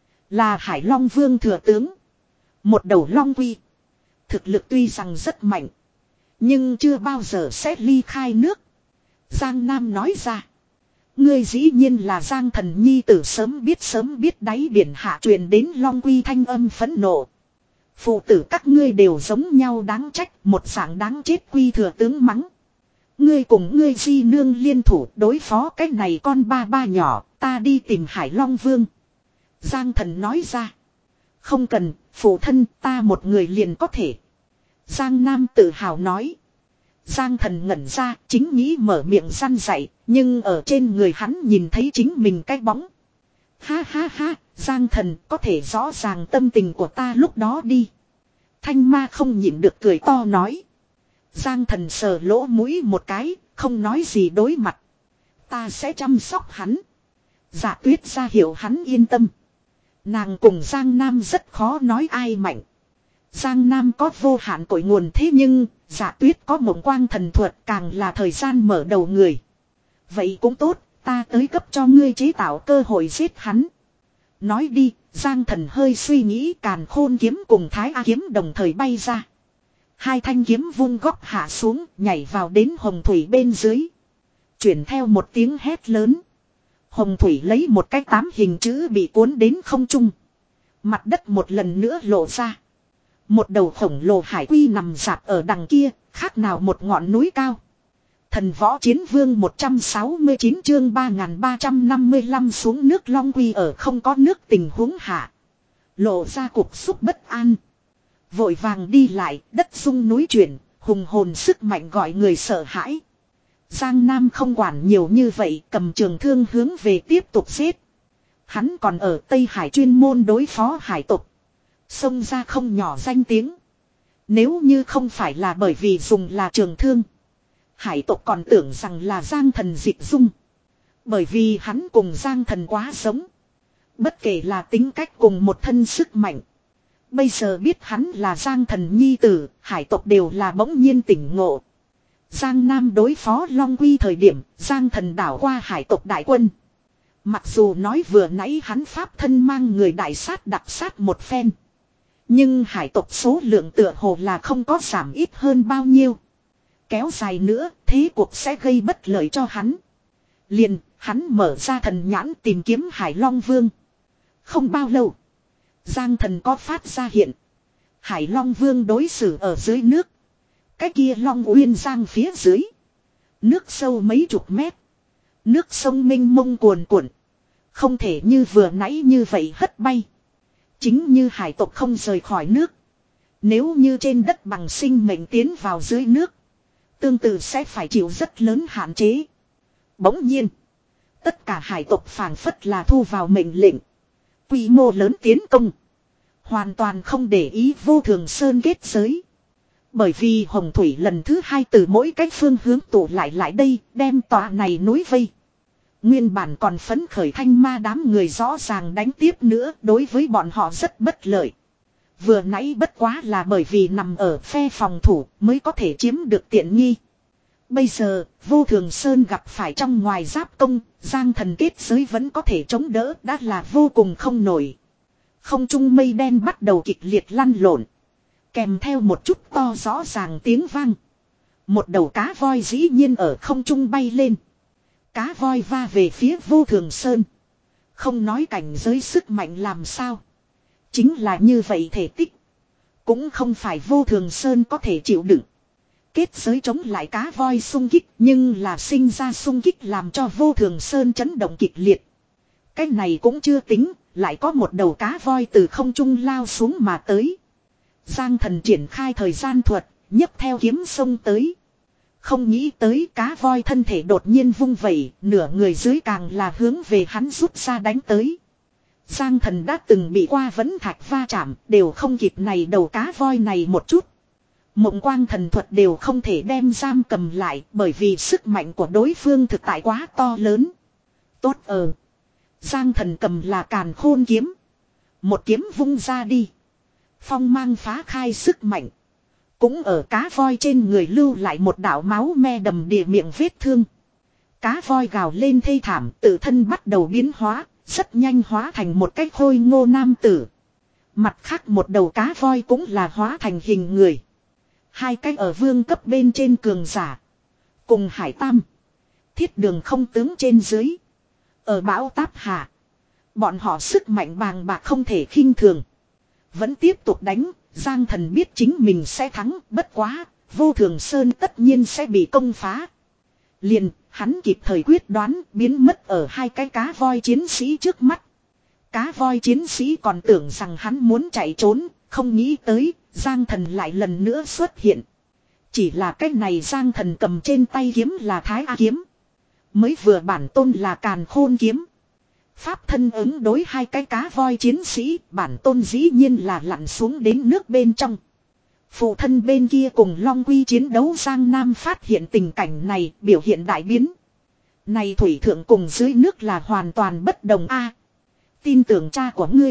Là Hải Long Vương thừa tướng. Một đầu long quy. Thực lực tuy rằng rất mạnh. Nhưng chưa bao giờ sẽ ly khai nước. Giang Nam nói ra. Ngươi dĩ nhiên là Giang Thần nhi tử, sớm biết sớm biết đáy biển hạ truyền đến long quy thanh âm phẫn nộ. Phụ tử các ngươi đều giống nhau đáng trách, một dạng đáng chết quy thừa tướng mắng. Ngươi cùng ngươi di nương liên thủ đối phó cái này con ba ba nhỏ, ta đi tìm Hải Long Vương. Giang Thần nói ra. Không cần, phụ thân, ta một người liền có thể. Giang Nam tự hào nói. Giang Thần ngẩn ra, chính nghĩ mở miệng răn dạy, nhưng ở trên người hắn nhìn thấy chính mình cái bóng. Ha ha ha, Giang Thần có thể rõ ràng tâm tình của ta lúc đó đi. Thanh ma không nhịn được cười to nói. Giang Thần sờ lỗ mũi một cái, không nói gì đối mặt. Ta sẽ chăm sóc hắn. Dạ Tuyết ra hiểu hắn yên tâm. Nàng cùng Giang Nam rất khó nói ai mạnh. Giang Nam có vô hạn cội nguồn, thế nhưng Dạ Tuyết có mộng quang thần thuật, càng là thời gian mở đầu người. Vậy cũng tốt, ta tới cấp cho ngươi chế tạo cơ hội giết hắn. Nói đi, Giang Thần hơi suy nghĩ, càn khôn kiếm cùng Thái A kiếm đồng thời bay ra. Hai thanh kiếm vung góc hạ xuống, nhảy vào đến hồng thủy bên dưới. Chuyển theo một tiếng hét lớn. Hồng thủy lấy một cái tám hình chữ bị cuốn đến không trung. Mặt đất một lần nữa lộ ra. Một đầu khổng lồ hải quy nằm rạp ở đằng kia, khác nào một ngọn núi cao. Thần võ chiến vương một trăm sáu mươi chín chương ba nghìn ba trăm năm mươi lăm xuống nước long quy ở không có nước tình huống hạ. Lộ ra cục xúc bất an. Vội vàng đi lại, đất rung núi chuyển, hùng hồn sức mạnh gọi người sợ hãi. Giang Nam không quản nhiều như vậy, cầm trường thương hướng về tiếp tục giết. Hắn còn ở Tây Hải chuyên môn đối phó hải tộc. Xông ra không nhỏ danh tiếng. Nếu như không phải là bởi vì dùng là trường thương, hải tộc còn tưởng rằng là Giang Thần dịch dung. Bởi vì hắn cùng Giang Thần quá giống. Bất kể là tính cách cùng một thân sức mạnh. Bây giờ biết hắn là Giang Thần nhi tử, hải tộc đều là bỗng nhiên tỉnh ngộ. Giang Nam đối phó Long Quy thời điểm, Giang Thần đảo qua hải tộc đại quân. Mặc dù nói vừa nãy hắn pháp thân mang người đại sát đặc sát một phen. Nhưng hải tộc số lượng tựa hồ là không có giảm ít hơn bao nhiêu. Kéo dài nữa, thế cuộc sẽ gây bất lợi cho hắn. Liền, hắn mở ra thần nhãn tìm kiếm Hải Long Vương. Không bao lâu, Giang Thần có phát ra hiện. Hải Long Vương đối xử ở dưới nước. Cái kia Long Uyên Giang phía dưới. Nước sâu mấy chục mét. Nước sông mênh mông cuồn cuộn. Không thể như vừa nãy như vậy hất bay. Chính như hải tộc không rời khỏi nước. Nếu như trên đất bằng sinh mệnh tiến vào dưới nước, tương tự sẽ phải chịu rất lớn hạn chế. Bỗng nhiên, tất cả hải tộc phảng phất là thu vào mệnh lệnh. Quy mô lớn tiến công. Hoàn toàn không để ý Vô Thường Sơn kết giới. Bởi vì hồng thủy lần thứ hai từ mỗi cách phương hướng tụ lại lại đây, đem tòa này núi vây. Nguyên bản còn phấn khởi thanh ma đám người rõ ràng đánh tiếp nữa, đối với bọn họ rất bất lợi. Vừa nãy bất quá là bởi vì nằm ở phe phòng thủ mới có thể chiếm được tiện nghi. Bây giờ, Vô Thường Sơn gặp phải trong ngoài giáp công, Giang Thần kết giới vẫn có thể chống đỡ, đã là vô cùng không nổi. Không trung mây đen bắt đầu kịch liệt lăn lộn. Kèm theo một chút to rõ ràng tiếng vang. Một đầu cá voi dĩ nhiên ở không trung bay lên. Cá voi va về phía Vô Thường Sơn. Không nói cảnh giới sức mạnh làm sao. Chính là như vậy thể tích. Cũng không phải Vô Thường Sơn có thể chịu đựng. Kết giới chống lại cá voi xung kích, nhưng là sinh ra xung kích làm cho Vô Thường Sơn chấn động kịch liệt. Cái này cũng chưa tính, lại có một đầu cá voi từ không trung lao xuống mà tới. Giang Thần triển khai thời gian thuật, nhấc theo kiếm sông tới. Không nghĩ tới cá voi thân thể đột nhiên vung vẩy, nửa người dưới càng là hướng về hắn rút ra đánh tới. Giang Thần đã từng bị qua vấn thạch va chạm, đều không kịp này đầu cá voi này một chút. Mộng quang thần thuật đều không thể đem giam cầm lại, bởi vì sức mạnh của đối phương thực tại quá to lớn. Tốt ở. Giang Thần cầm là càn khôn kiếm. Một kiếm vung ra đi. Phong mang phá khai sức mạnh. Cũng ở cá voi trên người lưu lại một đạo máu me đầm đìa miệng vết thương. Cá voi gào lên thê thảm, tự thân bắt đầu biến hóa, rất nhanh hóa thành một cái khôi ngô nam tử. Mặt khác một đầu cá voi cũng là hóa thành hình người. Hai cái ở vương cấp bên trên cường giả. Cùng Hải Tam. Thiết Đường không tướng trên dưới. Ở bão táp hạ. Bọn họ sức mạnh bàng bạc không thể khinh thường. Vẫn tiếp tục đánh. Giang Thần biết chính mình sẽ thắng. Bất quá. Vô Thường Sơn tất nhiên sẽ bị công phá. Liền hắn kịp thời quyết đoán biến mất ở hai cái cá voi chiến sĩ trước mắt. Cá voi chiến sĩ còn tưởng rằng hắn muốn chạy trốn. Không nghĩ tới. Giang Thần lại lần nữa xuất hiện. Chỉ là cái này Giang Thần cầm trên tay kiếm là Thái A kiếm. Mới vừa bản tôn là Càn Khôn kiếm. Pháp thân ứng đối hai cái cá voi chiến sĩ, bản tôn dĩ nhiên là lặn xuống đến nước bên trong. Phụ thân bên kia cùng Long Quy chiến đấu, Giang Nam phát hiện tình cảnh này, biểu hiện đại biến. Này thủy thượng cùng dưới nước là hoàn toàn bất đồng a. Tin tưởng cha của ngươi.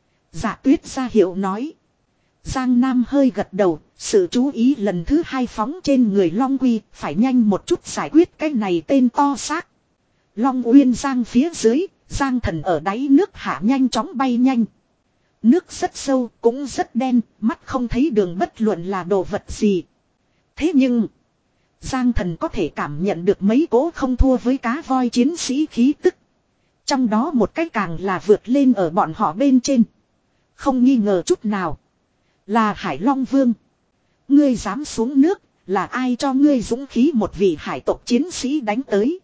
Dạ Tuyết ra hiệu nói. Giang Nam hơi gật đầu, sự chú ý lần thứ hai phóng trên người Long Quy, phải nhanh một chút giải quyết cái này tên to xác. Long Uyên Giang phía dưới, Giang Thần ở đáy nước hạ nhanh chóng bay nhanh. Nước rất sâu, cũng rất đen, mắt không thấy đường bất luận là đồ vật gì. Thế nhưng, Giang Thần có thể cảm nhận được mấy cỗ không thua với cá voi chiến sĩ khí tức. Trong đó một cái càng là vượt lên ở bọn họ bên trên. Không nghi ngờ chút nào. Là Hải Long Vương. Ngươi dám xuống nước, là ai cho ngươi dũng khí? Một vị hải tộc chiến sĩ đánh tới.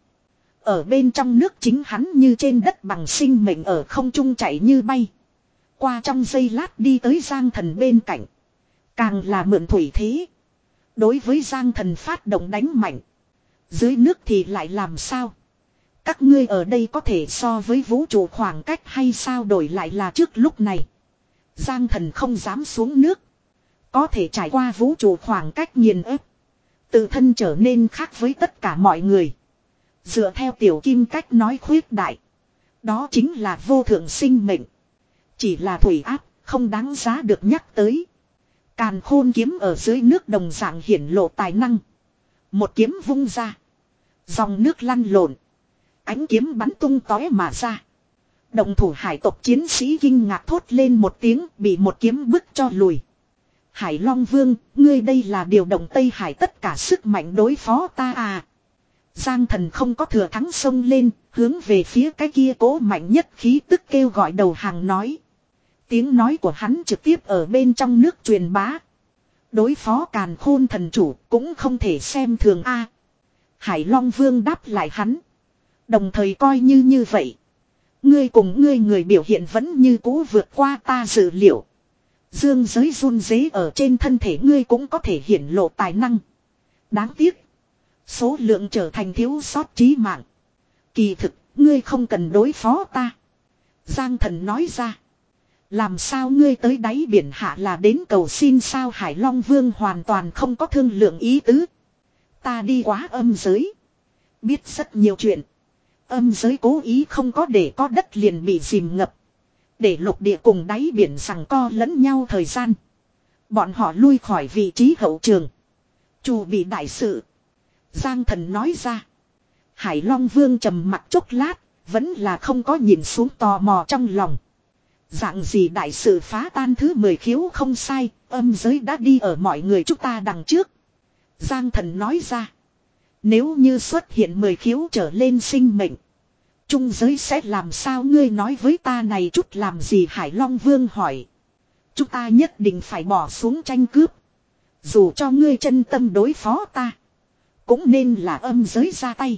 Ở bên trong nước chính hắn như trên đất bằng sinh mệnh ở không trung chạy như bay. Qua trong giây lát đi tới Giang Thần bên cạnh. Càng là mượn thủy thế. Đối với Giang Thần phát động đánh mạnh. Dưới nước thì lại làm sao? Các ngươi ở đây có thể so với vũ trụ khoảng cách hay sao? Đổi lại là trước lúc này. Giang Thần không dám xuống nước. Có thể trải qua vũ trụ khoảng cách nghiền ép. Tự thân trở nên khác với tất cả mọi người. Dựa theo tiểu kim cách nói khuyết đại. Đó chính là vô thượng sinh mệnh. Chỉ là thủy áp, không đáng giá được nhắc tới. Càn khôn kiếm ở dưới nước đồng dạng hiển lộ tài năng. Một kiếm vung ra. Dòng nước lăn lộn. Ánh kiếm bắn tung tóe mà ra. Động thủ hải tộc chiến sĩ kinh ngạc thốt lên một tiếng, bị một kiếm bức cho lùi. Hải Long Vương, ngươi đây là điều động Tây Hải tất cả sức mạnh đối phó ta à? Giang Thần không có thừa thắng xông lên, hướng về phía cái kia cố mạnh nhất khí tức kêu gọi đầu hàng nói. Tiếng nói của hắn trực tiếp ở bên trong nước truyền bá. Đối phó Càn Khôn thần chủ cũng không thể xem thường a. Hải Long Vương đáp lại hắn. Đồng thời coi như như vậy. Ngươi cùng ngươi người biểu hiện vẫn như cũ vượt qua ta dự liệu. Dương giới run rế ở trên thân thể ngươi cũng có thể hiển lộ tài năng. Đáng tiếc. Số lượng trở thành thiếu sót chí mạng. Kỳ thực, ngươi không cần đối phó ta. Giang Thần nói ra. Làm sao ngươi tới đáy biển hạ là đến cầu xin sao? Hải Long Vương hoàn toàn không có thương lượng ý tứ. Ta đi quá âm giới. Biết rất nhiều chuyện. Âm giới cố ý không có để có đất liền bị dìm ngập. Để lục địa cùng đáy biển rằng co lẫn nhau thời gian. Bọn họ lui khỏi vị trí hậu trường. Chủ bị đại sự. Giang Thần nói ra. Hải Long Vương trầm mặt chốc lát. Vẫn là không có nhìn xuống tò mò trong lòng. Dạng gì đại sự phá tan thứ mười khiếu không sai. Âm giới đã đi ở mọi người chúng ta đằng trước. Giang Thần nói ra. Nếu như xuất hiện mười khiếu trở lên sinh mệnh. Trung giới sẽ làm sao? Ngươi nói với ta này chút làm gì? Hải Long Vương hỏi. Chúng ta nhất định phải bỏ xuống tranh cướp. Dù cho ngươi chân tâm đối phó ta. Cũng nên là âm giới ra tay.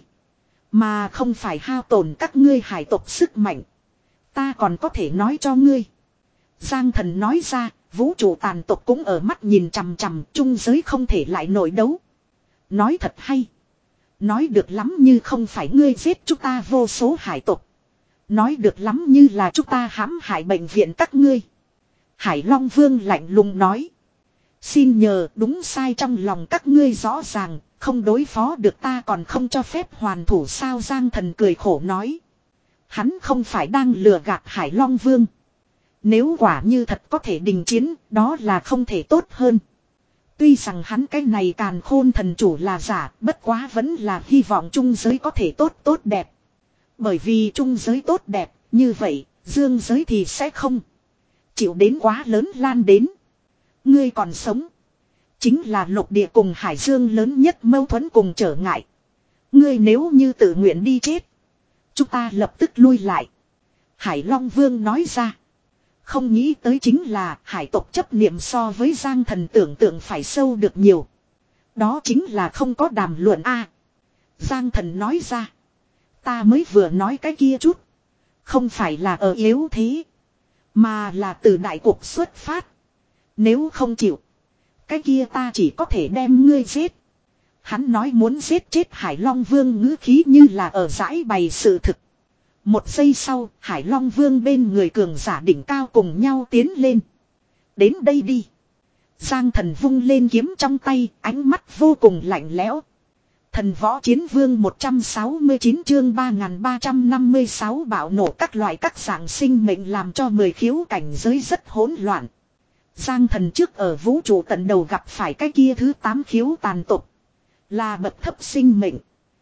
Mà không phải hao tổn các ngươi hải tộc sức mạnh. Ta còn có thể nói cho ngươi. Giang Thần nói ra. Vũ trụ tàn tộc cũng ở mắt nhìn chằm chằm. Trung giới không thể lại nổi đấu. Nói thật hay. Nói được lắm như không phải ngươi giết chúng ta vô số hải tộc. Nói được lắm như là chúng ta hãm hại bệnh viện các ngươi. Hải Long Vương lạnh lùng nói. Xin nhờ, đúng sai trong lòng các ngươi rõ ràng. Không đối phó được ta còn không cho phép hoàn thủ sao? Giang Thần cười khổ nói. Hắn không phải đang lừa gạt Hải Long Vương. Nếu quả như thật có thể đình chiến, đó là không thể tốt hơn. Tuy rằng hắn cái này càn khôn thần chủ là giả, bất quá vẫn là hy vọng trung giới có thể tốt tốt đẹp. Bởi vì trung giới tốt đẹp, như vậy, dương giới thì sẽ không chịu đến quá lớn lan đến. Ngươi còn sống. Chính là lục địa cùng hải dương lớn nhất mâu thuẫn cùng trở ngại. Ngươi nếu như tự nguyện đi chết, chúng ta lập tức lui lại. Hải Long Vương nói ra. Không nghĩ tới chính là hải tộc chấp niệm so với Giang Thần tưởng tượng phải sâu được nhiều. Đó chính là không có đàm luận a. Giang Thần nói ra. Ta mới vừa nói cái kia chút. Không phải là ở yếu thế. Mà là từ đại cuộc xuất phát. Nếu không chịu. Cái kia ta chỉ có thể đem ngươi giết. Hắn nói muốn giết chết Hải Long Vương ngữ khí như là ở giải bày sự thực. Một giây sau, Hải Long Vương bên người cường giả đỉnh cao cùng nhau tiến lên. Đến đây đi. Giang Thần vung lên kiếm trong tay, ánh mắt vô cùng lạnh lẽo. Thần Võ Chiến Vương một trăm sáu mươi chín chương ba nghìn ba trăm năm mươi sáu bạo nổ các loại các dạng sinh mệnh làm cho mười khiếu cảnh giới rất hỗn loạn. Giang Thần trước ở vũ trụ tận đầu gặp phải cái kia thứ tám khiếu tàn tục. Là bậc thấp sinh mệnh.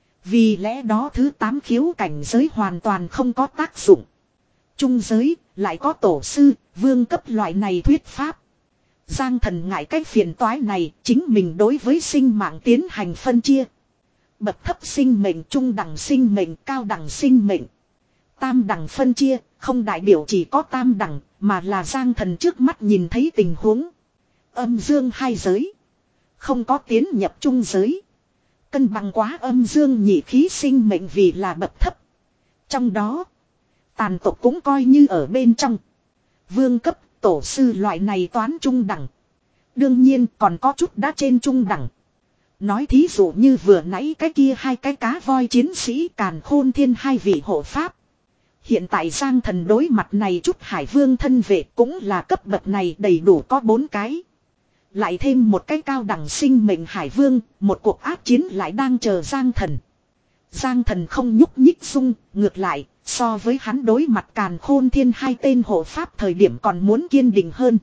Vì lẽ đó thứ tám khiếu cảnh giới hoàn toàn không có tác dụng. Trung giới lại có tổ sư, vương cấp loại này thuyết pháp. Giang Thần ngại cái phiền toái này, chính mình đối với sinh mạng tiến hành phân chia. Bậc thấp sinh mệnh, trung đẳng sinh mệnh, cao đẳng sinh mệnh. Tam đẳng phân chia, không đại biểu chỉ có tam đẳng, mà là Giang Thần trước mắt nhìn thấy tình huống. Âm dương hai giới. Không có tiến nhập trung giới. Cân bằng quá âm dương nhị khí sinh mệnh vì là bậc thấp. Trong đó, tàn tộc cũng coi như ở bên trong. Vương cấp, tổ sư loại này toán trung đẳng. Đương nhiên còn có chút đã trên trung đẳng. Nói thí dụ như vừa nãy cái kia hai cái cá voi chiến sĩ càn khôn thiên hai vị hộ pháp. Hiện tại Giang Thần đối mặt này chút hải vương thân vệ cũng là cấp bậc này đầy đủ có bốn cái. Lại thêm một cái cao đẳng sinh mệnh hải vương, một cuộc áp chiến lại đang chờ Giang Thần. Giang Thần không nhúc nhích sung, ngược lại, so với hắn đối mặt càn khôn thiên hai tên hộ pháp thời điểm còn muốn kiên định hơn.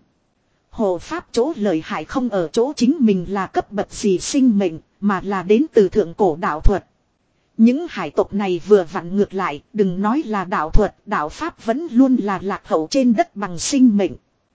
Hộ pháp chỗ lợi hại không ở chỗ chính mình là cấp bậc gì sinh mệnh, mà là đến từ thượng cổ đạo thuật. Những hải tộc này vừa vặn ngược lại, đừng nói là đạo thuật, đạo pháp vẫn luôn là lạc hậu trên đất bằng sinh mệnh.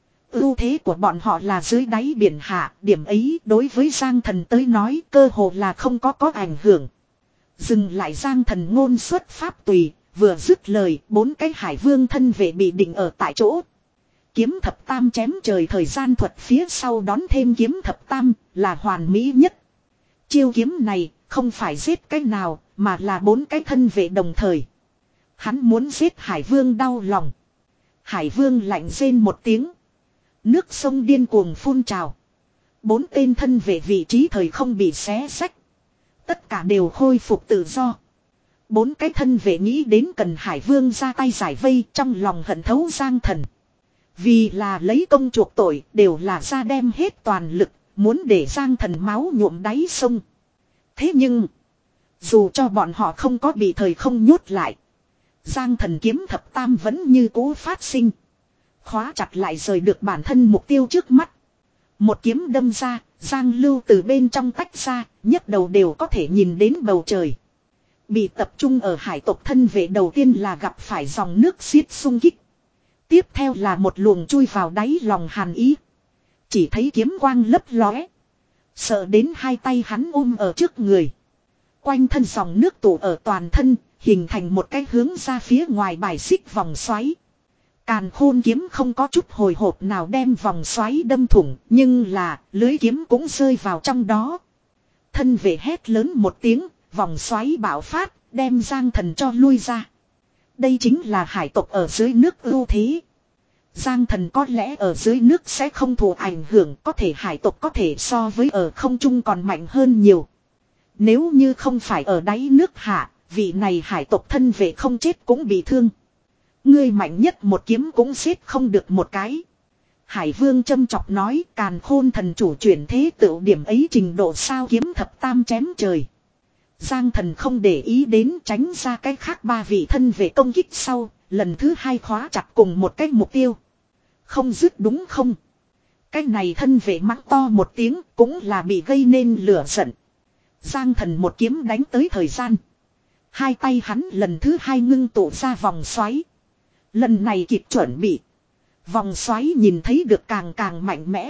Ưu thế của bọn họ là dưới đáy biển hạ, điểm ấy đối với Giang Thần tới nói cơ hồ là không có có ảnh hưởng. Dừng lại Giang Thần ngôn xuất pháp tùy, vừa dứt lời, bốn cái hải vương thân vệ bị định ở tại chỗ. Kiếm thập tam chém trời thời gian thuật phía sau đón thêm kiếm thập tam là hoàn mỹ nhất. Chiêu kiếm này không phải giết cái nào mà là bốn cái thân vệ đồng thời. Hắn muốn giết hải vương đau lòng. Hải vương lạnh rên một tiếng. Nước sông điên cuồng phun trào. Bốn tên thân vệ vị trí thời không bị xé xách. Tất cả đều khôi phục tự do. Bốn cái thân vệ nghĩ đến cần hải vương ra tay giải vây trong lòng hận thấu Giang Thần. Vì là lấy công chuộc tội đều là ra đem hết toàn lực, muốn để Giang Thần máu nhuộm đáy sông. Thế nhưng, dù cho bọn họ không có bị thời không nhốt lại, Giang Thần kiếm thập tam vẫn như cũ phát sinh. Khóa chặt lại rời được bản thân mục tiêu trước mắt. Một kiếm đâm ra, Giang Lưu từ bên trong tách ra, nhấc đầu đều có thể nhìn đến bầu trời. Bị tập trung ở hải tộc thân vệ đầu tiên là gặp phải dòng nước xiết xung kích. Tiếp theo là một luồng chui vào đáy lòng hàn ý. Chỉ thấy kiếm quang lấp lóe. Sợ đến hai tay hắn ôm ở trước người. Quanh thân dòng nước tụ ở toàn thân, hình thành một cái hướng ra phía ngoài bài xích vòng xoáy. Càn khôn kiếm không có chút hồi hộp nào đem vòng xoáy đâm thủng, nhưng là lưới kiếm cũng rơi vào trong đó. Thân vệ hét lớn một tiếng, vòng xoáy bạo phát, đem Giang Thần cho lui ra. Đây chính là hải tộc ở dưới nước ưu thế. Giang Thần có lẽ ở dưới nước sẽ không thụ ảnh hưởng, có thể hải tộc có thể so với ở không trung còn mạnh hơn nhiều. Nếu như không phải ở đáy nước hạ, vị này hải tộc thân vệ không chết cũng bị thương. Ngươi mạnh nhất một kiếm cũng xếp không được một cái. Hải Vương châm chọc nói, càn khôn thần chủ chuyển thế tựu điểm ấy trình độ sao kiếm thập tam chém trời. Giang Thần không để ý đến, tránh ra cái khác ba vị thân vệ công kích sau, lần thứ hai khóa chặt cùng một cái mục tiêu. Không dứt đúng không? Cái này thân vệ mắng to một tiếng cũng là bị gây nên lửa giận. Giang Thần một kiếm đánh tới thời gian. Hai tay hắn lần thứ hai ngưng tụ ra vòng xoáy. Lần này kịp chuẩn bị. Vòng xoáy nhìn thấy được càng càng mạnh mẽ.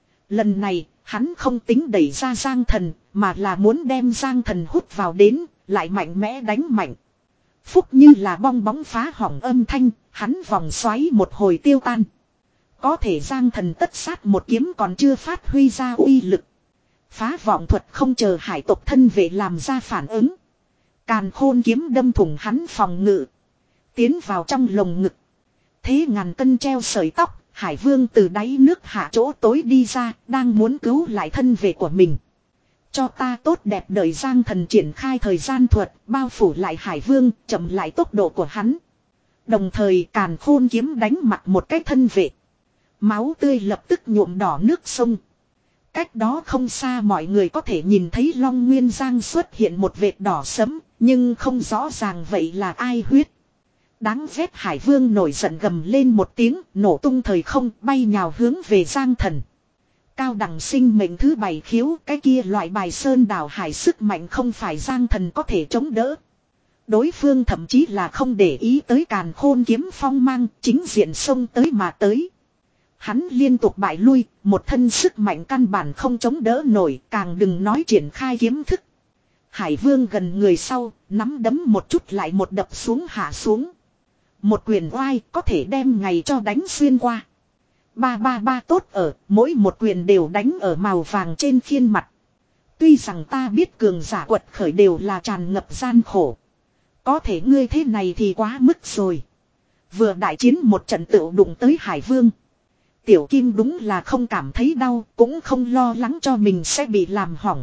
Lần này hắn không tính đẩy ra Giang Thần, mà là muốn đem Giang Thần hút vào đến, lại mạnh mẽ đánh mạnh. Phúc như là bong bóng phá hỏng âm thanh, hắn vòng xoáy một hồi tiêu tan. Có thể Giang Thần tất sát một kiếm còn chưa phát huy ra uy lực. Phá vọng thuật không chờ hải tộc thân vệ làm ra phản ứng. Càn khôn kiếm đâm thủng hắn phòng ngự. Tiến vào trong lồng ngực. Thế ngàn cân treo sợi tóc, Hải Vương từ đáy nước hạ chỗ tối đi ra, đang muốn cứu lại thân vệ của mình. Cho ta tốt đẹp đời Giang Thần triển khai thời gian thuật, bao phủ lại Hải Vương, chậm lại tốc độ của hắn. Đồng thời càn khôn kiếm đánh mặt một cái thân vệ. Máu tươi lập tức nhuộm đỏ nước sông. Cách đó không xa mọi người có thể nhìn thấy Long Nguyên Giang xuất hiện một vệt đỏ sẫm, nhưng không rõ ràng vậy là ai huyết. Đáng ghét Hải Vương nổi giận gầm lên một tiếng, nổ tung thời không, bay nhào hướng về Giang Thần. Cao đẳng sinh mệnh thứ bảy khiếu, cái kia loại bài sơn đảo hải sức mạnh không phải Giang Thần có thể chống đỡ. Đối phương thậm chí là không để ý tới càn khôn kiếm phong mang, chính diện xông tới mà tới. Hắn liên tục bại lui, một thân sức mạnh căn bản không chống đỡ nổi, càng đừng nói triển khai kiếm thức. Hải Vương gần người sau, nắm đấm một chút lại một đập xuống hạ xuống. Một quyền oai có thể đem ngày cho đánh xuyên qua. Ba ba ba tốt ở, mỗi một quyền đều đánh ở màu vàng trên khiên mặt. Tuy rằng ta biết cường giả quật khởi đều là tràn ngập gian khổ. Có thể ngươi thế này thì quá mức rồi. Vừa đại chiến một trận tựu đụng tới Hải Vương. Tiểu Kim đúng là không cảm thấy đau, cũng không lo lắng cho mình sẽ bị làm hỏng.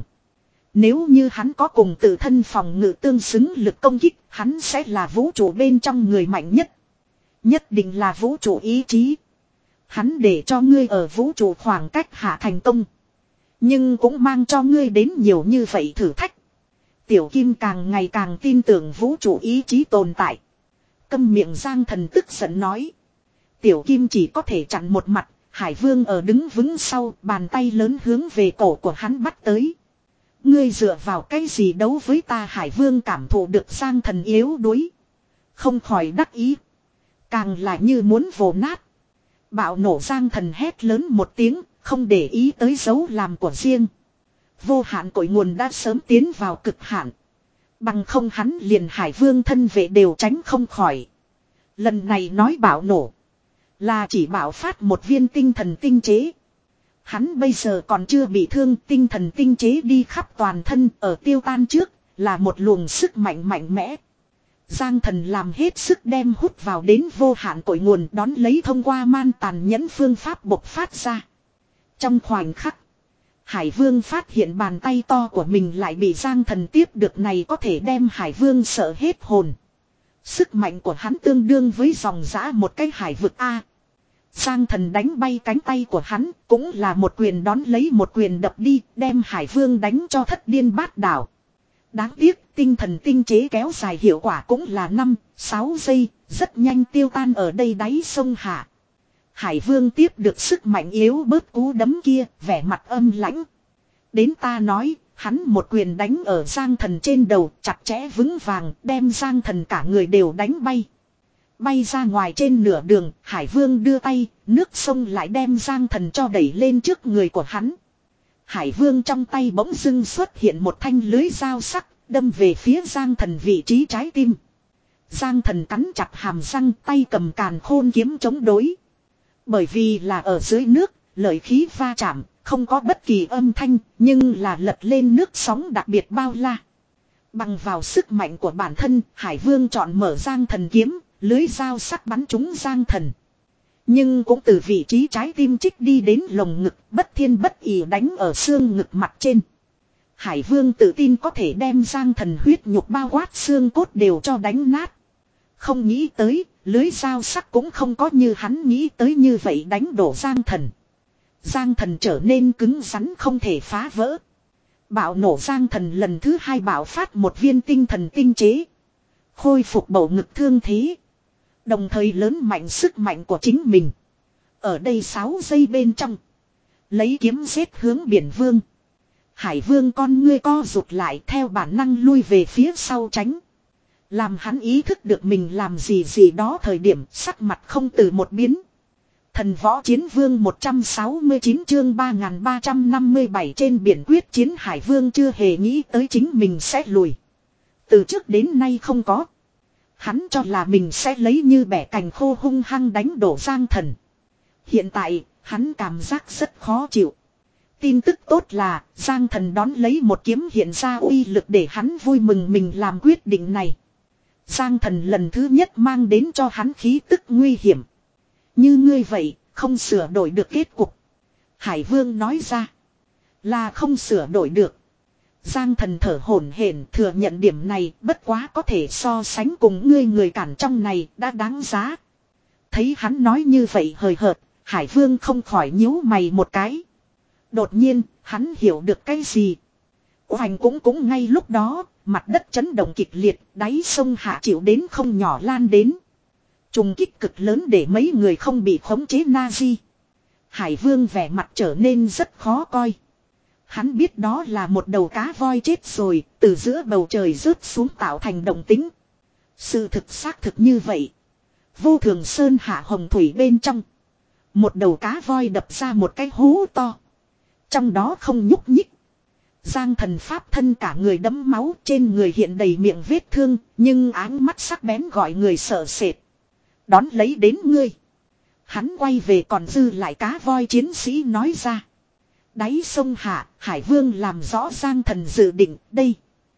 Nếu như hắn có cùng tự thân phòng ngự tương xứng lực công kích, hắn sẽ là vũ trụ bên trong người mạnh nhất. Nhất định là vũ trụ ý chí. Hắn để cho ngươi ở vũ trụ khoảng cách hạ thành công. Nhưng cũng mang cho ngươi đến nhiều như vậy thử thách. Tiểu Kim càng ngày càng tin tưởng vũ trụ ý chí tồn tại. Câm miệng Giang Thần tức giận nói. Tiểu Kim chỉ có thể chặn một mặt. Hải Vương ở đứng vững sau, bàn tay lớn hướng về cổ của hắn bắt tới. Ngươi dựa vào cái gì đấu với ta? Hải Vương cảm thụ được Giang Thần yếu đuối. Không khỏi đắc ý. Càng là như muốn vồ nát. Bạo nổ Giang Thần hét lớn một tiếng, không để ý tới dấu làm của riêng. Vô hạn cội nguồn đã sớm tiến vào cực hạn. Bằng không hắn liền Hải Vương thân vệ đều tránh không khỏi. Lần này nói bạo nổ. Là chỉ bạo phát một viên tinh thần tinh chế. Hắn bây giờ còn chưa bị thương, tinh thần tinh chế đi khắp toàn thân, ở tiêu tan trước, là một luồng sức mạnh mạnh mẽ. Giang Thần làm hết sức đem hút vào đến vô hạn cội nguồn, đón lấy thông qua man tàn nhẫn phương pháp bộc phát ra. Trong khoảnh khắc, Hải Vương phát hiện bàn tay to của mình lại bị Giang Thần tiếp được, này có thể đem Hải Vương sợ hết hồn. Sức mạnh của hắn tương đương với dòng dã một cái hải vực A. Giang Thần đánh bay cánh tay của hắn, cũng là một quyền đón lấy một quyền đập đi, đem Hải Vương đánh cho thất điên bát đảo. Đáng tiếc, tinh thần tinh chế kéo dài hiệu quả cũng là năm, sáu giây, rất nhanh tiêu tan ở đây đáy sông hạ. Hải Vương tiếp được sức mạnh yếu bớt cú đấm kia, vẻ mặt âm lãnh. Đến ta nói, hắn một quyền đánh ở Giang Thần trên đầu, chặt chẽ vững vàng, đem Giang Thần cả người đều đánh bay. Bay ra ngoài trên nửa đường, Hải Vương đưa tay, nước sông lại đem Giang Thần cho đẩy lên trước người của hắn. Hải Vương trong tay bỗng dưng xuất hiện một thanh lưới dao sắc, đâm về phía Giang Thần vị trí trái tim. Giang Thần cắn chặt hàm răng, tay cầm càn khôn kiếm chống đối. Bởi vì là ở dưới nước, lợi khí va chạm, không có bất kỳ âm thanh, nhưng là lật lên nước sóng đặc biệt bao la. Bằng vào sức mạnh của bản thân, Hải Vương chọn mở Giang Thần kiếm, lưới dao sắc bắn trúng Giang Thần. Nhưng cũng từ vị trí trái tim trích đi đến lồng ngực, bất thiên bất ỷ đánh ở xương ngực mặt trên. Hải Vương tự tin có thể đem Giang Thần huyết nhục bao quát xương cốt đều cho đánh nát. Không nghĩ tới, lưới dao sắc cũng không có như hắn nghĩ tới như vậy đánh đổ Giang Thần. Giang Thần trở nên cứng rắn không thể phá vỡ. Bạo nổ Giang Thần lần thứ hai bạo phát một viên tinh thần tinh chế. Khôi phục bầu ngực thương thế. Đồng thời lớn mạnh sức mạnh của chính mình. Ở đây sáu giây bên trong. Lấy kiếm giết hướng Biển Vương. Hải Vương con ngươi co rụt lại theo bản năng lui về phía sau tránh. Làm hắn ý thức được mình làm gì gì đó thời điểm sắc mặt không từ một biến. Thần võ chiến vương một trăm sáu mươi chín chương ba nghìn ba trăm năm mươi bảy trên biển quyết chiến. Hải Vương chưa hề nghĩ tới chính mình sẽ lùi. Từ trước đến nay không có. Hắn cho là mình sẽ lấy như bẻ cành khô hung hăng đánh đổ Giang Thần. Hiện tại, hắn cảm giác rất khó chịu. Tin tức tốt là, Giang Thần đón lấy một kiếm hiện ra uy lực để hắn vui mừng mình làm quyết định này. Giang Thần lần thứ nhất mang đến cho hắn khí tức nguy hiểm. Như ngươi vậy, không sửa đổi được kết cục. Hải Vương nói ra, là không sửa đổi được. Giang Thần thở hổn hển thừa nhận điểm này, bất quá có thể so sánh cùng ngươi người cản trong này đã đáng giá. Thấy hắn nói như vậy hời hợt, Hải Vương không khỏi nhíu mày một cái. Đột nhiên, hắn hiểu được cái gì. Hoành cũng cũng ngay lúc đó, mặt đất chấn động kịch liệt, đáy sông hạ chịu đến không nhỏ lan đến. Trùng kích cực lớn để mấy người không bị khống chế Nazi. Hải Vương vẻ mặt trở nên rất khó coi. Hắn biết đó là một đầu cá voi chết rồi, từ giữa bầu trời rớt xuống tạo thành động tĩnh. Sự thực xác thực như vậy. Vô Thường Sơn hạ hồng thủy bên trong. Một đầu cá voi đập ra một cái hố to. Trong đó không nhúc nhích. Giang Thần pháp thân cả người đẫm máu, trên người hiện đầy miệng vết thương, nhưng áng mắt sắc bén gọi người sợ sệt. Đón lấy đến ngươi. Hắn quay về còn dư lại cá voi chiến sĩ nói ra. Đáy sông hạ, Hải Vương làm rõ Giang Thần dự định đây.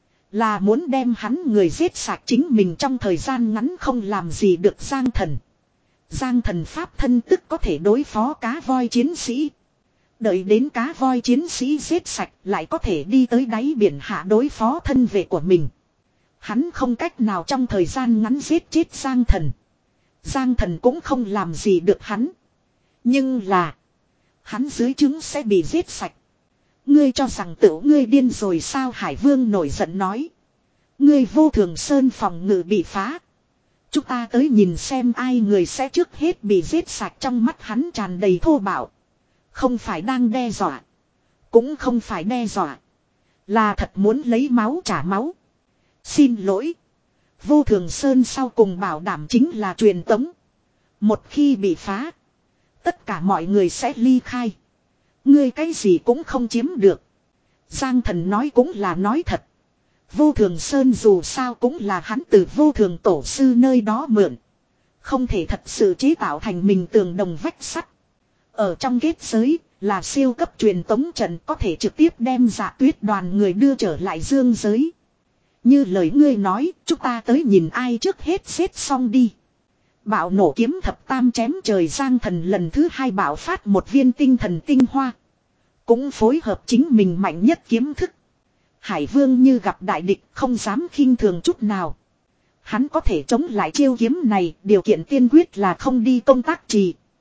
Là muốn đem hắn người giết sạch chính mình trong thời gian ngắn không làm gì được Giang Thần. Giang Thần pháp thân tức có thể đối phó cá voi chiến sĩ. Đợi đến cá voi chiến sĩ giết sạch lại có thể đi tới đáy biển hạ đối phó thân vệ của mình. Hắn không cách nào trong thời gian ngắn giết chết Giang Thần. Giang Thần cũng không làm gì được hắn. Nhưng là hắn dưới trứng sẽ bị giết sạch. Ngươi cho rằng tự ngươi điên rồi sao? Hải Vương nổi giận nói. Ngươi Vô Thường Sơn phòng ngự bị phá. Chúng ta tới nhìn xem ai người sẽ trước hết bị giết sạch. Trong mắt hắn tràn đầy thô bạo. Không phải đang đe dọa. Cũng không phải đe dọa. Là thật muốn lấy máu trả máu. Xin lỗi. Vô Thường Sơn sau cùng bảo đảm chính là truyền tống. Một khi bị phá. Tất cả mọi người sẽ ly khai. Ngươi cái gì cũng không chiếm được. Giang Thần nói cũng là nói thật. Vô Thường Sơn dù sao cũng là hắn từ Vô Thường Tổ sư nơi đó mượn. Không thể thật sự chế tạo thành mình tường đồng vách sắt. Ở trong kết giới là siêu cấp truyền tống trận có thể trực tiếp đem Dạ Tuyết đoàn người đưa trở lại dương giới. Như lời ngươi nói, chúng ta tới nhìn ai trước hết xếp xong đi. Bạo nổ kiếm thập tam chém trời. Giang Thần lần thứ hai bạo phát một viên tinh thần tinh hoa. Cũng phối hợp chính mình mạnh nhất kiếm thức. Hải Vương như gặp đại địch không dám khinh thường chút nào. Hắn có thể chống lại chiêu kiếm này, điều kiện tiên quyết là không đi công tác trì.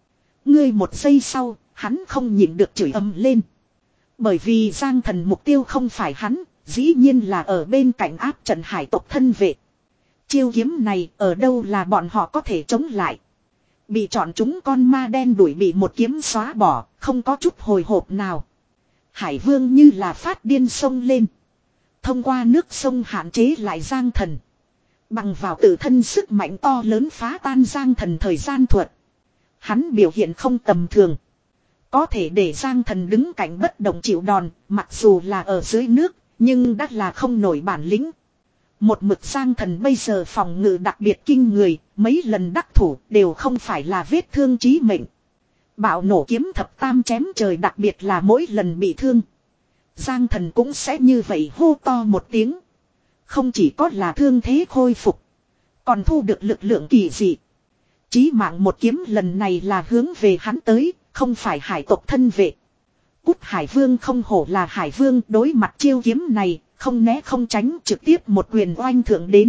Ngươi một giây sau, hắn không nhịn được chửi ầm lên. Bởi vì Giang Thần mục tiêu không phải hắn, dĩ nhiên là ở bên cạnh áp trận hải tộc thân vệ. Chiêu kiếm này ở đâu là bọn họ có thể chống lại. Bị chọn chúng con ma đen đuổi bị một kiếm xóa bỏ, không có chút hồi hộp nào. Hải Vương như là phát điên sông lên. Thông qua nước sông hạn chế lại Giang Thần. Bằng vào tự thân sức mạnh to lớn phá tan Giang Thần thời gian thuật. Hắn biểu hiện không tầm thường. Có thể để Giang Thần đứng cạnh bất động chịu đòn, mặc dù là ở dưới nước, nhưng đã là không nổi bản lĩnh. Một mực Giang Thần bây giờ phòng ngự đặc biệt kinh người, mấy lần đắc thủ đều không phải là vết thương chí mệnh. Bạo nổ kiếm thập tam chém trời, đặc biệt là mỗi lần bị thương. Giang Thần cũng sẽ như vậy hô to một tiếng. Không chỉ có là thương thế khôi phục, còn thu được lực lượng kỳ dị. Chí mạng một kiếm lần này là hướng về hắn tới, không phải hải tộc thân vệ. Cút Hải Vương không hổ là Hải Vương, đối mặt chiêu kiếm này, không né không tránh, trực tiếp một quyền oanh thượng đến.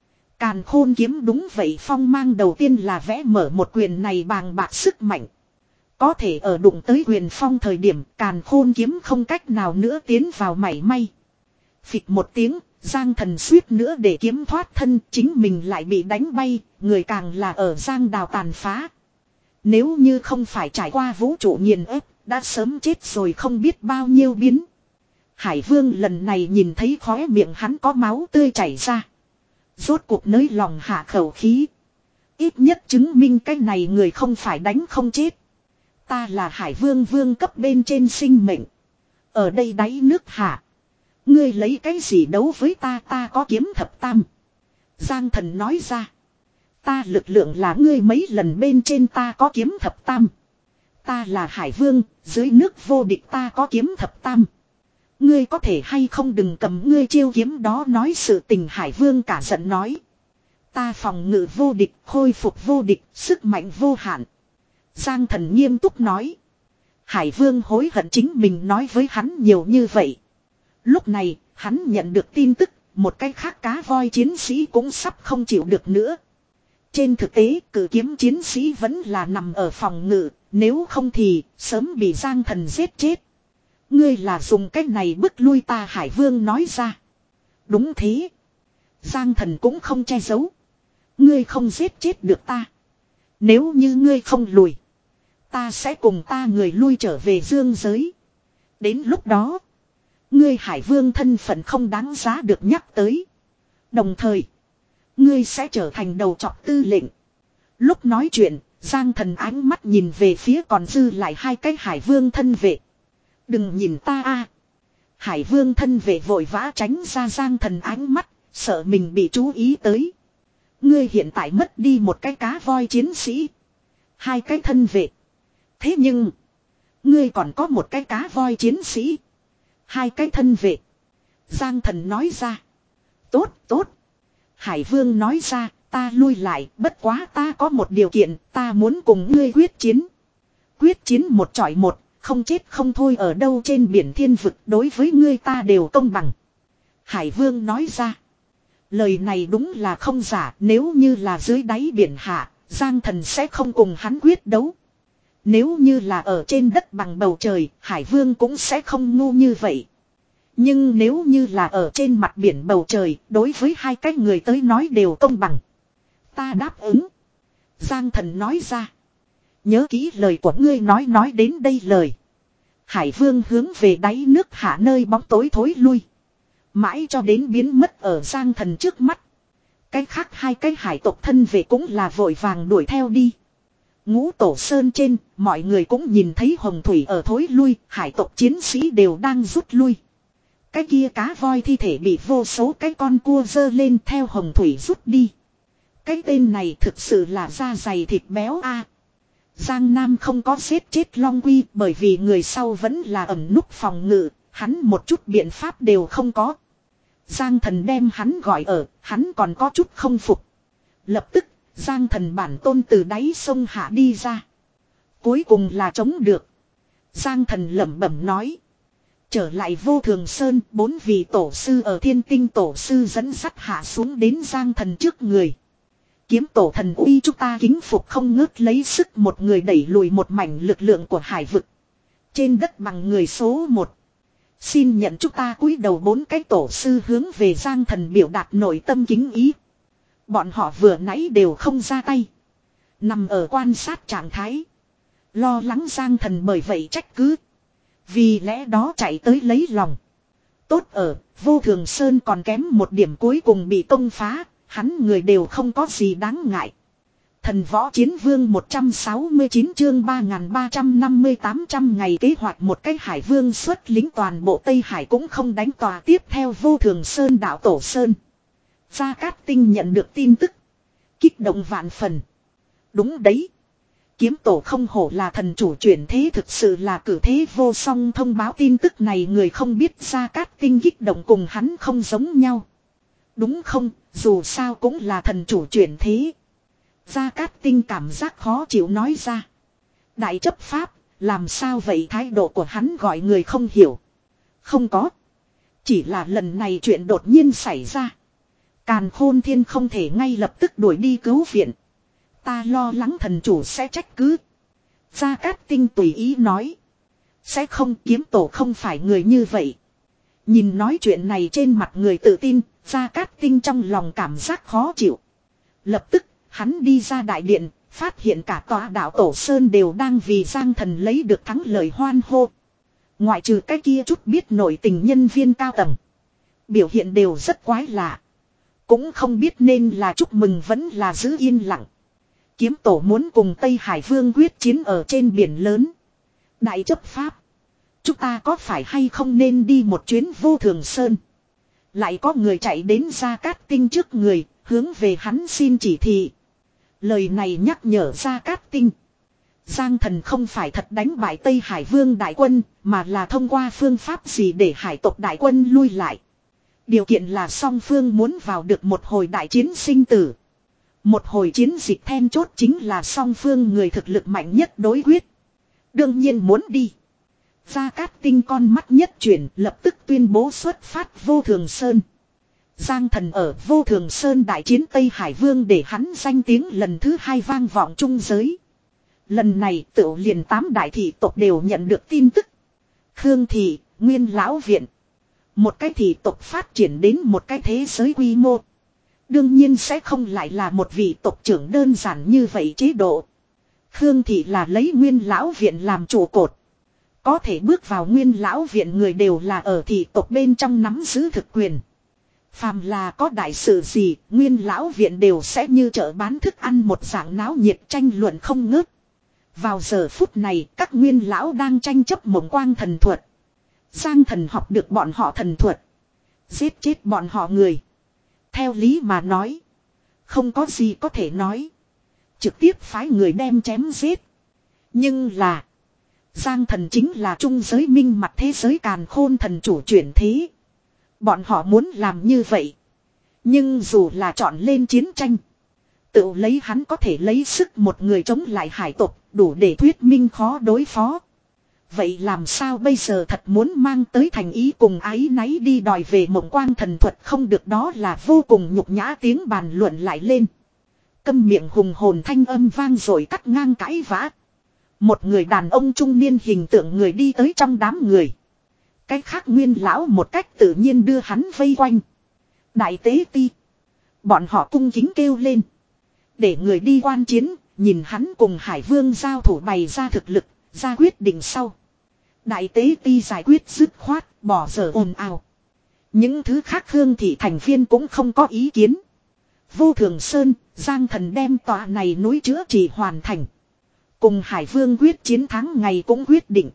Càn Khôn kiếm đúng vậy, phong mang đầu tiên là vẽ mở một quyền này bàng bạc sức mạnh. Có thể ở đụng tới quyền phong thời điểm, Càn Khôn kiếm không cách nào nữa tiến vào mảy may. Phịch một tiếng, Giang Thần suýt nữa để kiếm thoát thân, chính mình lại bị đánh bay, người càng là ở giang đào tàn phá. Nếu như không phải trải qua vũ trụ nghiền ép, đã sớm chết rồi không biết bao nhiêu biến. Hải Vương lần này nhìn thấy khóe miệng hắn có máu tươi chảy ra. Rốt cuộc nới lòng hạ khẩu khí. Ít nhất chứng minh cái này người không phải đánh không chết. Ta là Hải Vương vương cấp bên trên sinh mệnh. Ở đây đáy nước hạ. Ngươi lấy cái gì đấu với ta, ta có kiếm thập tam. Giang Thần nói ra. Ta lực lượng là ngươi mấy lần bên trên, ta có kiếm thập tam. Ta là Hải Vương, dưới nước vô địch, ta có kiếm thập tam. Ngươi có thể hay không đừng cầm ngươi chiêu kiếm đó nói sự tình. Hải Vương cả giận nói. Ta phòng ngự vô địch, khôi phục vô địch, sức mạnh vô hạn. Giang Thần nghiêm túc nói. Hải Vương hối hận chính mình nói với hắn nhiều như vậy. Lúc này, hắn nhận được tin tức, một cái khác cá voi chiến sĩ cũng sắp không chịu được nữa. Trên thực tế, cử kiếm chiến sĩ vẫn là nằm ở phòng ngự, nếu không thì sớm bị Giang Thần giết chết. Ngươi là dùng cách này bức lui ta, Hải Vương nói ra. Đúng thế. Giang Thần cũng không che giấu. Ngươi không giết chết được ta. Nếu như ngươi không lùi, ta sẽ cùng ta người lui trở về dương giới. Đến lúc đó, ngươi Hải Vương thân phận không đáng giá được nhắc tới. Đồng thời, ngươi sẽ trở thành đầu trọc tư lệnh. Lúc nói chuyện, Giang Thần ánh mắt nhìn về phía còn dư lại hai cái Hải Vương thân vệ. Đừng nhìn ta a. Hải Vương thân vệ vội vã tránh ra Giang Thần ánh mắt, sợ mình bị chú ý tới. Ngươi hiện tại mất đi một cái cá voi chiến sĩ, hai cái thân vệ. Thế nhưng, ngươi còn có một cái cá voi chiến sĩ, hai cái thân vệ. Giang Thần nói ra. Tốt, tốt. Hải Vương nói ra, ta lui lại, bất quá ta có một điều kiện, ta muốn cùng ngươi quyết chiến. Quyết chiến một chọi một, không chết không thôi, ở đâu trên biển thiên vực, đối với ngươi ta đều công bằng. Hải Vương nói ra. Lời này đúng là không giả, nếu như là dưới đáy biển hạ, Giang Thần sẽ không cùng hắn quyết đấu. Nếu như là ở trên đất bằng bầu trời, Hải Vương cũng sẽ không ngu như vậy. Nhưng nếu như là ở trên mặt biển bầu trời, đối với hai cái người tới nói đều công bằng. Ta đáp ứng. Giang Thần nói ra. Nhớ kỹ lời của ngươi nói nói đến đây lời. Hải Vương hướng về đáy nước hạ nơi bóng tối thối lui. Mãi cho đến biến mất ở Giang Thần trước mắt. Cái khác hai cái hải tộc thân về cũng là vội vàng đuổi theo đi. Ngũ Tổ Sơn trên, mọi người cũng nhìn thấy hồng thủy ở thối lui, hải tộc chiến sĩ đều đang rút lui. Cái kia cá voi thi thể bị vô số cái con cua dơ lên theo hồng thủy rút đi. Cái tên này thực sự là da dày thịt béo a. Giang Nam không có giết chết Long Quy bởi vì người sau vẫn là ẩn núp phòng ngự, hắn một chút biện pháp đều không có. Giang Thần đem hắn gọi ở, hắn còn có chút không phục. Lập tức, Giang Thần bản tôn từ đáy sông hạ đi ra. Cuối cùng là chống được. Giang Thần lẩm bẩm nói. Trở lại Vô Thường Sơn, bốn vị tổ sư ở Thiên Tinh tổ sư dẫn sắt hạ xuống đến Giang Thần trước người. Kiếm tổ thần uy chúng ta kính phục không ngớt lấy sức một người đẩy lùi một mảnh lực lượng của hải vực. Trên đất bằng người số một. Xin nhận chúng ta cúi đầu bốn cái tổ sư hướng về Giang Thần biểu đạt nội tâm kính ý. Bọn họ vừa nãy đều không ra tay. Nằm ở quan sát trạng thái. Lo lắng Giang Thần bởi vậy trách cứ. Vì lẽ đó chạy tới lấy lòng. Tốt ở, Vô Thường Sơn còn kém một điểm cuối cùng bị công phá. Hắn người đều không có gì đáng ngại. Thần võ chiến vương một trăm sáu mươi chín chương ba nghìn ba trăm năm mươi tám trăm ngày kế hoạch một cái hải vương xuất lính toàn bộ Tây Hải cũng không đánh tòa tiếp theo Vô Thường Sơn đảo Tổ Sơn. Gia Cát Tinh nhận được tin tức. Kích động vạn phần. Đúng đấy. Kiếm tổ không hổ là thần chủ chuyển thế thực sự là cử thế vô song thông báo tin tức này người không biết Gia Cát Tinh kích động cùng hắn không giống nhau. Đúng không, dù sao cũng là thần chủ chuyển thế. Gia Cát Tinh cảm giác khó chịu nói ra. Đại chấp pháp, làm sao vậy thái độ của hắn gọi người không hiểu. Không có. Chỉ là lần này chuyện đột nhiên xảy ra. Càn Khôn Thiên không thể ngay lập tức đuổi đi cứu viện. Ta lo lắng thần chủ sẽ trách cứ. Gia Cát Tinh tùy ý nói. Sẽ không, kiếm tổ không phải người như vậy. Nhìn nói chuyện này trên mặt người tự tin, Gia Cát Tinh trong lòng cảm giác khó chịu. Lập tức, hắn đi ra đại điện, phát hiện cả tòa đảo Tổ Sơn đều đang vì Giang Thần lấy được thắng lợi hoan hô. Ngoại trừ cái kia chút biết nổi tình nhân viên cao tầng. Biểu hiện đều rất quái lạ. Cũng không biết nên là chúc mừng vẫn là giữ yên lặng. Kiếm tổ muốn cùng Tây Hải Vương quyết chiến ở trên biển lớn. Đại chấp pháp. Chúng ta có phải hay không nên đi một chuyến Vô Thường Sơn. Lại có người chạy đến Gia Cát Tinh trước người, hướng về hắn xin chỉ thị. Lời này nhắc nhở Gia Cát Tinh. Giang Thần không phải thật đánh bại Tây Hải Vương đại quân, mà là thông qua phương pháp gì để hải tộc đại quân lui lại. Điều kiện là song phương muốn vào được một hồi đại chiến sinh tử. Một hồi chiến dịch then chốt chính là song phương người thực lực mạnh nhất đối quyết. Đương nhiên muốn đi. Gia Cát Tinh con mắt nhất chuyển lập tức tuyên bố xuất phát Vô Thường Sơn. Giang Thần ở Vô Thường Sơn đại chiến Tây Hải Vương để hắn danh tiếng lần thứ hai vang vọng trung giới. Lần này tựu liền tám đại thị tộc đều nhận được tin tức. Khương Thị, Nguyên Lão Viện. Một cái thị tộc phát triển đến một cái thế giới quy mô. Đương nhiên sẽ không lại là một vị tộc trưởng đơn giản như vậy chế độ. Khương Thị là lấy Nguyên Lão Viện làm trụ cột. Có thể bước vào Nguyên Lão Viện người đều là ở thị tộc bên trong nắm giữ thực quyền. Phàm là có đại sự gì, Nguyên Lão Viện đều sẽ như chợ bán thức ăn một dạng náo nhiệt tranh luận không ngớt. Vào giờ phút này, các Nguyên Lão đang tranh chấp mộng quang thần thuật. Giang Thần học được bọn họ thần thuật. Giết chết bọn họ người. Theo lý mà nói. Không có gì có thể nói. Trực tiếp phái người đem chém giết. Nhưng là. Giang Thần chính là trung giới minh mặt thế giới càn khôn thần chủ chuyển thế. Bọn họ muốn làm như vậy. Nhưng dù là chọn lên chiến tranh. Tự lấy hắn có thể lấy sức một người chống lại hải tộc. Đủ để thuyết minh khó đối phó. Vậy làm sao bây giờ thật muốn mang tới thành ý cùng ái náy đi đòi về mộng quang thần thuật không được đó là vô cùng nhục nhã tiếng bàn luận lại lên. Câm miệng hùng hồn thanh âm vang rồi cắt ngang cãi vã. Một người đàn ông trung niên hình tượng người đi tới trong đám người. Cái khác Nguyên Lão một cách tự nhiên đưa hắn vây quanh. Đại tế ti. Bọn họ cung kính kêu lên. Để người đi quan chiến, nhìn hắn cùng Hải Vương giao thủ bày ra thực lực, ra quyết định sau. Đại tế ti giải quyết dứt khoát, bỏ dở ồn ào. Những thứ khác Khương Thị thành viên cũng không có ý kiến. Vô Thường Sơn, Giang Thần đem tòa này núi chữa trị hoàn thành. Cùng Hải Vương quyết chiến thắng ngày cũng quyết định.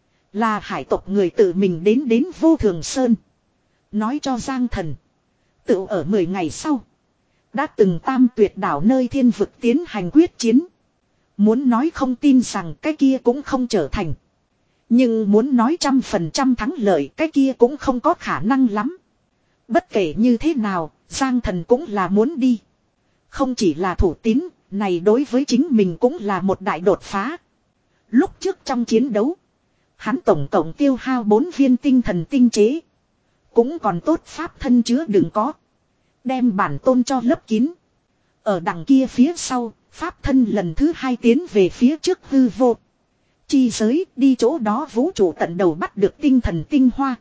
Là hải tộc người tự mình đến đến Vô Thường Sơn. Nói cho Giang Thần. Tự ở mười ngày sau. Đã từng tam tuyệt đảo nơi thiên vực tiến hành quyết chiến. Muốn nói không tin rằng cái kia cũng không trở thành. Nhưng muốn nói trăm phần trăm thắng lợi cái kia cũng không có khả năng lắm. Bất kể như thế nào, Giang Thần cũng là muốn đi. Không chỉ là thủ tín, này đối với chính mình cũng là một đại đột phá. Lúc trước trong chiến đấu, hắn tổng cộng tiêu hao bốn viên tinh thần tinh chế. Cũng còn tốt pháp thân chứa đừng có. Đem bản tôn cho lấp kín. Ở đằng kia phía sau, pháp thân lần thứ hai tiến về phía trước hư vô. Chi giới đi chỗ đó vũ trụ tận đầu bắt được tinh thần tinh hoa.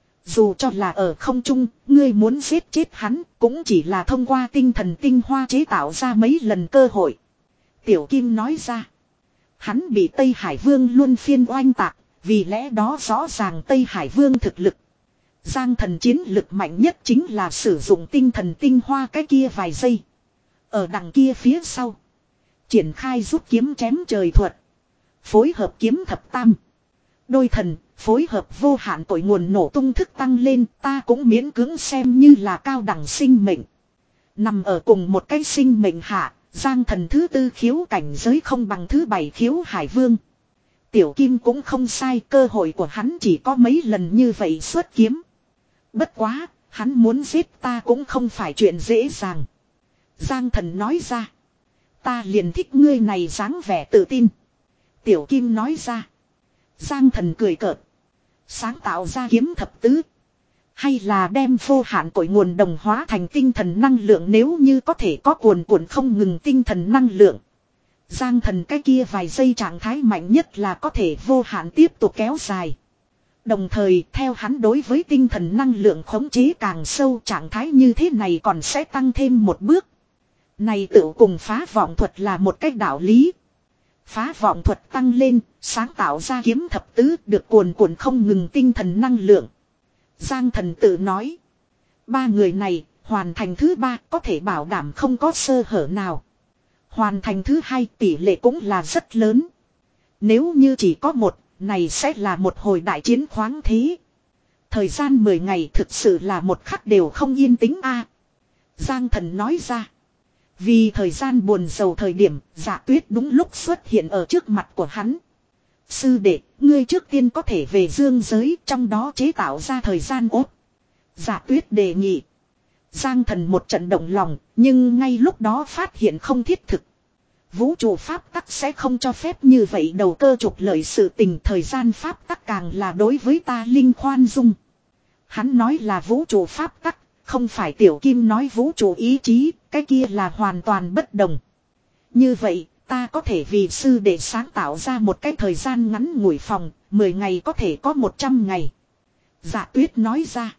Dù cho là ở không trung, ngươi muốn giết chết hắn, cũng chỉ là thông qua tinh thần tinh hoa chế tạo ra mấy lần cơ hội. Tiểu Kim nói ra. Hắn bị Tây Hải Vương luôn phiên oanh tạc, vì lẽ đó rõ ràng Tây Hải Vương thực lực. Giang thần chiến lực mạnh nhất chính là sử dụng tinh thần tinh hoa cái kia vài giây. Ở đằng kia phía sau. Triển khai rút kiếm chém trời thuật. Phối hợp kiếm thập tam. Đôi thần, phối hợp vô hạn tội nguồn nổ tung thức tăng lên, ta cũng miễn cưỡng xem như là cao đẳng sinh mệnh. Nằm ở cùng một cái sinh mệnh hạ, Giang thần thứ tư khiếu cảnh giới không bằng thứ bảy khiếu hải vương. Tiểu Kim cũng không sai, cơ hội của hắn chỉ có mấy lần như vậy xuất kiếm. Bất quá, hắn muốn giết ta cũng không phải chuyện dễ dàng. Giang thần nói ra. Ta liền thích ngươi này dáng vẻ tự tin. Tiểu Kim nói ra. Giang thần cười cợt. Sáng tạo ra kiếm thập tứ. Hay là đem vô hạn cội nguồn đồng hóa thành tinh thần năng lượng, nếu như có thể có cuồn cuộn không ngừng tinh thần năng lượng. Giang thần cái kia vài giây trạng thái mạnh nhất là có thể vô hạn tiếp tục kéo dài. Đồng thời theo hắn đối với tinh thần năng lượng khống chế càng sâu, trạng thái như thế này còn sẽ tăng thêm một bước. Này tự cùng phá vọng thuật là một cách đạo lý. Phá vọng thuật tăng lên, sáng tạo ra kiếm thập tứ được cuồn cuộn không ngừng tinh thần năng lượng. Giang thần tự nói. Ba người này, hoàn thành thứ ba có thể bảo đảm không có sơ hở nào. Hoàn thành thứ hai tỷ lệ cũng là rất lớn. Nếu như chỉ có một, này sẽ là một hồi đại chiến khoáng thế. Thời gian mười ngày thực sự là một khắc đều không yên tĩnh a. Giang thần nói ra. Vì thời gian buồn rầu thời điểm, Dạ Tuyết đúng lúc xuất hiện ở trước mặt của hắn. Sư đệ, ngươi trước tiên có thể về dương giới, trong đó chế tạo ra thời gian ốt. Dạ Tuyết đề nghị. Giang thần một trận động lòng, nhưng ngay lúc đó phát hiện không thiết thực. Vũ trụ pháp tắc sẽ không cho phép như vậy đầu cơ trục lợi sự tình, thời gian pháp tắc càng là đối với ta linh khoan dung. Hắn nói là vũ trụ pháp tắc, không phải Tiểu Kim nói vũ trụ ý chí, cái kia là hoàn toàn bất đồng. Như vậy, ta có thể vì sư để sáng tạo ra một cái thời gian ngắn ngủi phòng, mười ngày có thể có một trăm ngày. Dạ Tuyết nói ra.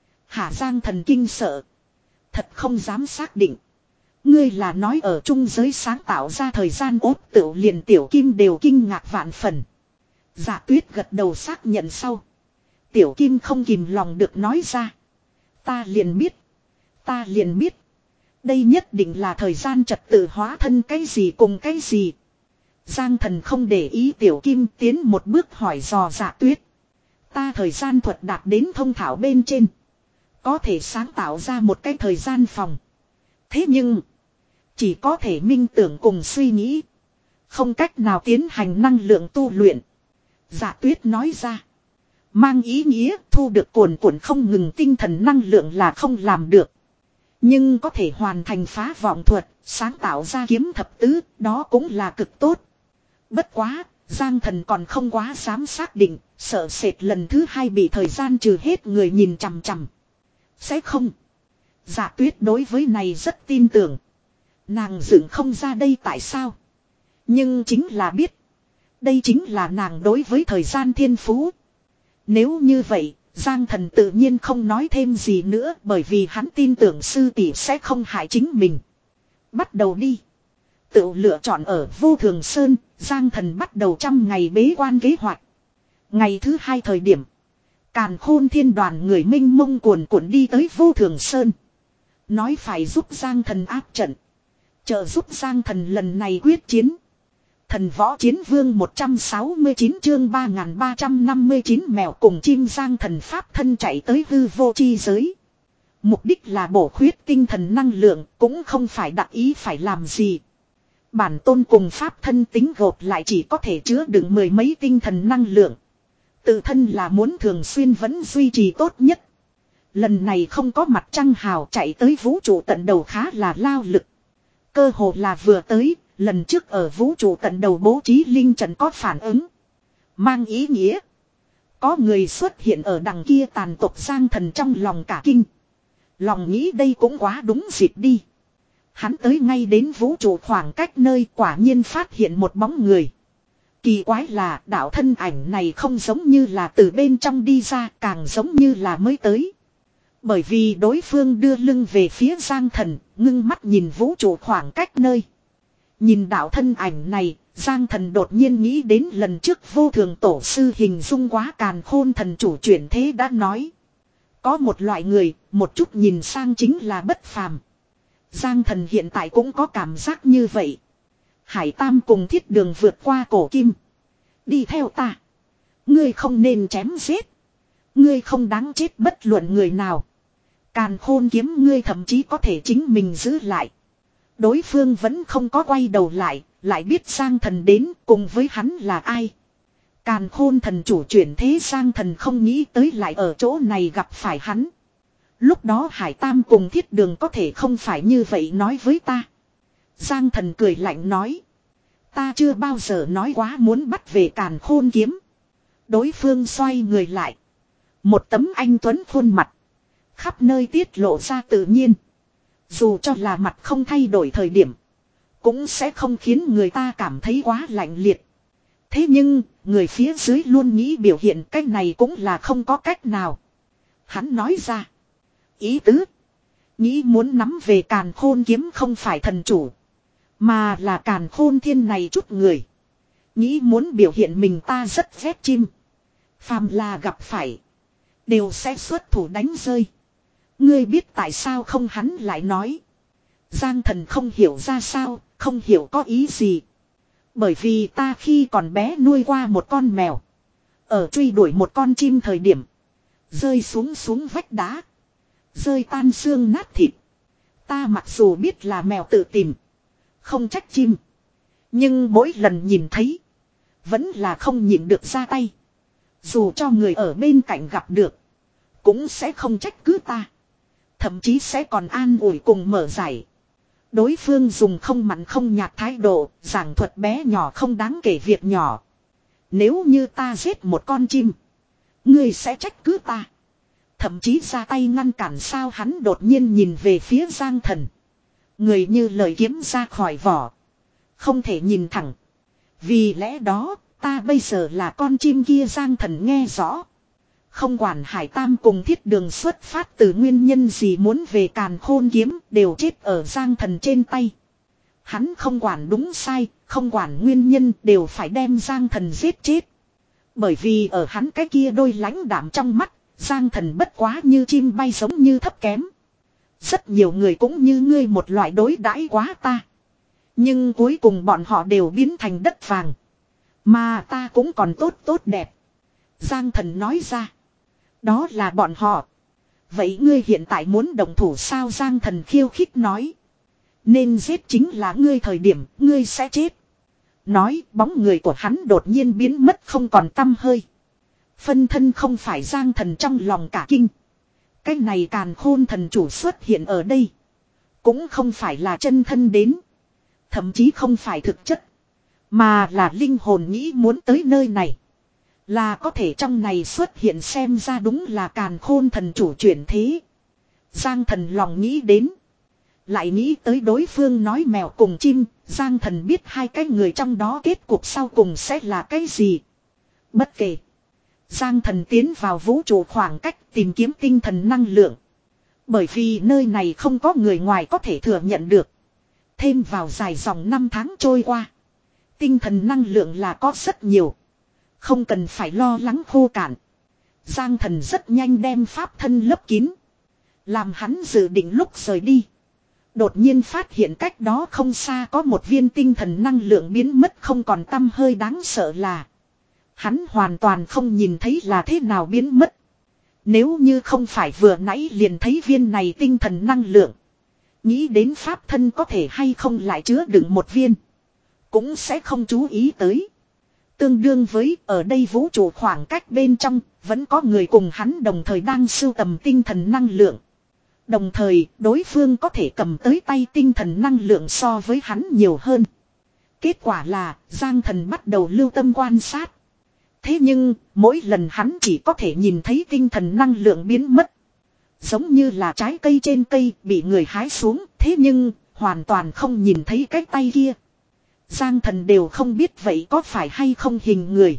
Hạ Giang thần kinh sợ. Thật không dám xác định. Ngươi là nói ở trung giới sáng tạo ra thời gian ốt tựu liền Tiểu Kim đều kinh ngạc vạn phần. Dạ Tuyết gật đầu xác nhận sau. Tiểu Kim không kìm lòng được nói ra. Ta liền biết. Ta liền biết. Đây nhất định là thời gian trật tự hóa thân cái gì cùng cái gì. Giang thần không để ý Tiểu Kim tiến một bước hỏi dò Dạ Tuyết. Ta thời gian thuật đạt đến thông thảo bên trên. Có thể sáng tạo ra một cái thời gian phòng. Thế nhưng. Chỉ có thể minh tưởng cùng suy nghĩ. Không cách nào tiến hành năng lượng tu luyện. Dạ Tuyết nói ra. Mang ý nghĩa thu được cuồn cuộn không ngừng tinh thần năng lượng là không làm được. Nhưng có thể hoàn thành phá vọng thuật, sáng tạo ra kiếm thập tứ, đó cũng là cực tốt. Bất quá, Giang thần còn không quá dám xác định, sợ sệt lần thứ hai bị thời gian trừ hết người nhìn chằm chằm. Sẽ không. Dạ Tuyết đối với này rất tin tưởng. Nàng dựng không ra đây tại sao. Nhưng chính là biết. Đây chính là nàng đối với thời gian thiên phú. Nếu như vậy, Giang thần tự nhiên không nói thêm gì nữa, bởi vì hắn tin tưởng sư tỷ sẽ không hại chính mình. Bắt đầu đi. Tự lựa chọn ở Vô Thường Sơn, Giang thần bắt đầu trăm ngày bế quan kế hoạch. Ngày thứ hai thời điểm. Càn Khôn Thiên đoàn người minh mông cuồn cuộn đi tới Vô Thường Sơn. Nói phải giúp Giang thần áp trận. Trợ giúp Giang thần lần này quyết chiến. Thần võ chiến vương một trăm sáu mươi chín chương ba nghìn ba trăm năm mươi chín mèo cùng chim Giang thần pháp thân chạy tới hư vô chi giới. Mục đích là bổ khuyết tinh thần năng lượng, cũng không phải đặc ý phải làm gì. Bản tôn cùng pháp thân tính gộp lại chỉ có thể chứa đựng mười mấy tinh thần năng lượng. Tự thân là muốn thường xuyên vẫn duy trì tốt nhất. Lần này không có mặt trăng hào chạy tới vũ trụ tận đầu khá là lao lực. Cơ hồ là vừa tới, lần trước ở vũ trụ tận đầu bố trí linh trận có phản ứng. Mang ý nghĩa. Có người xuất hiện ở đằng kia tàn tộc Giang thần trong lòng cả kinh. Lòng nghĩ đây cũng quá đúng dịp đi. Hắn tới ngay đến vũ trụ khoảng cách nơi quả nhiên phát hiện một bóng người. Kỳ quái là đạo thân ảnh này không giống như là từ bên trong đi ra, càng giống như là mới tới. Bởi vì đối phương đưa lưng về phía Giang Thần, ngưng mắt nhìn vũ trụ khoảng cách nơi. Nhìn đạo thân ảnh này, Giang Thần đột nhiên nghĩ đến lần trước vô thường tổ sư hình dung quá càn khôn thần chủ chuyển thế đã nói. Có một loại người, một chút nhìn sang chính là bất phàm. Giang Thần hiện tại cũng có cảm giác như vậy. Hải Tam cùng Thiết Đường vượt qua cổ kim. Đi theo ta. Ngươi không nên chém giết. Ngươi không đáng chết bất luận người nào. Càn khôn kiếm ngươi thậm chí có thể chính mình giữ lại. Đối phương vẫn không có quay đầu lại, lại biết Giang Thần đến cùng với hắn là ai. Càn khôn thần chủ chuyển thế Giang Thần không nghĩ tới lại ở chỗ này gặp phải hắn. Lúc đó Hải Tam cùng Thiết Đường có thể không phải như vậy nói với ta. Giang Thần cười lạnh nói. Ta chưa bao giờ nói quá muốn bắt về càn khôn kiếm. Đối phương xoay người lại. Một tấm anh tuấn khuôn mặt. Khắp nơi tiết lộ ra tự nhiên. Dù cho là mặt không thay đổi thời điểm. Cũng sẽ không khiến người ta cảm thấy quá lạnh liệt. Thế nhưng, người phía dưới luôn nghĩ biểu hiện cách này cũng là không có cách nào. Hắn nói ra. Ý tứ. Nghĩ muốn nắm về càn khôn kiếm không phải thần chủ. Mà là càn khôn thiên này chút người. Nghĩ muốn biểu hiện mình ta rất ghét chim. Phàm là gặp phải. Đều sẽ xuất thủ đánh rơi. Ngươi biết tại sao không hắn lại nói. Giang Thần không hiểu ra sao, không hiểu có ý gì. Bởi vì ta khi còn bé nuôi qua một con mèo. Ở truy đuổi một con chim thời điểm. Rơi xuống xuống vách đá. Rơi tan xương nát thịt. Ta mặc dù biết là mèo tự tìm. Không trách chim. Nhưng mỗi lần nhìn thấy. Vẫn là không nhịn được ra tay. Dù cho người ở bên cạnh gặp được. Cũng sẽ không trách cứ ta. Thậm chí sẽ còn an ủi cùng mở giải. Đối phương dùng không mặn không nhạt thái độ. Giảng thuật bé nhỏ không đáng kể việc nhỏ. Nếu như ta giết một con chim. Ngươi sẽ trách cứ ta. Thậm chí ra tay ngăn cản sao hắn đột nhiên nhìn về phía Giang Thần. Người như lời kiếm ra khỏi vỏ. Không thể nhìn thẳng. Vì lẽ đó ta bây giờ là con chim kia Giang Thần nghe rõ. Không quản Hải Tam cùng Thiết Đường xuất phát từ nguyên nhân gì muốn về càn khôn kiếm đều chết ở Giang Thần trên tay. Hắn không quản đúng sai, không quản nguyên nhân đều phải đem Giang Thần giết chết. Bởi vì ở hắn cái kia đôi lãnh đạm trong mắt, Giang Thần bất quá như chim bay giống như thấp kém. Rất nhiều người cũng như ngươi một loại đối đãi quá ta. Nhưng cuối cùng bọn họ đều biến thành đất vàng. Mà ta cũng còn tốt tốt đẹp. Giang Thần nói ra. Đó là bọn họ. Vậy ngươi hiện tại muốn động thủ sao Giang Thần khiêu khích nói. Nên giết chính là ngươi thời điểm ngươi sẽ chết. Nói bóng người của hắn đột nhiên biến mất không còn tăm hơi. Phân thân không phải Giang Thần trong lòng cả kinh. Cái này càn khôn thần chủ xuất hiện ở đây. Cũng không phải là chân thân đến. Thậm chí không phải thực chất. Mà là linh hồn nghĩ muốn tới nơi này. Là có thể trong này xuất hiện xem ra đúng là càn khôn thần chủ chuyển thế. Giang Thần lòng nghĩ đến. Lại nghĩ tới đối phương nói mèo cùng chim. Giang Thần biết hai cái người trong đó kết cục sau cùng sẽ là cái gì. Bất kể. Giang Thần tiến vào vũ trụ khoảng cách tìm kiếm tinh thần năng lượng. Bởi vì nơi này không có người ngoài có thể thừa nhận được. Thêm vào dài dòng năm tháng trôi qua. Tinh thần năng lượng là có rất nhiều. Không cần phải lo lắng khô cạn. Giang Thần rất nhanh đem pháp thân lấp kín. Làm hắn dự định lúc rời đi. Đột nhiên phát hiện cách đó không xa có một viên tinh thần năng lượng biến mất không còn tăm hơi đáng sợ là. Hắn hoàn toàn không nhìn thấy là thế nào biến mất. Nếu như không phải vừa nãy liền thấy viên này tinh thần năng lượng. Nghĩ đến pháp thân có thể hay không lại chứa đựng một viên. Cũng sẽ không chú ý tới. Tương đương với ở đây vũ trụ khoảng cách bên trong. Vẫn có người cùng hắn đồng thời đang sưu tầm tinh thần năng lượng. Đồng thời đối phương có thể cầm tới tay tinh thần năng lượng so với hắn nhiều hơn. Kết quả là Giang Thần bắt đầu lưu tâm quan sát. Thế nhưng mỗi lần hắn chỉ có thể nhìn thấy tinh thần năng lượng biến mất. Giống như là trái cây trên cây bị người hái xuống. Thế nhưng hoàn toàn không nhìn thấy cái tay kia. Giang Thần đều không biết vậy có phải hay không hình người.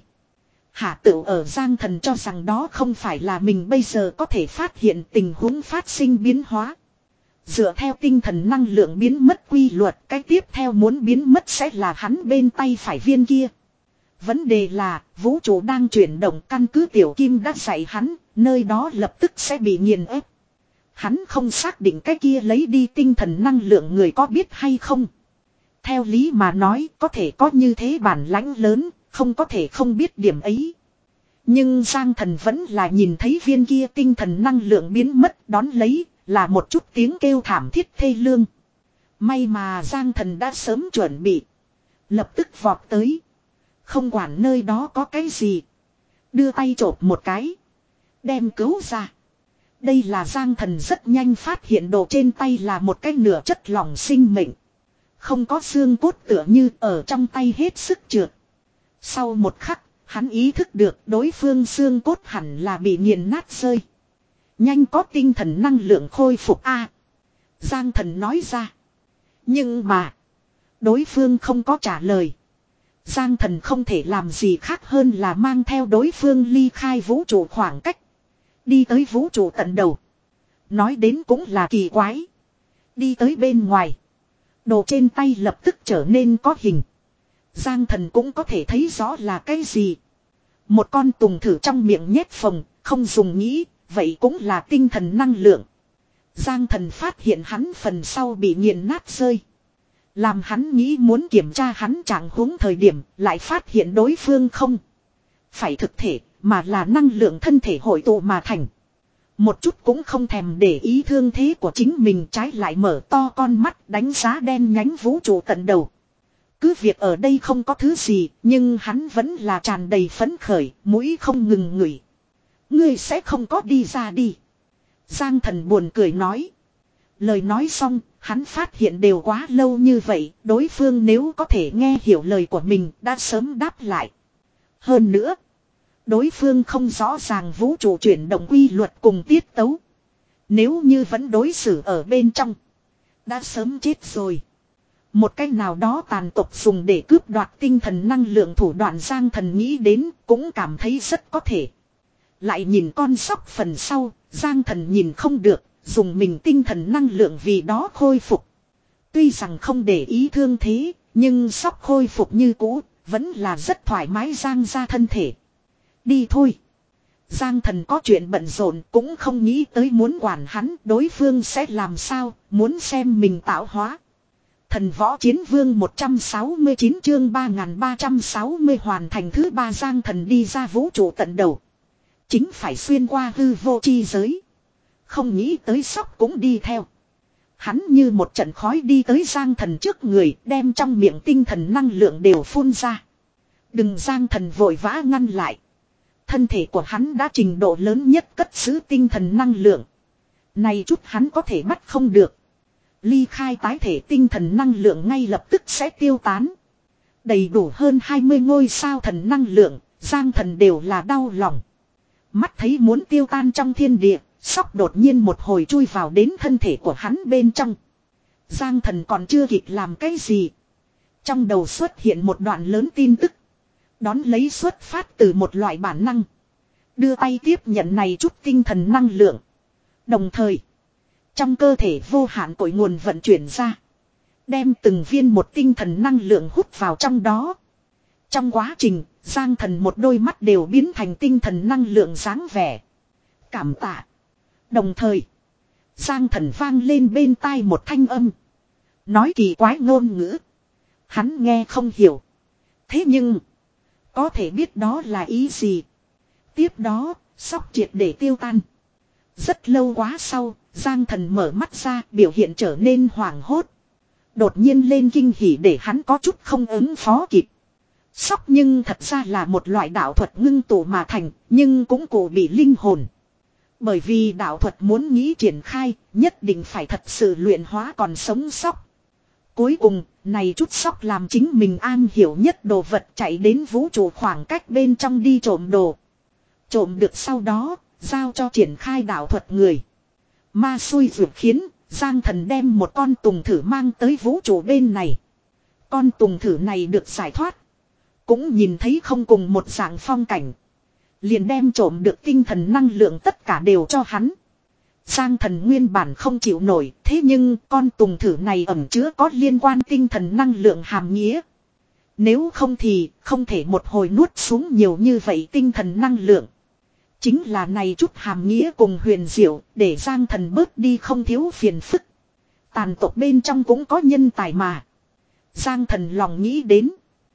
Hạ tựu ở Giang Thần cho rằng đó không phải là mình bây giờ có thể phát hiện tình huống phát sinh biến hóa. Dựa theo tinh thần năng lượng biến mất quy luật, cái tiếp theo muốn biến mất sẽ là hắn bên tay phải viên kia. Vấn đề là, vũ trụ đang chuyển động, căn cứ tiểu kim đã dạy hắn, nơi đó lập tức sẽ bị nghiền ép. Hắn không xác định cái kia lấy đi tinh thần năng lượng người có biết hay không. Theo lý mà nói, có thể có như thế bản lãnh lớn, không có thể không biết điểm ấy. Nhưng Giang Thần vẫn là nhìn thấy viên kia tinh thần năng lượng biến mất, đón lấy là một chút tiếng kêu thảm thiết thê lương. May mà Giang Thần đã sớm chuẩn bị, lập tức vọt tới. Không quản nơi đó có cái gì, đưa tay chộp một cái, đem cứu ra. Đây là Giang Thần rất nhanh phát hiện đồ trên tay là một cái nửa chất lỏng sinh mệnh. Không có xương cốt tựa như ở trong tay hết sức trượt. Sau một khắc, hắn ý thức được đối phương xương cốt hẳn là bị nghiền nát rơi. Nhanh có tinh thần năng lượng khôi phục a, Giang Thần nói ra. Nhưng mà, đối phương không có trả lời. Giang Thần không thể làm gì khác hơn là mang theo đối phương ly khai vũ trụ khoảng cách. Đi tới vũ trụ tận đầu. Nói đến cũng là kỳ quái. Đi tới bên ngoài, đồ trên tay lập tức trở nên có hình. Giang Thần cũng có thể thấy rõ là cái gì. Một con tùng thử trong miệng nhét phồng, không dùng nghĩ, vậy cũng là tinh thần năng lượng. Giang Thần phát hiện hắn phần sau bị nghiền nát rơi. Làm hắn nghĩ muốn kiểm tra hắn trạng huống thời điểm, lại phát hiện đối phương không phải thực thể, mà là năng lượng thân thể hội tụ mà thành. Một chút cũng không thèm để ý thương thế của chính mình, trái lại mở to con mắt đánh giá đen nhánh vũ trụ tận đầu. Cứ việc ở đây không có thứ gì, nhưng hắn vẫn là tràn đầy phấn khởi, mũi không ngừng ngửi. Ngươi sẽ không có đi ra đi. Giang Thần buồn cười nói. Lời nói xong, hắn phát hiện đều quá lâu như vậy, đối phương nếu có thể nghe hiểu lời của mình đã sớm đáp lại. Hơn nữa, đối phương không rõ ràng vũ trụ chuyển động quy luật cùng tiết tấu. Nếu như vẫn đối xử ở bên trong, đã sớm chết rồi. Một cách nào đó tàn tộc dùng để cướp đoạt tinh thần năng lượng thủ đoạn Giang Thần nghĩ đến cũng cảm thấy rất có thể. Lại nhìn con sóc phần sau, Giang Thần nhìn không được, dùng mình tinh thần năng lượng vì đó khôi phục. Tuy rằng không để ý thương thế, nhưng sóc khôi phục như cũ, vẫn là rất thoải mái giang ra thân thể. Đi thôi. Giang Thần có chuyện bận rộn cũng không nghĩ tới muốn quản hắn, đối phương sẽ làm sao, muốn xem mình tạo hóa. Thần võ chiến vương một trăm sáu mươi chín chương ba nghìn ba trăm sáu mươi hoàn thành thứ ba. Giang Thần đi ra vũ trụ tận đầu. Chính phải xuyên qua hư vô chi giới. Không nghĩ tới sóc cũng đi theo. Hắn như một trận khói đi tới Giang Thần trước người, đem trong miệng tinh thần năng lượng đều phun ra. Đừng, Giang Thần vội vã ngăn lại. Thân thể của hắn đã trình độ lớn nhất cất giữ tinh thần năng lượng. Này chút hắn có thể bắt không được. Ly khai tái thể tinh thần năng lượng ngay lập tức sẽ tiêu tán. Đầy đủ hơn hai mươi ngôi sao thần năng lượng, Giang Thần đều là đau lòng. Mắt thấy muốn tiêu tan trong thiên địa, sóc đột nhiên một hồi chui vào đến thân thể của hắn bên trong. Giang Thần còn chưa kịp làm cái gì. Trong đầu xuất hiện một đoạn lớn tin tức. Đón lấy xuất phát từ một loại bản năng. Đưa tay tiếp nhận này chút tinh thần năng lượng. Đồng thời, trong cơ thể vô hạn cội nguồn vận chuyển ra. Đem từng viên một tinh thần năng lượng hút vào trong đó. Trong quá trình, Giang Thần một đôi mắt đều biến thành tinh thần năng lượng dáng vẻ. Cảm tạ. Đồng thời, Giang Thần vang lên bên tai một thanh âm. Nói kỳ quái ngôn ngữ. Hắn nghe không hiểu. Thế nhưng, có thể biết đó là ý gì. Tiếp đó, sóc triệt để tiêu tan. Rất lâu quá sau, Giang Thần mở mắt ra, biểu hiện trở nên hoảng hốt. Đột nhiên lên kinh hỉ để hắn có chút không ứng phó kịp. Sóc nhưng thật ra là một loại đạo thuật ngưng tụ mà thành, nhưng cũng cổ bị linh hồn. Bởi vì đạo thuật muốn nghĩ triển khai, nhất định phải thật sự luyện hóa còn sống sóc. Cuối cùng, này chút sóc làm chính mình an hiểu nhất đồ vật chạy đến vũ trụ khoảng cách bên trong đi trộm đồ. Trộm được sau đó, giao cho triển khai đạo thuật người. Ma xui vượt khiến, Giang Thần đem một con tùng thử mang tới vũ trụ bên này. Con tùng thử này được giải thoát. Cũng nhìn thấy không cùng một dạng phong cảnh. Liền đem trộm được tinh thần năng lượng tất cả đều cho hắn. Giang Thần nguyên bản không chịu nổi. Thế nhưng con tùng thử này ẩn chứa có liên quan tinh thần năng lượng hàm nghĩa. Nếu không thì không thể một hồi nuốt xuống nhiều như vậy tinh thần năng lượng. Chính là này chút hàm nghĩa cùng huyền diệu để Giang Thần bớt đi không thiếu phiền phức. Tàn tộc bên trong cũng có nhân tài mà. Giang Thần lòng nghĩ đến.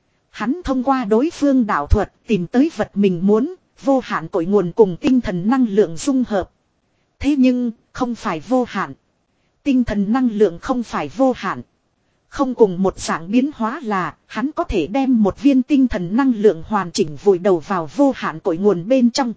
Hắn thông qua đối phương đạo thuật tìm tới vật mình muốn, vô hạn cội nguồn cùng tinh thần năng lượng dung hợp. Thế nhưng, không phải vô hạn. Tinh thần năng lượng không phải vô hạn. Không cùng một dạng biến hóa là, hắn có thể đem một viên tinh thần năng lượng hoàn chỉnh vùi đầu vào vô hạn cội nguồn bên trong.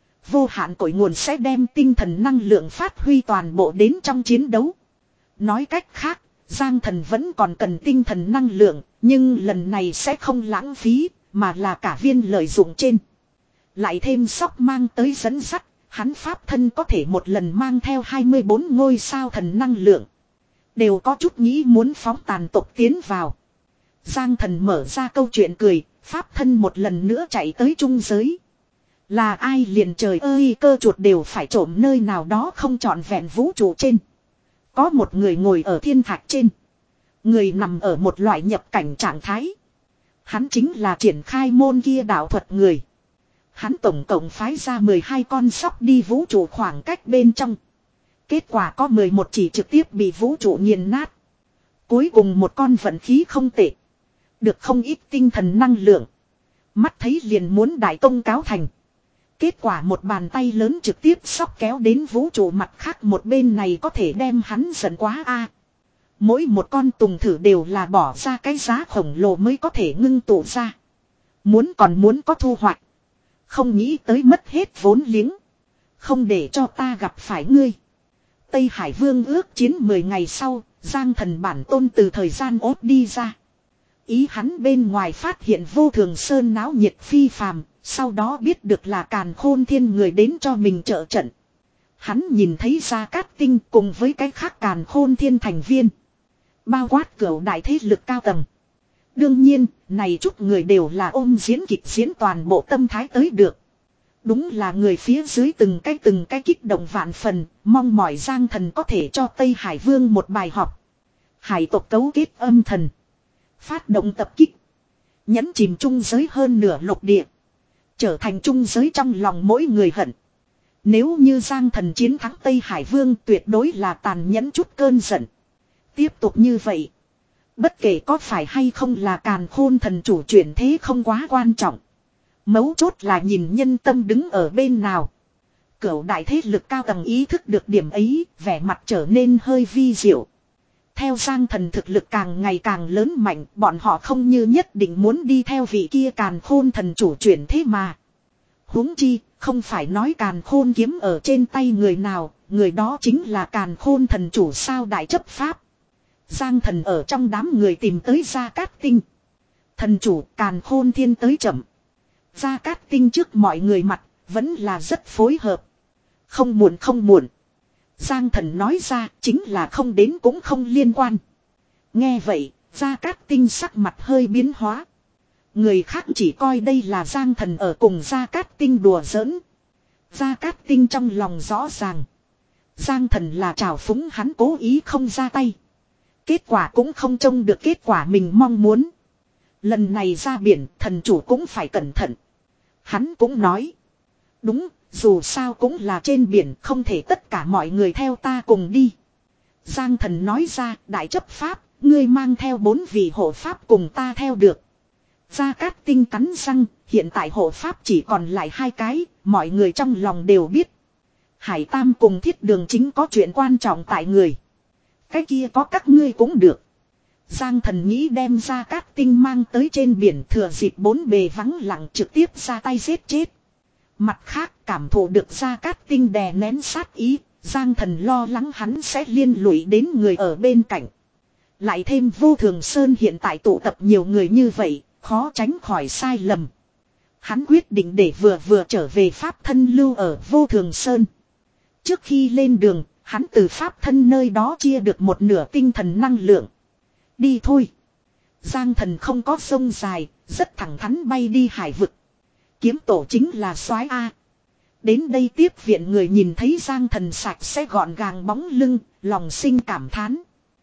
Vô hạn cội nguồn sẽ đem tinh thần năng lượng phát huy toàn bộ đến trong chiến đấu. Nói cách khác, Giang Thần vẫn còn cần tinh thần năng lượng, nhưng lần này sẽ không lãng phí, mà là cả viên lợi dụng trên. Lại thêm sóc mang tới dẫn dắt, hắn pháp thân có thể một lần mang theo hai mươi bốn ngôi sao thần năng lượng. Đều có chút nghĩ muốn phóng tàn tộc tiến vào. Giang Thần mở ra câu chuyện cười, pháp thân một lần nữa chạy tới trung giới. Là ai liền trời ơi cơ chuột đều phải trộm nơi nào đó không trọn vẹn vũ trụ trên. Có một người ngồi ở thiên thạch trên. Người nằm ở một loại nhập cảnh trạng thái. Hắn chính là triển khai môn kia đạo thuật người. Hắn tổng cộng phái ra mười hai con sóc đi vũ trụ khoảng cách bên trong. Kết quả có mười một chỉ trực tiếp bị vũ trụ nghiền nát. Cuối cùng một con vận khí không tệ. Được không ít tinh thần năng lượng. Mắt thấy liền muốn đại công cáo thành. Kết quả một bàn tay lớn trực tiếp sóc kéo đến vũ trụ mặt khác một bên này có thể đem hắn giận quá a. Mỗi một con tùng thử đều là bỏ ra cái giá khổng lồ mới có thể ngưng tụ ra. Muốn còn muốn có thu hoạch. Không nghĩ tới mất hết vốn liếng. Không để cho ta gặp phải ngươi. Tây Hải Vương ước chiến mười ngày sau, Giang Thần bản tôn từ thời gian ốt đi ra. Ý hắn bên ngoài phát hiện vô thường sơn náo nhiệt phi phàm, sau đó biết được là Càn Khôn Thiên người đến cho mình trợ trận. Hắn nhìn thấy Gia Cát Tinh cùng với cái khác Càn Khôn Thiên thành viên. Bao quát cửu đại thế lực cao tầng. Đương nhiên, này chút người đều là ôm diễn kịch diễn toàn bộ tâm thái tới được. Đúng là người phía dưới từng cái từng cái kích động vạn phần, mong mỏi Giang Thần có thể cho Tây Hải Vương một bài học. Hải tộc cấu kết âm thần. Phát động tập kích. Nhấn chìm trung giới hơn nửa lục địa. Trở thành trung giới trong lòng mỗi người hận. Nếu như Giang Thần chiến thắng Tây Hải Vương tuyệt đối là tàn nhẫn chút cơn giận. Tiếp tục như vậy. Bất kể có phải hay không là Càn Khôn thần chủ chuyển thế không quá quan trọng. Mấu chốt là nhìn nhân tâm đứng ở bên nào. Cửu đại thế lực cao tầng ý thức được điểm ấy, vẻ mặt trở nên hơi vi diệu. Theo Giang Thần thực lực càng ngày càng lớn mạnh, bọn họ không như nhất định muốn đi theo vị kia Càn Khôn thần chủ chuyển thế mà. Huống chi, không phải nói Càn Khôn kiếm ở trên tay người nào, người đó chính là Càn Khôn thần chủ sao đại chấp pháp. Giang Thần ở trong đám người tìm tới Gia Cát Tinh. Thần chủ Càn Khôn Thiên tới chậm. Gia Cát Tinh trước mọi người mặt, vẫn là rất phối hợp. Không muộn không muộn. Giang Thần nói ra chính là không đến cũng không liên quan. Nghe vậy, Gia Cát Tinh sắc mặt hơi biến hóa. Người khác chỉ coi đây là Giang Thần ở cùng Gia Cát Tinh đùa giỡn. Gia Cát Tinh trong lòng rõ ràng. Giang Thần là trào phúng hắn cố ý không ra tay. Kết quả cũng không trông được kết quả mình mong muốn. Lần này ra biển thần chủ cũng phải cẩn thận. Hắn cũng nói. Đúng, dù sao cũng là trên biển không thể tất cả mọi người theo ta cùng đi. Giang Thần nói ra đại chấp pháp, ngươi mang theo bốn vị hộ pháp cùng ta theo được. Gia Cát Tinh cắn răng, hiện tại hộ pháp chỉ còn lại hai cái, mọi người trong lòng đều biết. Hải Tam cùng Thiết Đường Chính có chuyện quan trọng tại người. Cái kia có các ngươi cũng được. Giang Thần nghĩ đem Gia Cát Tinh mang tới trên biển thừa dịp bốn bề vắng lặng trực tiếp ra tay giết chết. Mặt khác cảm thụ được Gia Cát Tinh đè nén sát ý, Giang Thần lo lắng hắn sẽ liên lụy đến người ở bên cạnh. Lại thêm vô thường sơn hiện tại tụ tập nhiều người như vậy, khó tránh khỏi sai lầm. Hắn quyết định để vừa vừa trở về pháp thân lưu ở vô thường sơn. Trước khi lên đường, Hắn từ pháp thân nơi đó chia được một nửa tinh thần năng lượng. Đi thôi. Giang thần không có sông dài, rất thẳng thắn bay đi hải vực. Kiếm tổ chính là soái A. Đến đây tiếp viện người nhìn thấy Giang thần sạch sẽ gọn gàng bóng lưng, lòng sinh cảm thán.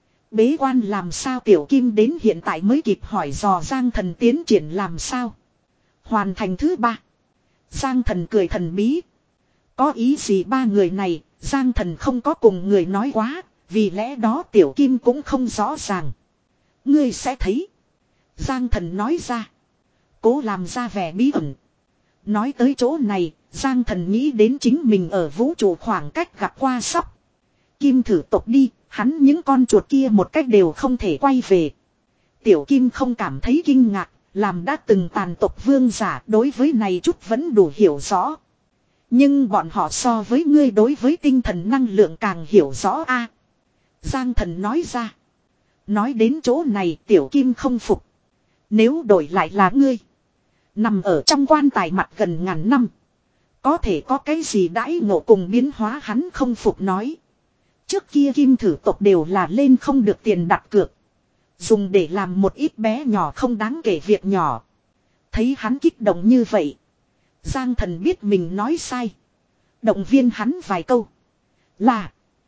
Bế quan làm sao tiểu kim đến hiện tại mới kịp hỏi dò Giang thần tiến triển làm sao. Hoàn thành thứ ba. Giang thần cười thần bí. Có ý gì ba người này, Giang thần không có cùng người nói quá, vì lẽ đó tiểu kim cũng không rõ ràng. Ngươi sẽ thấy. Giang thần nói ra. Cố làm ra vẻ bí ẩn. Nói tới chỗ này, Giang thần nghĩ đến chính mình ở vũ trụ khoảng cách gặp qua sóc. Kim thử tộc đi, hắn những con chuột kia một cách đều không thể quay về. Tiểu kim không cảm thấy kinh ngạc, làm đã từng tàn tộc vương giả đối với này chút vẫn đủ hiểu rõ. Nhưng bọn họ so với ngươi đối với tinh thần năng lượng càng hiểu rõ a. Giang thần nói ra. Nói đến chỗ này tiểu kim không phục. Nếu đổi lại là ngươi. Nằm ở trong quan tài mặt gần ngàn năm. Có thể có cái gì đãi ngộ cùng biến hóa hắn không phục nói. Trước kia kim thử tộc đều là lên không được tiền đặt cược. Dùng để làm một ít bé nhỏ không đáng kể việc nhỏ. Thấy hắn kích động như vậy. Giang thần biết mình nói sai. Động viên hắn vài câu. Là.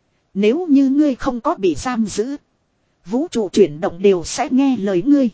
Nếu như ngươi không có bị giam giữ. Vũ trụ chuyển động đều sẽ nghe lời ngươi.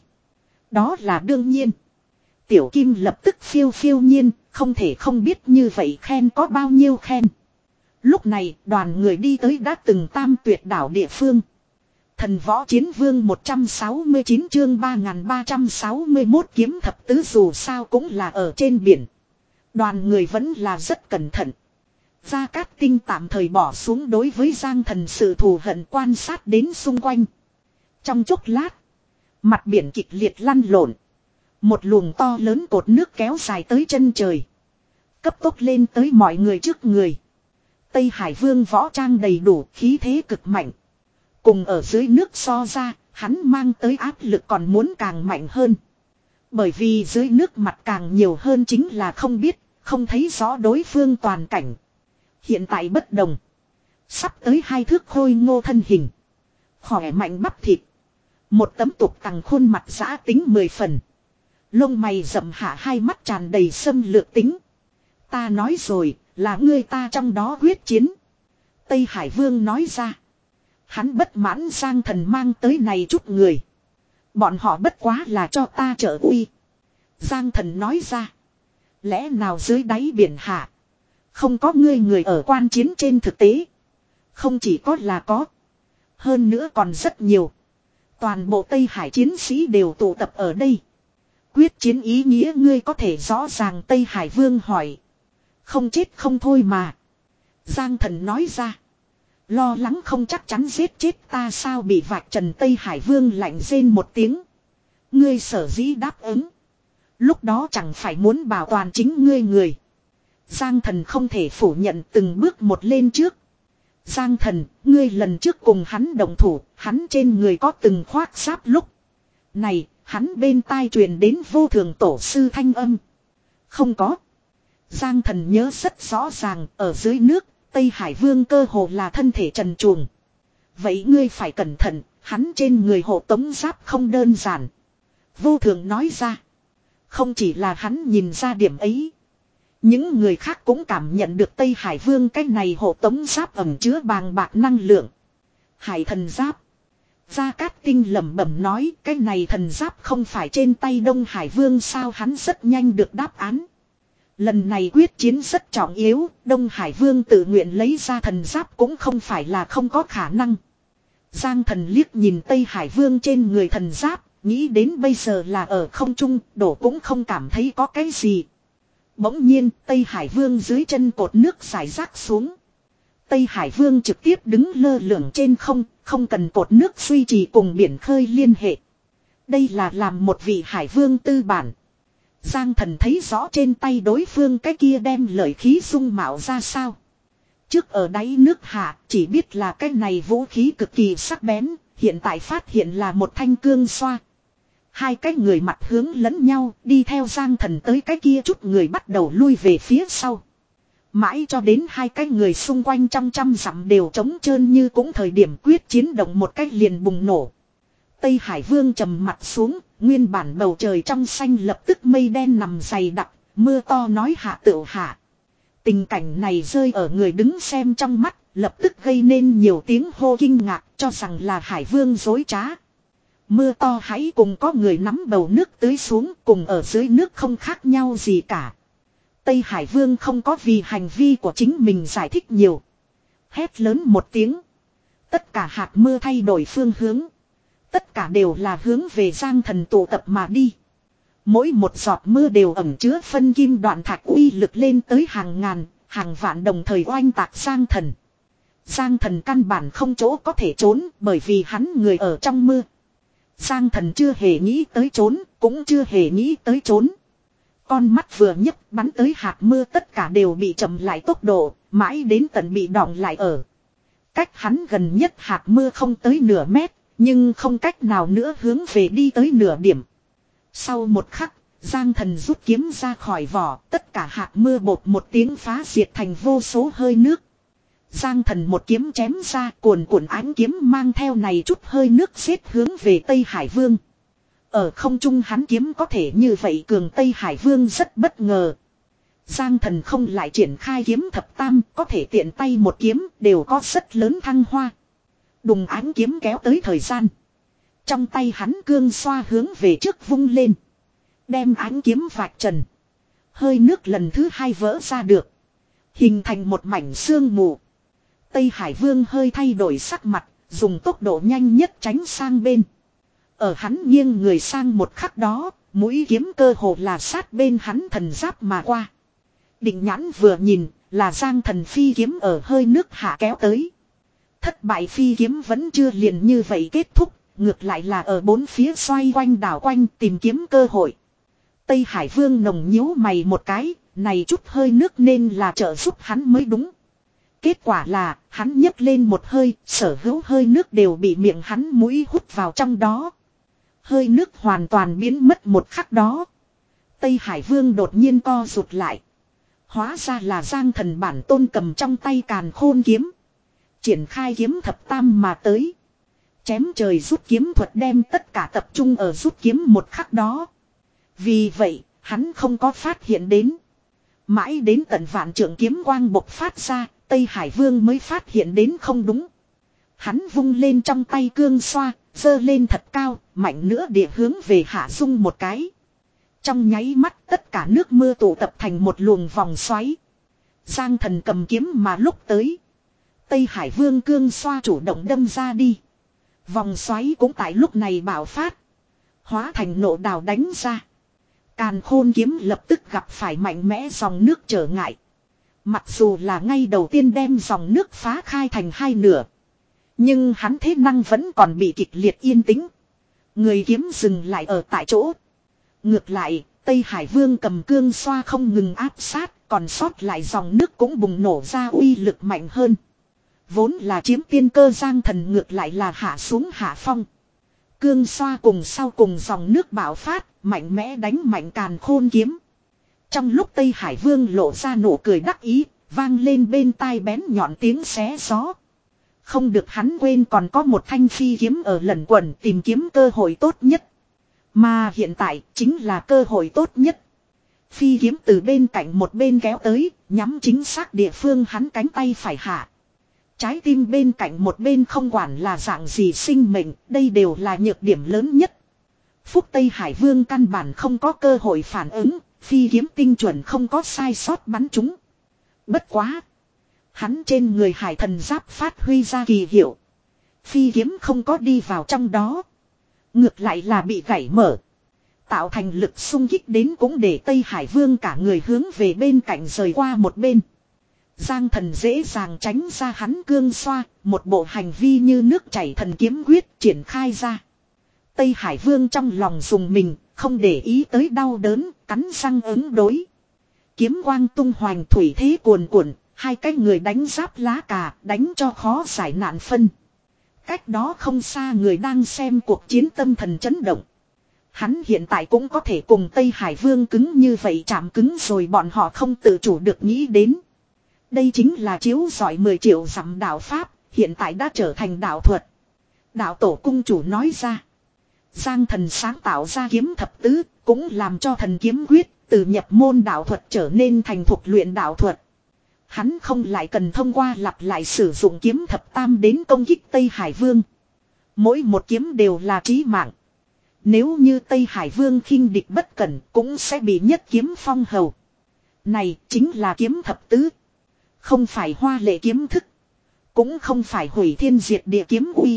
Đó là đương nhiên. Tiểu kim lập tức phiêu phiêu nhiên. Không thể không biết như vậy khen có bao nhiêu khen. Lúc này đoàn người đi tới đã từng tam tuyệt đảo địa phương. Thần võ chiến vương một trăm sáu mươi chín chương ba nghìn ba trăm sáu mươi mốt kiếm thập tứ dù sao cũng là ở trên biển. Đoàn người vẫn là rất cẩn thận. Gia Cát Tinh tạm thời bỏ xuống đối với Giang thần sự thù hận quan sát đến xung quanh. Trong chốc lát, mặt biển kịch liệt lăn lộn. Một luồng to lớn cột nước kéo dài tới chân trời. Cấp tốc lên tới mọi người trước người. Tây Hải Vương võ trang đầy đủ, khí thế cực mạnh. Cùng ở dưới nước so ra, hắn mang tới áp lực còn muốn càng mạnh hơn. Bởi vì dưới nước mặt càng nhiều hơn chính là không biết, không thấy rõ đối phương toàn cảnh. Hiện tại bất đồng. Sắp tới hai thước khôi ngô thân hình. Khỏe mạnh bắp thịt. Một tấm tục tằng khuôn mặt giã tính mười phần. Lông mày rậm hạ, hai mắt tràn đầy xâm lược tính. Ta nói rồi, là ngươi ta trong đó quyết chiến. Tây Hải Vương nói ra. Hắn bất mãn Giang thần mang tới này chút người. Bọn họ bất quá là cho ta trợ uy. Giang thần nói ra. Lẽ nào dưới đáy biển hạ. Không có ngươi người ở quan chiến trên thực tế. Không chỉ có là có. Hơn nữa còn rất nhiều. Toàn bộ Tây Hải chiến sĩ đều tụ tập ở đây. Quyết chiến ý nghĩa ngươi có thể rõ ràng. Tây Hải Vương hỏi. Không chết không thôi mà. Giang thần nói ra. Lo lắng không chắc chắn giết chết ta sao bị vạch trần. Tây Hải Vương lạnh rên một tiếng. Ngươi sở dĩ đáp ứng. Lúc đó chẳng phải muốn bảo toàn chính ngươi người. Giang thần không thể phủ nhận từng bước một lên trước. Giang thần, ngươi lần trước cùng hắn đồng thủ, hắn trên người có từng khoác giáp lúc. Này, hắn bên tai truyền đến vô thường tổ sư thanh âm. Không có. Giang thần nhớ rất rõ ràng, ở dưới nước, Tây Hải Vương cơ hồ là thân thể trần truồng. Vậy ngươi phải cẩn thận, hắn trên người hộ tống giáp không đơn giản. Vô thường nói ra. Không chỉ là hắn nhìn ra điểm ấy. Những người khác cũng cảm nhận được Tây Hải Vương cái này hộ tống giáp ẩm chứa bàng bạc năng lượng. Hải thần giáp. Gia Cát Tinh lẩm bẩm nói cái này thần giáp không phải trên tay Đông Hải Vương sao. Hắn rất nhanh được đáp án. Lần này quyết chiến rất trọng yếu, Đông Hải Vương tự nguyện lấy ra thần giáp cũng không phải là không có khả năng. Giang thần liếc nhìn Tây Hải Vương trên người thần giáp, nghĩ đến bây giờ là ở không trung, đổ cũng không cảm thấy có cái gì. Bỗng nhiên, Tây Hải Vương dưới chân cột nước rải rác xuống. Tây Hải Vương trực tiếp đứng lơ lửng trên không, không cần cột nước duy trì cùng biển khơi liên hệ. Đây là làm một vị Hải Vương tư bản. Giang thần thấy rõ trên tay đối phương cái kia đem lợi khí dung mạo ra sao. Trước ở đáy nước hạ chỉ biết là cái này vũ khí cực kỳ sắc bén, hiện tại phát hiện là một thanh cương xoa. Hai cái người mặt hướng lẫn nhau đi theo Giang thần tới cái kia chút người bắt đầu lui về phía sau. Mãi cho đến hai cái người xung quanh trong trăm dặm đều trống trơn như cũng thời điểm quyết chiến động một cách liền bùng nổ. Tây Hải Vương trầm mặt xuống, nguyên bản bầu trời trong xanh lập tức mây đen nằm dày đặc, mưa to nói hạ tựu hạ. Tình cảnh này rơi ở người đứng xem trong mắt, lập tức gây nên nhiều tiếng hô kinh ngạc cho rằng là Hải Vương dối trá. Mưa to hãy cùng có người nắm bầu nước tưới xuống cùng ở dưới nước không khác nhau gì cả. Tây Hải Vương không có vì hành vi của chính mình giải thích nhiều. Hét lớn một tiếng. Tất cả hạt mưa thay đổi phương hướng. Tất cả đều là hướng về Giang Thần tụ tập mà đi. Mỗi một giọt mưa đều ẩn chứa phân kim đoạn thạch uy lực lên tới hàng ngàn, hàng vạn đồng thời oanh tạc Giang Thần. Giang Thần căn bản không chỗ có thể trốn bởi vì hắn người ở trong mưa. Giang Thần chưa hề nghĩ tới trốn, cũng chưa hề nghĩ tới trốn. Con mắt vừa nhấp bắn tới hạt mưa tất cả đều bị chậm lại tốc độ, mãi đến tận bị đọng lại ở. Cách hắn gần nhất hạt mưa không tới nửa mét, nhưng không cách nào nữa hướng về đi tới nửa điểm. Sau một khắc, Giang Thần rút kiếm ra khỏi vỏ, tất cả hạt mưa bột một tiếng phá diệt thành vô số hơi nước. Giang Thần một kiếm chém ra, cuồn cuộn ánh kiếm mang theo này chút hơi nước xếp hướng về Tây Hải Vương. Ở không trung hắn kiếm có thể như vậy cường Tây Hải Vương rất bất ngờ. Giang Thần không lại triển khai kiếm thập tam, có thể tiện tay một kiếm đều có rất lớn thăng hoa. Đùng ánh kiếm kéo tới thời gian. Trong tay hắn cương xoa hướng về trước vung lên. Đem ánh kiếm vạch trần. Hơi nước lần thứ hai vỡ ra được. Hình thành một mảnh sương mù. Tây Hải Vương hơi thay đổi sắc mặt, dùng tốc độ nhanh nhất tránh sang bên. Ở hắn nghiêng người sang một khắc đó, mũi kiếm cơ hồ là sát bên hắn thần giáp mà qua. Định nhãn vừa nhìn, là Giang Thần phi kiếm ở hơi nước hạ kéo tới. Thất bại phi kiếm vẫn chưa liền như vậy kết thúc, ngược lại là ở bốn phía xoay quanh đảo quanh tìm kiếm cơ hội. Tây Hải Vương nồng nhíu mày một cái, này chút hơi nước nên là trợ giúp hắn mới đúng. Kết quả là, hắn nhấc lên một hơi, sở hữu hơi nước đều bị miệng hắn mũi hút vào trong đó. Hơi nước hoàn toàn biến mất một khắc đó. Tây Hải Vương đột nhiên co rụt lại. Hóa ra là Giang Thần bản tôn cầm trong tay càn khôn kiếm. Triển khai kiếm thập tam mà tới. Chém trời rút kiếm thuật đem tất cả tập trung ở rút kiếm một khắc đó. Vì vậy, hắn không có phát hiện đến. Mãi đến tận vạn trượng kiếm quang bộc phát ra, Tây Hải Vương mới phát hiện đến không đúng. Hắn vung lên trong tay cương xoa, giơ lên thật cao, mạnh nữa địa hướng về hạ dung một cái. Trong nháy mắt tất cả nước mưa tụ tập thành một luồng vòng xoáy. Giang Thần cầm kiếm mà lúc tới. Tây Hải Vương cương xoa chủ động đâm ra đi. Vòng xoáy cũng tại lúc này bạo phát. Hóa thành nộ đào đánh ra. Càn khôn kiếm lập tức gặp phải mạnh mẽ dòng nước trở ngại. Mặc dù là ngay đầu tiên đem dòng nước phá khai thành hai nửa. Nhưng hắn thế năng vẫn còn bị kịch liệt yên tĩnh. Người kiếm dừng lại ở tại chỗ. Ngược lại, Tây Hải Vương cầm cương xoa không ngừng áp sát, còn sót lại dòng nước cũng bùng nổ ra uy lực mạnh hơn. Vốn là chiếm tiên cơ Giang Thần ngược lại là hạ xuống hạ phong. Cương xoa cùng sau cùng dòng nước bạo phát, mạnh mẽ đánh mạnh càn khôn kiếm. Trong lúc Tây Hải Vương lộ ra nụ cười đắc ý, vang lên bên tai bén nhọn tiếng xé gió. Không được hắn quên còn có một thanh phi kiếm ở lẩn quẩn tìm kiếm cơ hội tốt nhất. Mà hiện tại chính là cơ hội tốt nhất. Phi kiếm từ bên cạnh một bên kéo tới, nhắm chính xác địa phương hắn cánh tay phải hạ. Trái tim bên cạnh một bên không quản là dạng gì sinh mệnh, đây đều là nhược điểm lớn nhất. Phúc Tây Hải Vương căn bản không có cơ hội phản ứng, phi kiếm tinh chuẩn không có sai sót bắn trúng. Bất quá. Hắn trên người hải thần giáp phát huy ra kỳ hiệu. Phi kiếm không có đi vào trong đó. Ngược lại là bị gãy mở. Tạo thành lực xung kích đến cũng để Tây Hải Vương cả người hướng về bên cạnh rời qua một bên. Giang Thần dễ dàng tránh ra hắn cương xoa, một bộ hành vi như nước chảy thần kiếm quyết triển khai ra. Tây Hải Vương trong lòng dùng mình, không để ý tới đau đớn, cắn răng ứng đối. Kiếm quang tung hoành thủy thế cuồn cuộn, hai cái người đánh giáp lá cà, đánh cho khó giải nạn phân. Cách đó không xa người đang xem cuộc chiến tâm thần chấn động. Hắn hiện tại cũng có thể cùng Tây Hải Vương cứng như vậy chạm cứng rồi bọn họ không tự chủ được nghĩ đến. Đây chính là chiếu rọi mười triệu dặm đạo pháp, hiện tại đã trở thành đạo thuật. Đạo tổ cung chủ nói ra. Giang thần sáng tạo ra kiếm thập tứ, cũng làm cho thần kiếm quyết, từ nhập môn đạo thuật trở nên thành thuộc luyện đạo thuật. Hắn không lại cần thông qua lặp lại sử dụng kiếm thập tam đến công kích Tây Hải Vương. Mỗi một kiếm đều là chí mạng. Nếu như Tây Hải Vương khinh địch bất cẩn cũng sẽ bị nhất kiếm phong hầu. Này chính là kiếm thập tứ. Không phải hoa lệ kiếm thức. Cũng không phải hủy thiên diệt địa kiếm uy.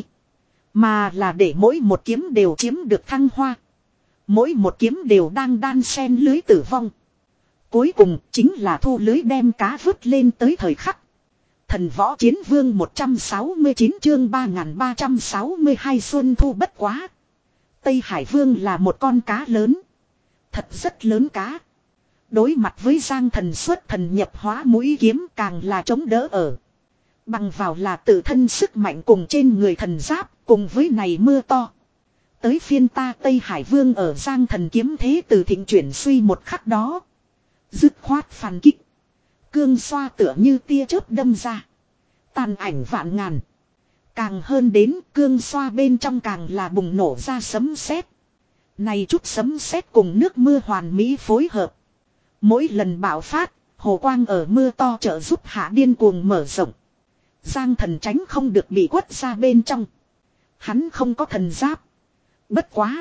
Mà là để mỗi một kiếm đều chiếm được thăng hoa. Mỗi một kiếm đều đang đan xen lưới tử vong. Cuối cùng chính là thu lưới đem cá vứt lên tới thời khắc. Thần võ chiến vương một trăm sáu mươi chín chương ba nghìn ba trăm sáu mươi hai xuân thu bất quá. Tây Hải Vương là một con cá lớn. Thật rất lớn cá. Đối mặt với Giang thần xuất thần nhập hóa mũi kiếm càng là chống đỡ ở. Bằng vào là tự thân sức mạnh cùng trên người thần giáp cùng với này mưa to. Tới phiên ta Tây Hải Vương ở Giang thần kiếm thế từ thịnh chuyển suy một khắc đó. Dứt khoát phản kích. Cương xoa tựa như tia chớp đâm ra. Tàn ảnh vạn ngàn. Càng hơn đến cương xoa bên trong càng là bùng nổ ra sấm sét. Này chút sấm sét cùng nước mưa hoàn mỹ phối hợp. Mỗi lần bạo phát, hồ quang ở mưa to trợ giúp hạ điên cuồng mở rộng. Giang thần tránh không được bị quất ra bên trong. Hắn không có thần giáp. Bất quá.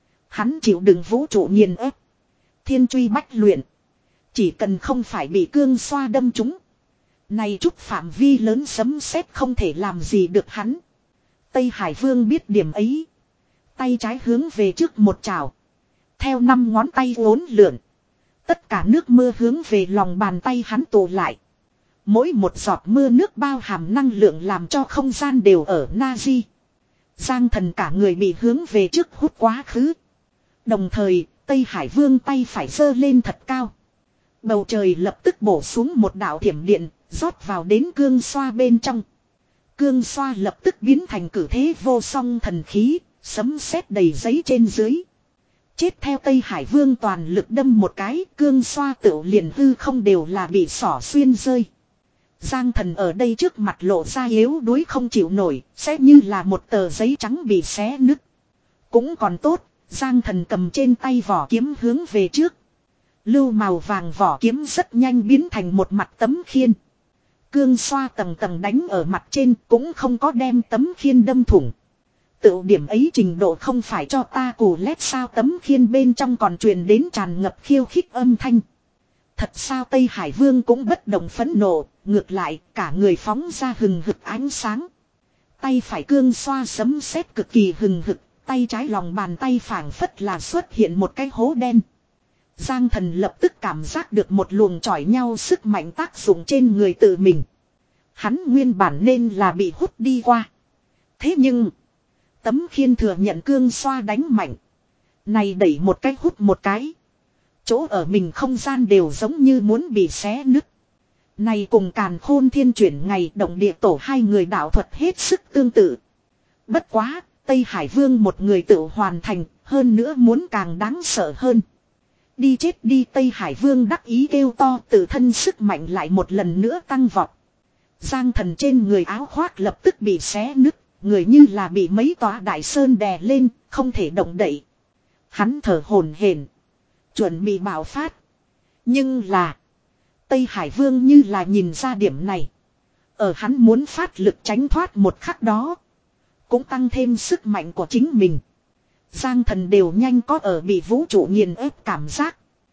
Hắn chịu đựng vũ trụ nghiền ép. Thiên truy bách luyện. Chỉ cần không phải bị cương xoa đâm trúng. Này chút phạm vi lớn sấm sét không thể làm gì được hắn. Tây Hải Vương biết điểm ấy. Tay trái hướng về trước một trào. Theo năm ngón tay uốn lượn. Tất cả nước mưa hướng về lòng bàn tay hắn tụ lại. Mỗi một giọt mưa nước bao hàm năng lượng làm cho không gian đều ở Nazi. Giang thần cả người bị hướng về trước hút quá khứ. Đồng thời, Tây Hải Vương tay phải giơ lên thật cao. Bầu trời lập tức bổ xuống một đạo thiểm điện, rót vào đến cương xoa bên trong. Cương xoa lập tức biến thành cử thế vô song thần khí, sấm sét đầy giấy trên dưới. Chết theo Tây Hải Vương toàn lực đâm một cái, cương xoa tựu liền hư không đều là bị xỏ xuyên rơi. Giang thần ở đây trước mặt lộ ra yếu đuối không chịu nổi, sẽ như là một tờ giấy trắng bị xé nứt. Cũng còn tốt, Giang thần cầm trên tay vỏ kiếm hướng về trước. Lưu màu vàng vỏ kiếm rất nhanh biến thành một mặt tấm khiên. Cương xoa tầng tầng đánh ở mặt trên cũng không có đem tấm khiên đâm thủng. Tự điểm ấy trình độ không phải cho ta cù lét sao tấm khiên bên trong còn truyền đến tràn ngập khiêu khích âm thanh. Thật sao Tây Hải Vương cũng bất động phẫn nộ, ngược lại cả người phóng ra hừng hực ánh sáng. Tay phải cương xoa sấm sét cực kỳ hừng hực, tay trái lòng bàn tay phảng phất là xuất hiện một cái hố đen. Giang thần lập tức cảm giác được một luồng chỏi nhau sức mạnh tác dụng trên người tự mình. Hắn nguyên bản nên là bị hút đi qua. Thế nhưng, tấm khiên thừa nhận cương xoa đánh mạnh. Này đẩy một cái hút một cái. Chỗ ở mình không gian đều giống như muốn bị xé nứt. Này cùng càn khôn thiên chuyển ngày động địa tổ hai người đạo thuật hết sức tương tự. Bất quá, Tây Hải Vương một người tự hoàn thành, hơn nữa muốn càng đáng sợ hơn. Đi chết đi Tây Hải Vương đắc ý kêu to tự thân sức mạnh lại một lần nữa tăng vọt. Giang thần trên người áo khoác lập tức bị xé nứt, người như là bị mấy tòa đại sơn đè lên, không thể động đậy. Hắn thở hổn hển, chuẩn bị bạo phát. Nhưng là, Tây Hải Vương như là nhìn ra điểm này. Ở hắn muốn phát lực tránh thoát một khắc đó, cũng tăng thêm sức mạnh của chính mình. Giang thần đều nhanh có ở bị vũ trụ nghiền ép cảm giác.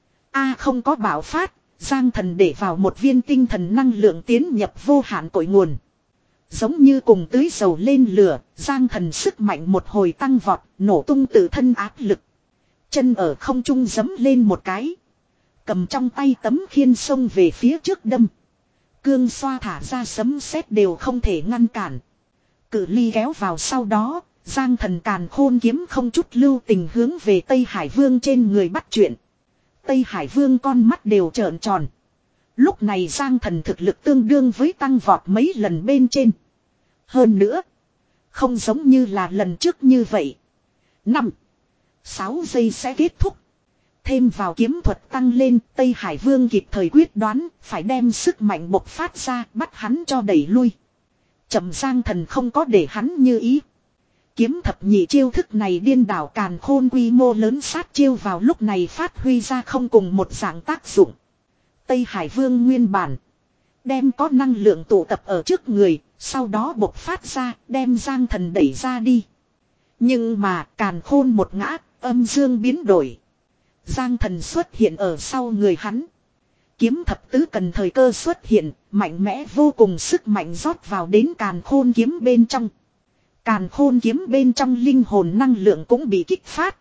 A không có bạo phát, Giang thần để vào một viên tinh thần năng lượng tiến nhập vô hạn cội nguồn. Giống như cùng tưới dầu lên lửa, Giang thần sức mạnh một hồi tăng vọt, nổ tung tự thân áp lực. Chân ở không trung giẫm lên một cái. Cầm trong tay tấm khiên xông về phía trước đâm. Cương xoa thả ra sấm sét đều không thể ngăn cản. Cự ly kéo vào sau đó, Giang thần càn khôn kiếm không chút lưu tình hướng về Tây Hải Vương trên người bắt chuyện. Tây Hải Vương con mắt đều trợn tròn. Lúc này Giang thần thực lực tương đương với tăng vọt mấy lần bên trên. Hơn nữa, không giống như là lần trước như vậy. Năm, sáu giây sẽ kết thúc. Thêm vào kiếm thuật tăng lên, Tây Hải Vương kịp thời quyết đoán, phải đem sức mạnh bộc phát ra, bắt hắn cho đẩy lui. Chậm Giang Thần không có để hắn như ý. Kiếm thập nhị chiêu thức này điên đảo càn khôn quy mô lớn sát chiêu vào lúc này phát huy ra không cùng một dạng tác dụng. Tây Hải Vương nguyên bản đem có năng lượng tụ tập ở trước người, sau đó bộc phát ra, đem Giang Thần đẩy ra đi. Nhưng mà càn khôn một ngã, âm dương biến đổi. Giang Thần xuất hiện ở sau người hắn. Kiếm thập tứ cần thời cơ xuất hiện, mạnh mẽ vô cùng sức mạnh rót vào đến càn khôn kiếm bên trong. Càn khôn kiếm bên trong linh hồn năng lượng cũng bị kích phát.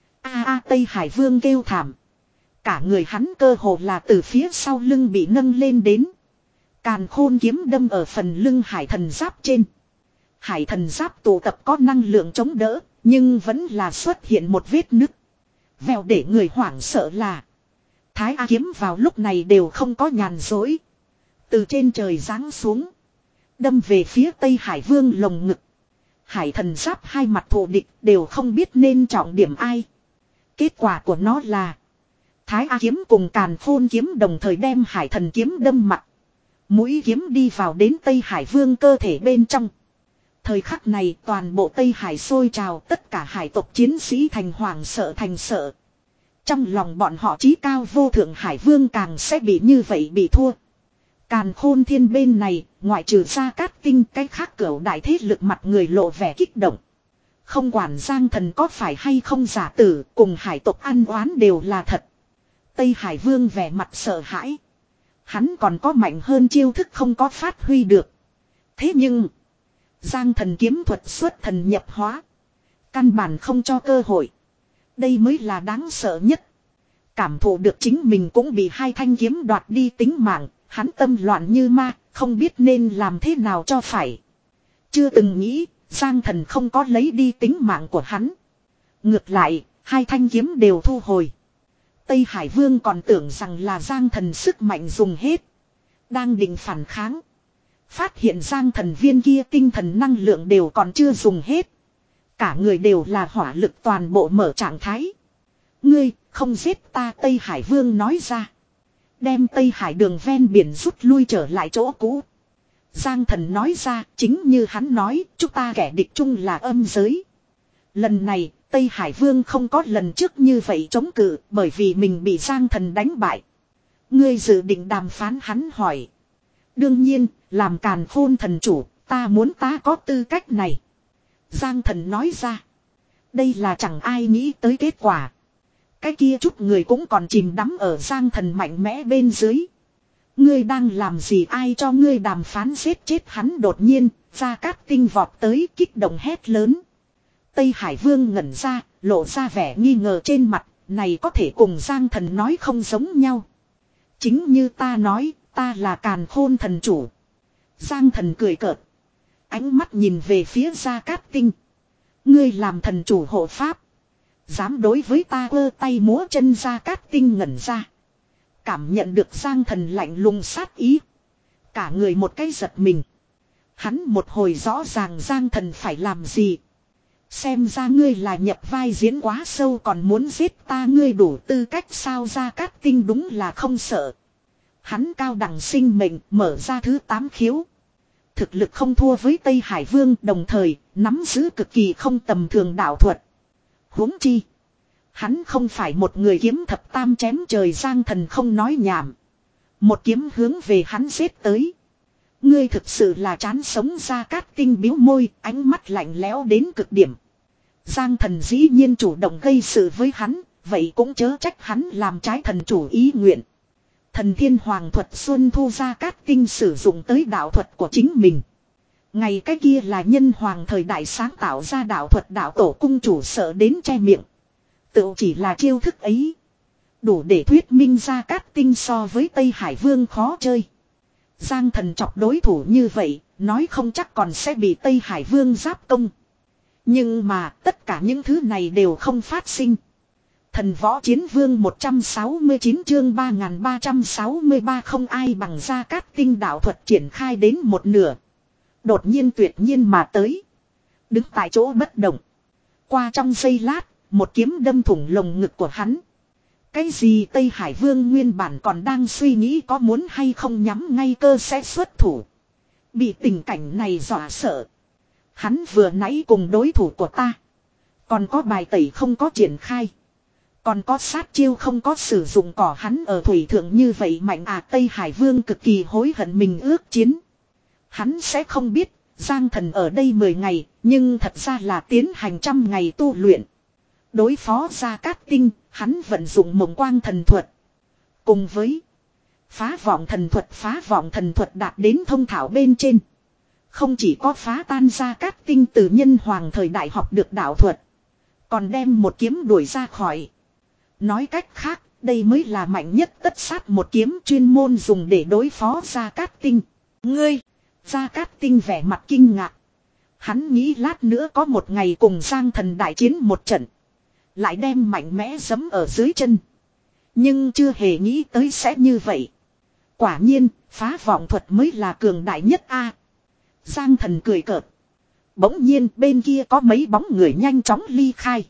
A a Tây Hải Vương kêu thảm. Cả người hắn cơ hồ là từ phía sau lưng bị nâng lên đến. Càn khôn kiếm đâm ở phần lưng hải thần giáp trên. Hải thần giáp tụ tập có năng lượng chống đỡ, nhưng vẫn là xuất hiện một vết nứt. Vèo để người hoảng sợ là Thái A kiếm vào lúc này đều không có nhàn dối. Từ trên trời giáng xuống, đâm về phía Tây Hải Vương lồng ngực. Hải thần giáp hai mặt thù địch đều không biết nên trọng điểm ai. Kết quả của nó là Thái A kiếm cùng càn khôn kiếm đồng thời đem hải thần kiếm đâm mặt. Mũi kiếm đi vào đến Tây Hải Vương cơ thể bên trong. Thời khắc này toàn bộ Tây Hải sôi trào, tất cả hải tộc chiến sĩ thành hoàng sợ thành sợ. Trong lòng bọn họ chí cao vô thượng Hải Vương càng sẽ bị như vậy bị thua. Càn khôn thiên bên này, ngoại trừ Gia Cát Tinh, cái khác cửu đại thế lực mặt người lộ vẻ kích động. Không quản Giang Thần có phải hay không giả tử, cùng hải tộc ăn oán đều là thật. Tây Hải Vương vẻ mặt sợ hãi. Hắn còn có mạnh hơn chiêu thức không có phát huy được. Thế nhưng Giang Thần kiếm thuật xuất thần nhập hóa, căn bản không cho cơ hội. Đây mới là đáng sợ nhất. Cảm thụ được chính mình cũng bị hai thanh kiếm đoạt đi tính mạng, hắn tâm loạn như ma, không biết nên làm thế nào cho phải. Chưa từng nghĩ, Giang Thần không có lấy đi tính mạng của hắn. Ngược lại, hai thanh kiếm đều thu hồi. Tây Hải Vương còn tưởng rằng là Giang Thần sức mạnh dùng hết, đang định phản kháng. Phát hiện Giang Thần viên kia tinh thần năng lượng đều còn chưa dùng hết. Cả người đều là hỏa lực toàn bộ mở trạng thái. Ngươi, không giết ta, Tây Hải Vương nói ra. Đem Tây Hải đường ven biển rút lui trở lại chỗ cũ. Giang Thần nói ra, chính như hắn nói, chúng ta kẻ địch chung là âm giới. Lần này, Tây Hải Vương không có lần trước như vậy chống cự, bởi vì mình bị Giang Thần đánh bại. Ngươi dự định đàm phán, hắn hỏi. Đương nhiên, làm càn khôn thần chủ, ta muốn ta có tư cách này. Giang Thần nói ra. Đây là chẳng ai nghĩ tới kết quả. Cái kia chút người cũng còn chìm đắm ở Giang Thần mạnh mẽ bên dưới. Ngươi đang làm gì, ai cho ngươi đàm phán, giết chết hắn. Đột nhiên, Gia Cát Tinh vọt tới kích động hét lớn. Tây Hải Vương ngẩn ra, lộ ra vẻ nghi ngờ trên mặt, này có thể cùng Giang Thần nói không giống nhau. Chính như ta nói, ta là càn khôn thần chủ. Giang Thần cười cợt. Ánh mắt nhìn về phía Gia Cát Tinh. Ngươi làm thần chủ hộ pháp, dám đối với ta ơ tay múa chân. Gia Cát Tinh ngẩn ra, cảm nhận được Giang Thần lạnh lùng sát ý. Cả người một cái giật mình. Hắn một hồi rõ ràng Giang Thần phải làm gì. Xem ra ngươi là nhập vai diễn quá sâu, còn muốn giết ta, ngươi đủ tư cách sao? Gia Cát Tinh đúng là không sợ. Hắn cao đẳng sinh mệnh, mở ra thứ tám khiếu. Thực lực không thua với Tây Hải Vương, đồng thời nắm giữ cực kỳ không tầm thường đạo thuật. Huống chi, hắn không phải một người kiếm thập tam chém trời. Giang Thần không nói nhảm, một kiếm hướng về hắn giết tới. Ngươi thực sự là chán sống. Gia Cát Tinh bĩu môi, ánh mắt lạnh lẽo đến cực điểm. Giang Thần dĩ nhiên chủ động gây sự với hắn, vậy cũng chớ trách hắn làm trái thần chủ ý nguyện. Thần Thiên Hoàng thuật Xuân Thu Gia Cát Tinh sử dụng tới đạo thuật của chính mình. Ngày cái kia là nhân hoàng thời đại sáng tạo ra đạo thuật, đạo tổ cung chủ sợ đến che miệng. Tự chỉ là chiêu thức ấy, đủ để thuyết minh Gia Cát Tinh so với Tây Hải Vương khó chơi. Giang Thần chọc đối thủ như vậy, nói không chắc còn sẽ bị Tây Hải Vương giáp công. Nhưng mà tất cả những thứ này đều không phát sinh. Thần Võ Chiến Vương một trăm sáu mươi chín chương ba nghìn ba trăm sáu mươi ba không ai bằng. Gia Cát Tinh đạo thuật triển khai đến một nửa, đột nhiên tuyệt nhiên mà tới, đứng tại chỗ bất động. Qua trong giây lát, một kiếm đâm thủng lồng ngực của hắn. Cái gì Tây Hải Vương nguyên bản còn đang suy nghĩ có muốn hay không nhắm ngay cơ sẽ xuất thủ. Bị tình cảnh này dọa sợ. Hắn vừa nãy cùng đối thủ của ta. Còn có bài tẩy không có triển khai. Còn có sát chiêu không có sử dụng cỏ, hắn ở thủy thượng như vậy mạnh à. Tây Hải Vương cực kỳ hối hận mình ước chiến. Hắn sẽ không biết Giang Thần ở đây mười ngày, nhưng thật ra là tiến hành trăm ngày tu luyện. Đối phó Gia Cát Tinh, hắn vận dụng mộng quang thần thuật. Cùng với phá vọng thần thuật, phá vọng thần thuật đạt đến thông thạo bên trên. Không chỉ có phá tan Gia Cát Tinh từ nhân hoàng thời đại học được đạo thuật, còn đem một kiếm đuổi ra khỏi. Nói cách khác, đây mới là mạnh nhất tất sát một kiếm chuyên môn dùng để đối phó Gia Cát Tinh. Ngươi! Gia Cát Tinh vẻ mặt kinh ngạc. Hắn nghĩ lát nữa có một ngày cùng Giang Thần đại chiến một trận. Lại đem mạnh mẽ giẫm ở dưới chân. Nhưng chưa hề nghĩ tới sẽ như vậy. Quả nhiên, phá vọng thuật mới là cường đại nhất a. Giang Thần cười cợt. Bỗng nhiên bên kia có mấy bóng người nhanh chóng ly khai.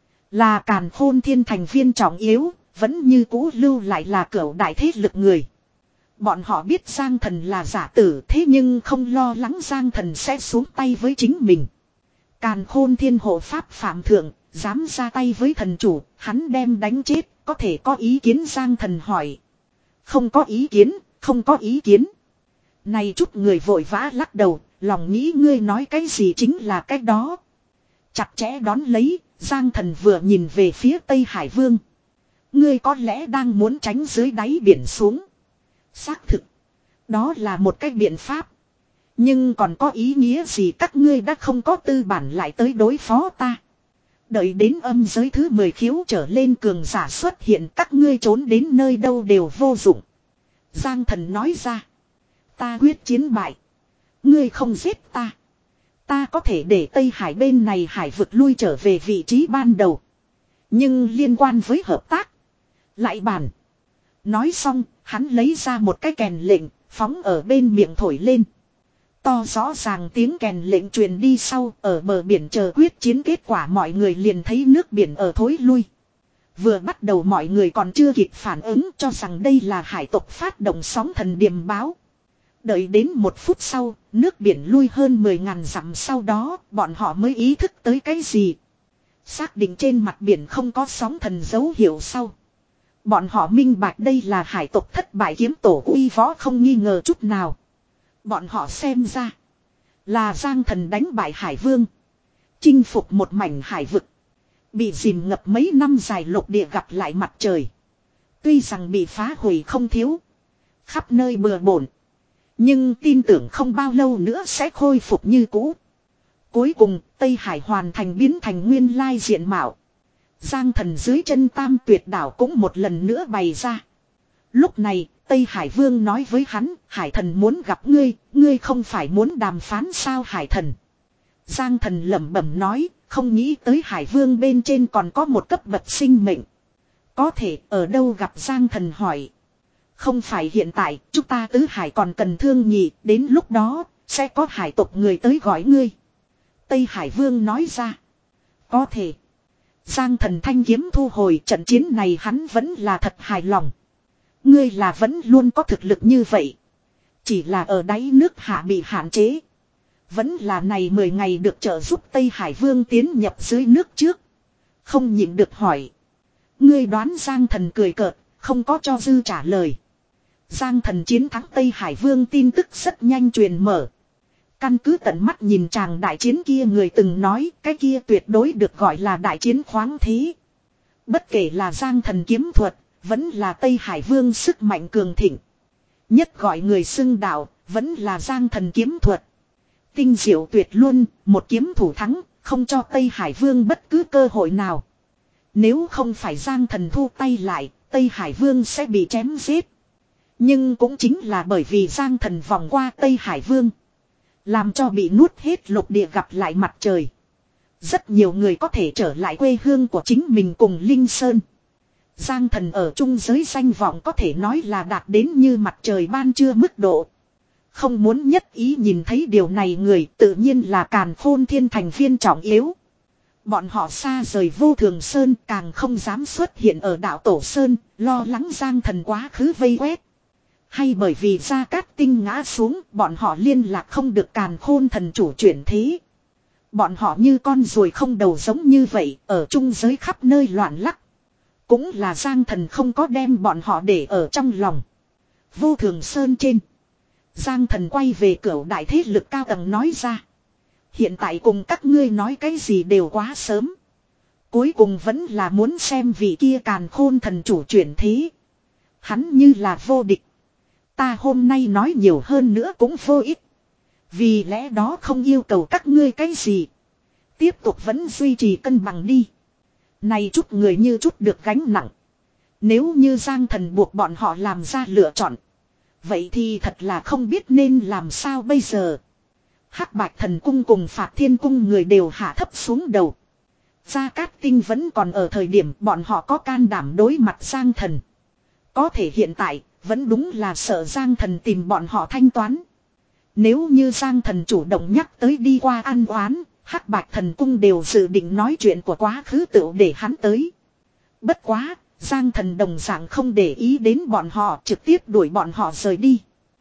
Là Càn Khôn Thiên thành viên trọng yếu, vẫn như cũ lưu lại là cửu đại thế lực người. Bọn họ biết Giang Thần là giả tử, thế nhưng không lo lắng Giang Thần sẽ xuống tay với chính mình. Càn Khôn Thiên hộ pháp phạm thượng, dám ra tay với thần chủ, hắn đem đánh chết, có thể có ý kiến? Giang Thần hỏi. Không có ý kiến, không có ý kiến. Này chút người vội vã lắc đầu, lòng nghĩ ngươi nói cái gì chính là cái đó. Chặt chẽ đón lấy, Giang Thần vừa nhìn về phía Tây Hải Vương. Ngươi có lẽ đang muốn tránh dưới đáy biển xuống. Xác thực. Đó là một cái biện pháp. Nhưng còn có ý nghĩa gì? Các ngươi đã không có tư bản lại tới đối phó ta. Đợi đến âm giới thứ mười khiếu trở lên cường giả xuất hiện, các ngươi trốn đến nơi đâu đều vô dụng. Giang Thần nói ra. Ta quyết chiến bại. Ngươi không giết ta. Ta có thể để Tây Hải bên này hải vực lui trở về vị trí ban đầu. Nhưng liên quan với hợp tác. Lại bàn. Nói xong, hắn lấy ra một cái kèn lệnh, phóng ở bên miệng thổi lên. To rõ ràng tiếng kèn lệnh truyền đi sau, ở bờ biển chờ quyết chiến kết quả mọi người liền thấy nước biển ở thối lui. Vừa bắt đầu mọi người còn chưa kịp phản ứng cho rằng đây là hải tộc phát động sóng thần điềm báo. Đợi đến một phút sau, nước biển lui hơn mười ngàn dặm sau đó, bọn họ mới ý thức tới cái gì. Xác định trên mặt biển không có sóng thần dấu hiệu sau. Bọn họ minh bạch đây là hải tộc thất bại kiếm tổ uy võ không nghi ngờ chút nào. Bọn họ xem ra là Giang Thần đánh bại Hải Vương, chinh phục một mảnh hải vực, bị dìm ngập mấy năm dài lục địa gặp lại mặt trời. Tuy rằng bị phá hủy không thiếu, khắp nơi bừa bộn, nhưng tin tưởng không bao lâu nữa sẽ khôi phục như cũ. Cuối cùng Tây Hải hoàn thành biến thành nguyên lai diện mạo. Giang Thần dưới chân Tam Tuyệt đảo cũng một lần nữa bày ra. Lúc này Tây Hải Vương nói với hắn, Hải Thần muốn gặp ngươi, ngươi không phải muốn đàm phán sao Hải Thần? Giang Thần lẩm bẩm nói, không nghĩ tới Hải Vương bên trên còn có một cấp bậc sinh mệnh. Có thể ở đâu gặp? Giang Thần hỏi. Không phải hiện tại, chúng ta tứ hải còn cần thương nhị, đến lúc đó, sẽ có hải tộc người tới gọi ngươi. Tây Hải Vương nói ra. Có thể. Giang Thần thanh kiếm thu hồi, trận chiến này hắn vẫn là thật hài lòng. Ngươi là vẫn luôn có thực lực như vậy. Chỉ là ở đáy nước hạ bị hạn chế. Vẫn là này mười ngày được trợ giúp Tây Hải Vương tiến nhập dưới nước trước. Không nhịn được hỏi. Ngươi đoán? Giang Thần cười cợt, không có cho dư trả lời. Giang Thần chiến thắng Tây Hải Vương tin tức rất nhanh truyền mở. Căn cứ tận mắt nhìn chàng đại chiến kia, người từng nói cái kia tuyệt đối được gọi là đại chiến khoáng thế. Bất kể là Giang Thần kiếm thuật, vẫn là Tây Hải Vương sức mạnh cường thịnh. Nhất gọi người xưng đạo, vẫn là Giang Thần kiếm thuật. Tinh diệu tuyệt luôn, một kiếm thủ thắng, không cho Tây Hải Vương bất cứ cơ hội nào. Nếu không phải Giang Thần thu tay lại, Tây Hải Vương sẽ bị chém giết. Nhưng cũng chính là bởi vì Giang Thần vòng qua Tây Hải Vương, làm cho bị nuốt hết lục địa gặp lại mặt trời. Rất nhiều người có thể trở lại quê hương của chính mình cùng Linh Sơn. Giang Thần ở trung giới danh vọng có thể nói là đạt đến như mặt trời ban trưa mức độ. Không muốn nhất ý nhìn thấy điều này người tự nhiên là Càn Khôn Thiên thành viên trọng yếu. Bọn họ xa rời Vô Thường Sơn, càng không dám xuất hiện ở đạo Tổ Sơn, lo lắng Giang Thần quá khứ vây quét. Hay bởi vì Gia Cát Tinh ngã xuống, bọn họ liên lạc không được Càn Khôn thần chủ chuyển thế. Bọn họ như con ruồi không đầu giống như vậy, ở trung giới khắp nơi loạn lắc. Cũng là Giang Thần không có đem bọn họ để ở trong lòng. Vô Thường Sơn trên, Giang Thần quay về cửu đại thế lực cao tầng nói ra. Hiện tại cùng các ngươi nói cái gì đều quá sớm. Cuối cùng vẫn là muốn xem vị kia Càn Khôn thần chủ chuyển thế. Hắn như là vô địch. Ta hôm nay nói nhiều hơn nữa cũng vô ích. Vì lẽ đó không yêu cầu các ngươi cái gì. Tiếp tục vẫn duy trì cân bằng đi. Này chút người như chút được gánh nặng. Nếu như Giang Thần buộc bọn họ làm ra lựa chọn. Vậy thì thật là không biết nên làm sao bây giờ. Hắc Bạch Thần Cung cùng Phạt Thiên Cung người đều hạ thấp xuống đầu. Gia Cát Tinh vẫn còn ở thời điểm bọn họ có can đảm đối mặt Giang Thần. Có thể hiện tại vẫn đúng là sợ Giang Thần tìm bọn họ thanh toán. Nếu như Giang Thần chủ động nhắc tới đi qua ăn oán, Hắc Bạch Thần Cung đều dự định nói chuyện của quá khứ tựu để hắn tới. Bất quá, Giang Thần đồng dạng không để ý đến bọn họ, trực tiếp đuổi bọn họ rời đi.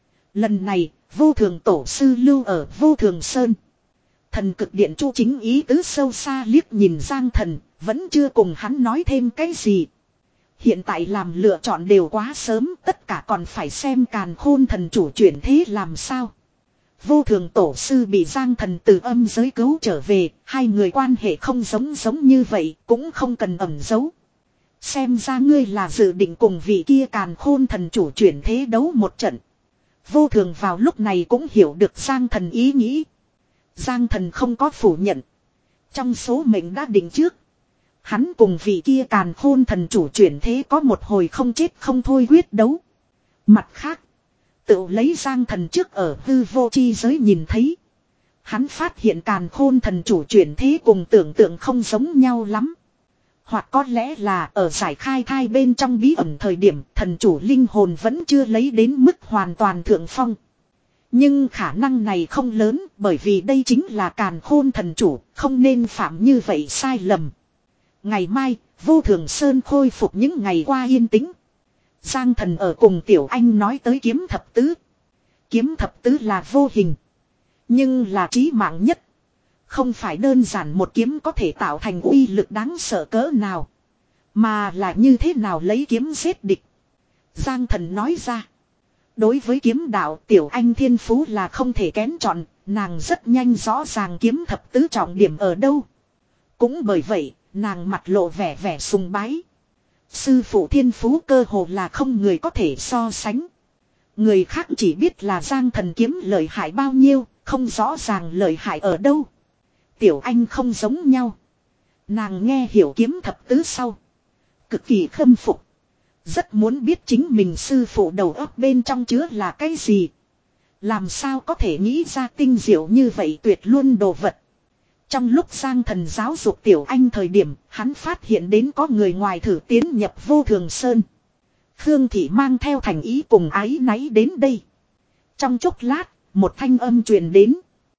Lần này, Vô Thường Tổ Sư lưu ở Vô Thường Sơn. Thần Cực Điện Chu Chính ý tứ sâu xa liếc nhìn Giang Thần, vẫn chưa cùng hắn nói thêm cái gì. Hiện tại làm lựa chọn đều quá sớm, tất cả còn phải xem Càn Khôn thần chủ chuyển thế làm sao. Vô Thường Tổ Sư bị Giang Thần từ âm giới cứu trở về, hai người quan hệ không giống giống như vậy, cũng không cần ẩn giấu. Xem ra ngươi là dự định cùng vị kia Càn Khôn thần chủ chuyển thế đấu một trận. Vô Thường vào lúc này cũng hiểu được Giang Thần ý nghĩ. Giang Thần không có phủ nhận. Trong số mệnh đã định trước. Hắn cùng vị kia Càn Khôn thần chủ chuyển thế có một hồi không chết không thôi quyết đấu. Mặt khác, tự lấy Giang Thần trước ở hư vô chi giới nhìn thấy. Hắn phát hiện Càn Khôn thần chủ chuyển thế cùng tưởng tượng không giống nhau lắm. Hoặc có lẽ là ở giải khai thai bên trong bí ẩn thời điểm thần chủ linh hồn vẫn chưa lấy đến mức hoàn toàn thượng phong. Nhưng khả năng này không lớn bởi vì đây chính là Càn Khôn thần chủ, không nên phạm như vậy sai lầm. Ngày mai, Vô Thường Sơn khôi phục những ngày qua yên tĩnh. Giang Thần ở cùng Tiểu Anh nói tới kiếm thập tứ. Kiếm thập tứ là vô hình, nhưng là chí mạng nhất. Không phải đơn giản một kiếm có thể tạo thành uy lực đáng sợ cỡ nào, mà là như thế nào lấy kiếm giết địch. Giang Thần nói ra. Đối với kiếm đạo Tiểu Anh thiên phú là không thể kén chọn, nàng rất nhanh rõ ràng kiếm thập tứ trọng điểm ở đâu. Cũng bởi vậy, nàng mặt lộ vẻ vẻ sùng bái. Sư phụ thiên phú cơ hồ là không người có thể so sánh. Người khác chỉ biết là Giang Thần kiếm lợi hại bao nhiêu, không rõ ràng lợi hại ở đâu. Tiểu Anh không giống nhau. Nàng nghe hiểu kiếm thập tứ sau, cực kỳ khâm phục. Rất muốn biết chính mình sư phụ đầu óc bên trong chứa là cái gì. Làm sao có thể nghĩ ra tinh diệu như vậy tuyệt luôn đồ vật. Trong lúc Giang Thần giáo dục Tiểu Anh thời điểm, hắn phát hiện đến có người ngoài thử tiến nhập Vô Thường Sơn. Khương Thị mang theo thành ý cùng ái náy đến đây. Trong chốc lát, một thanh âm truyền đến.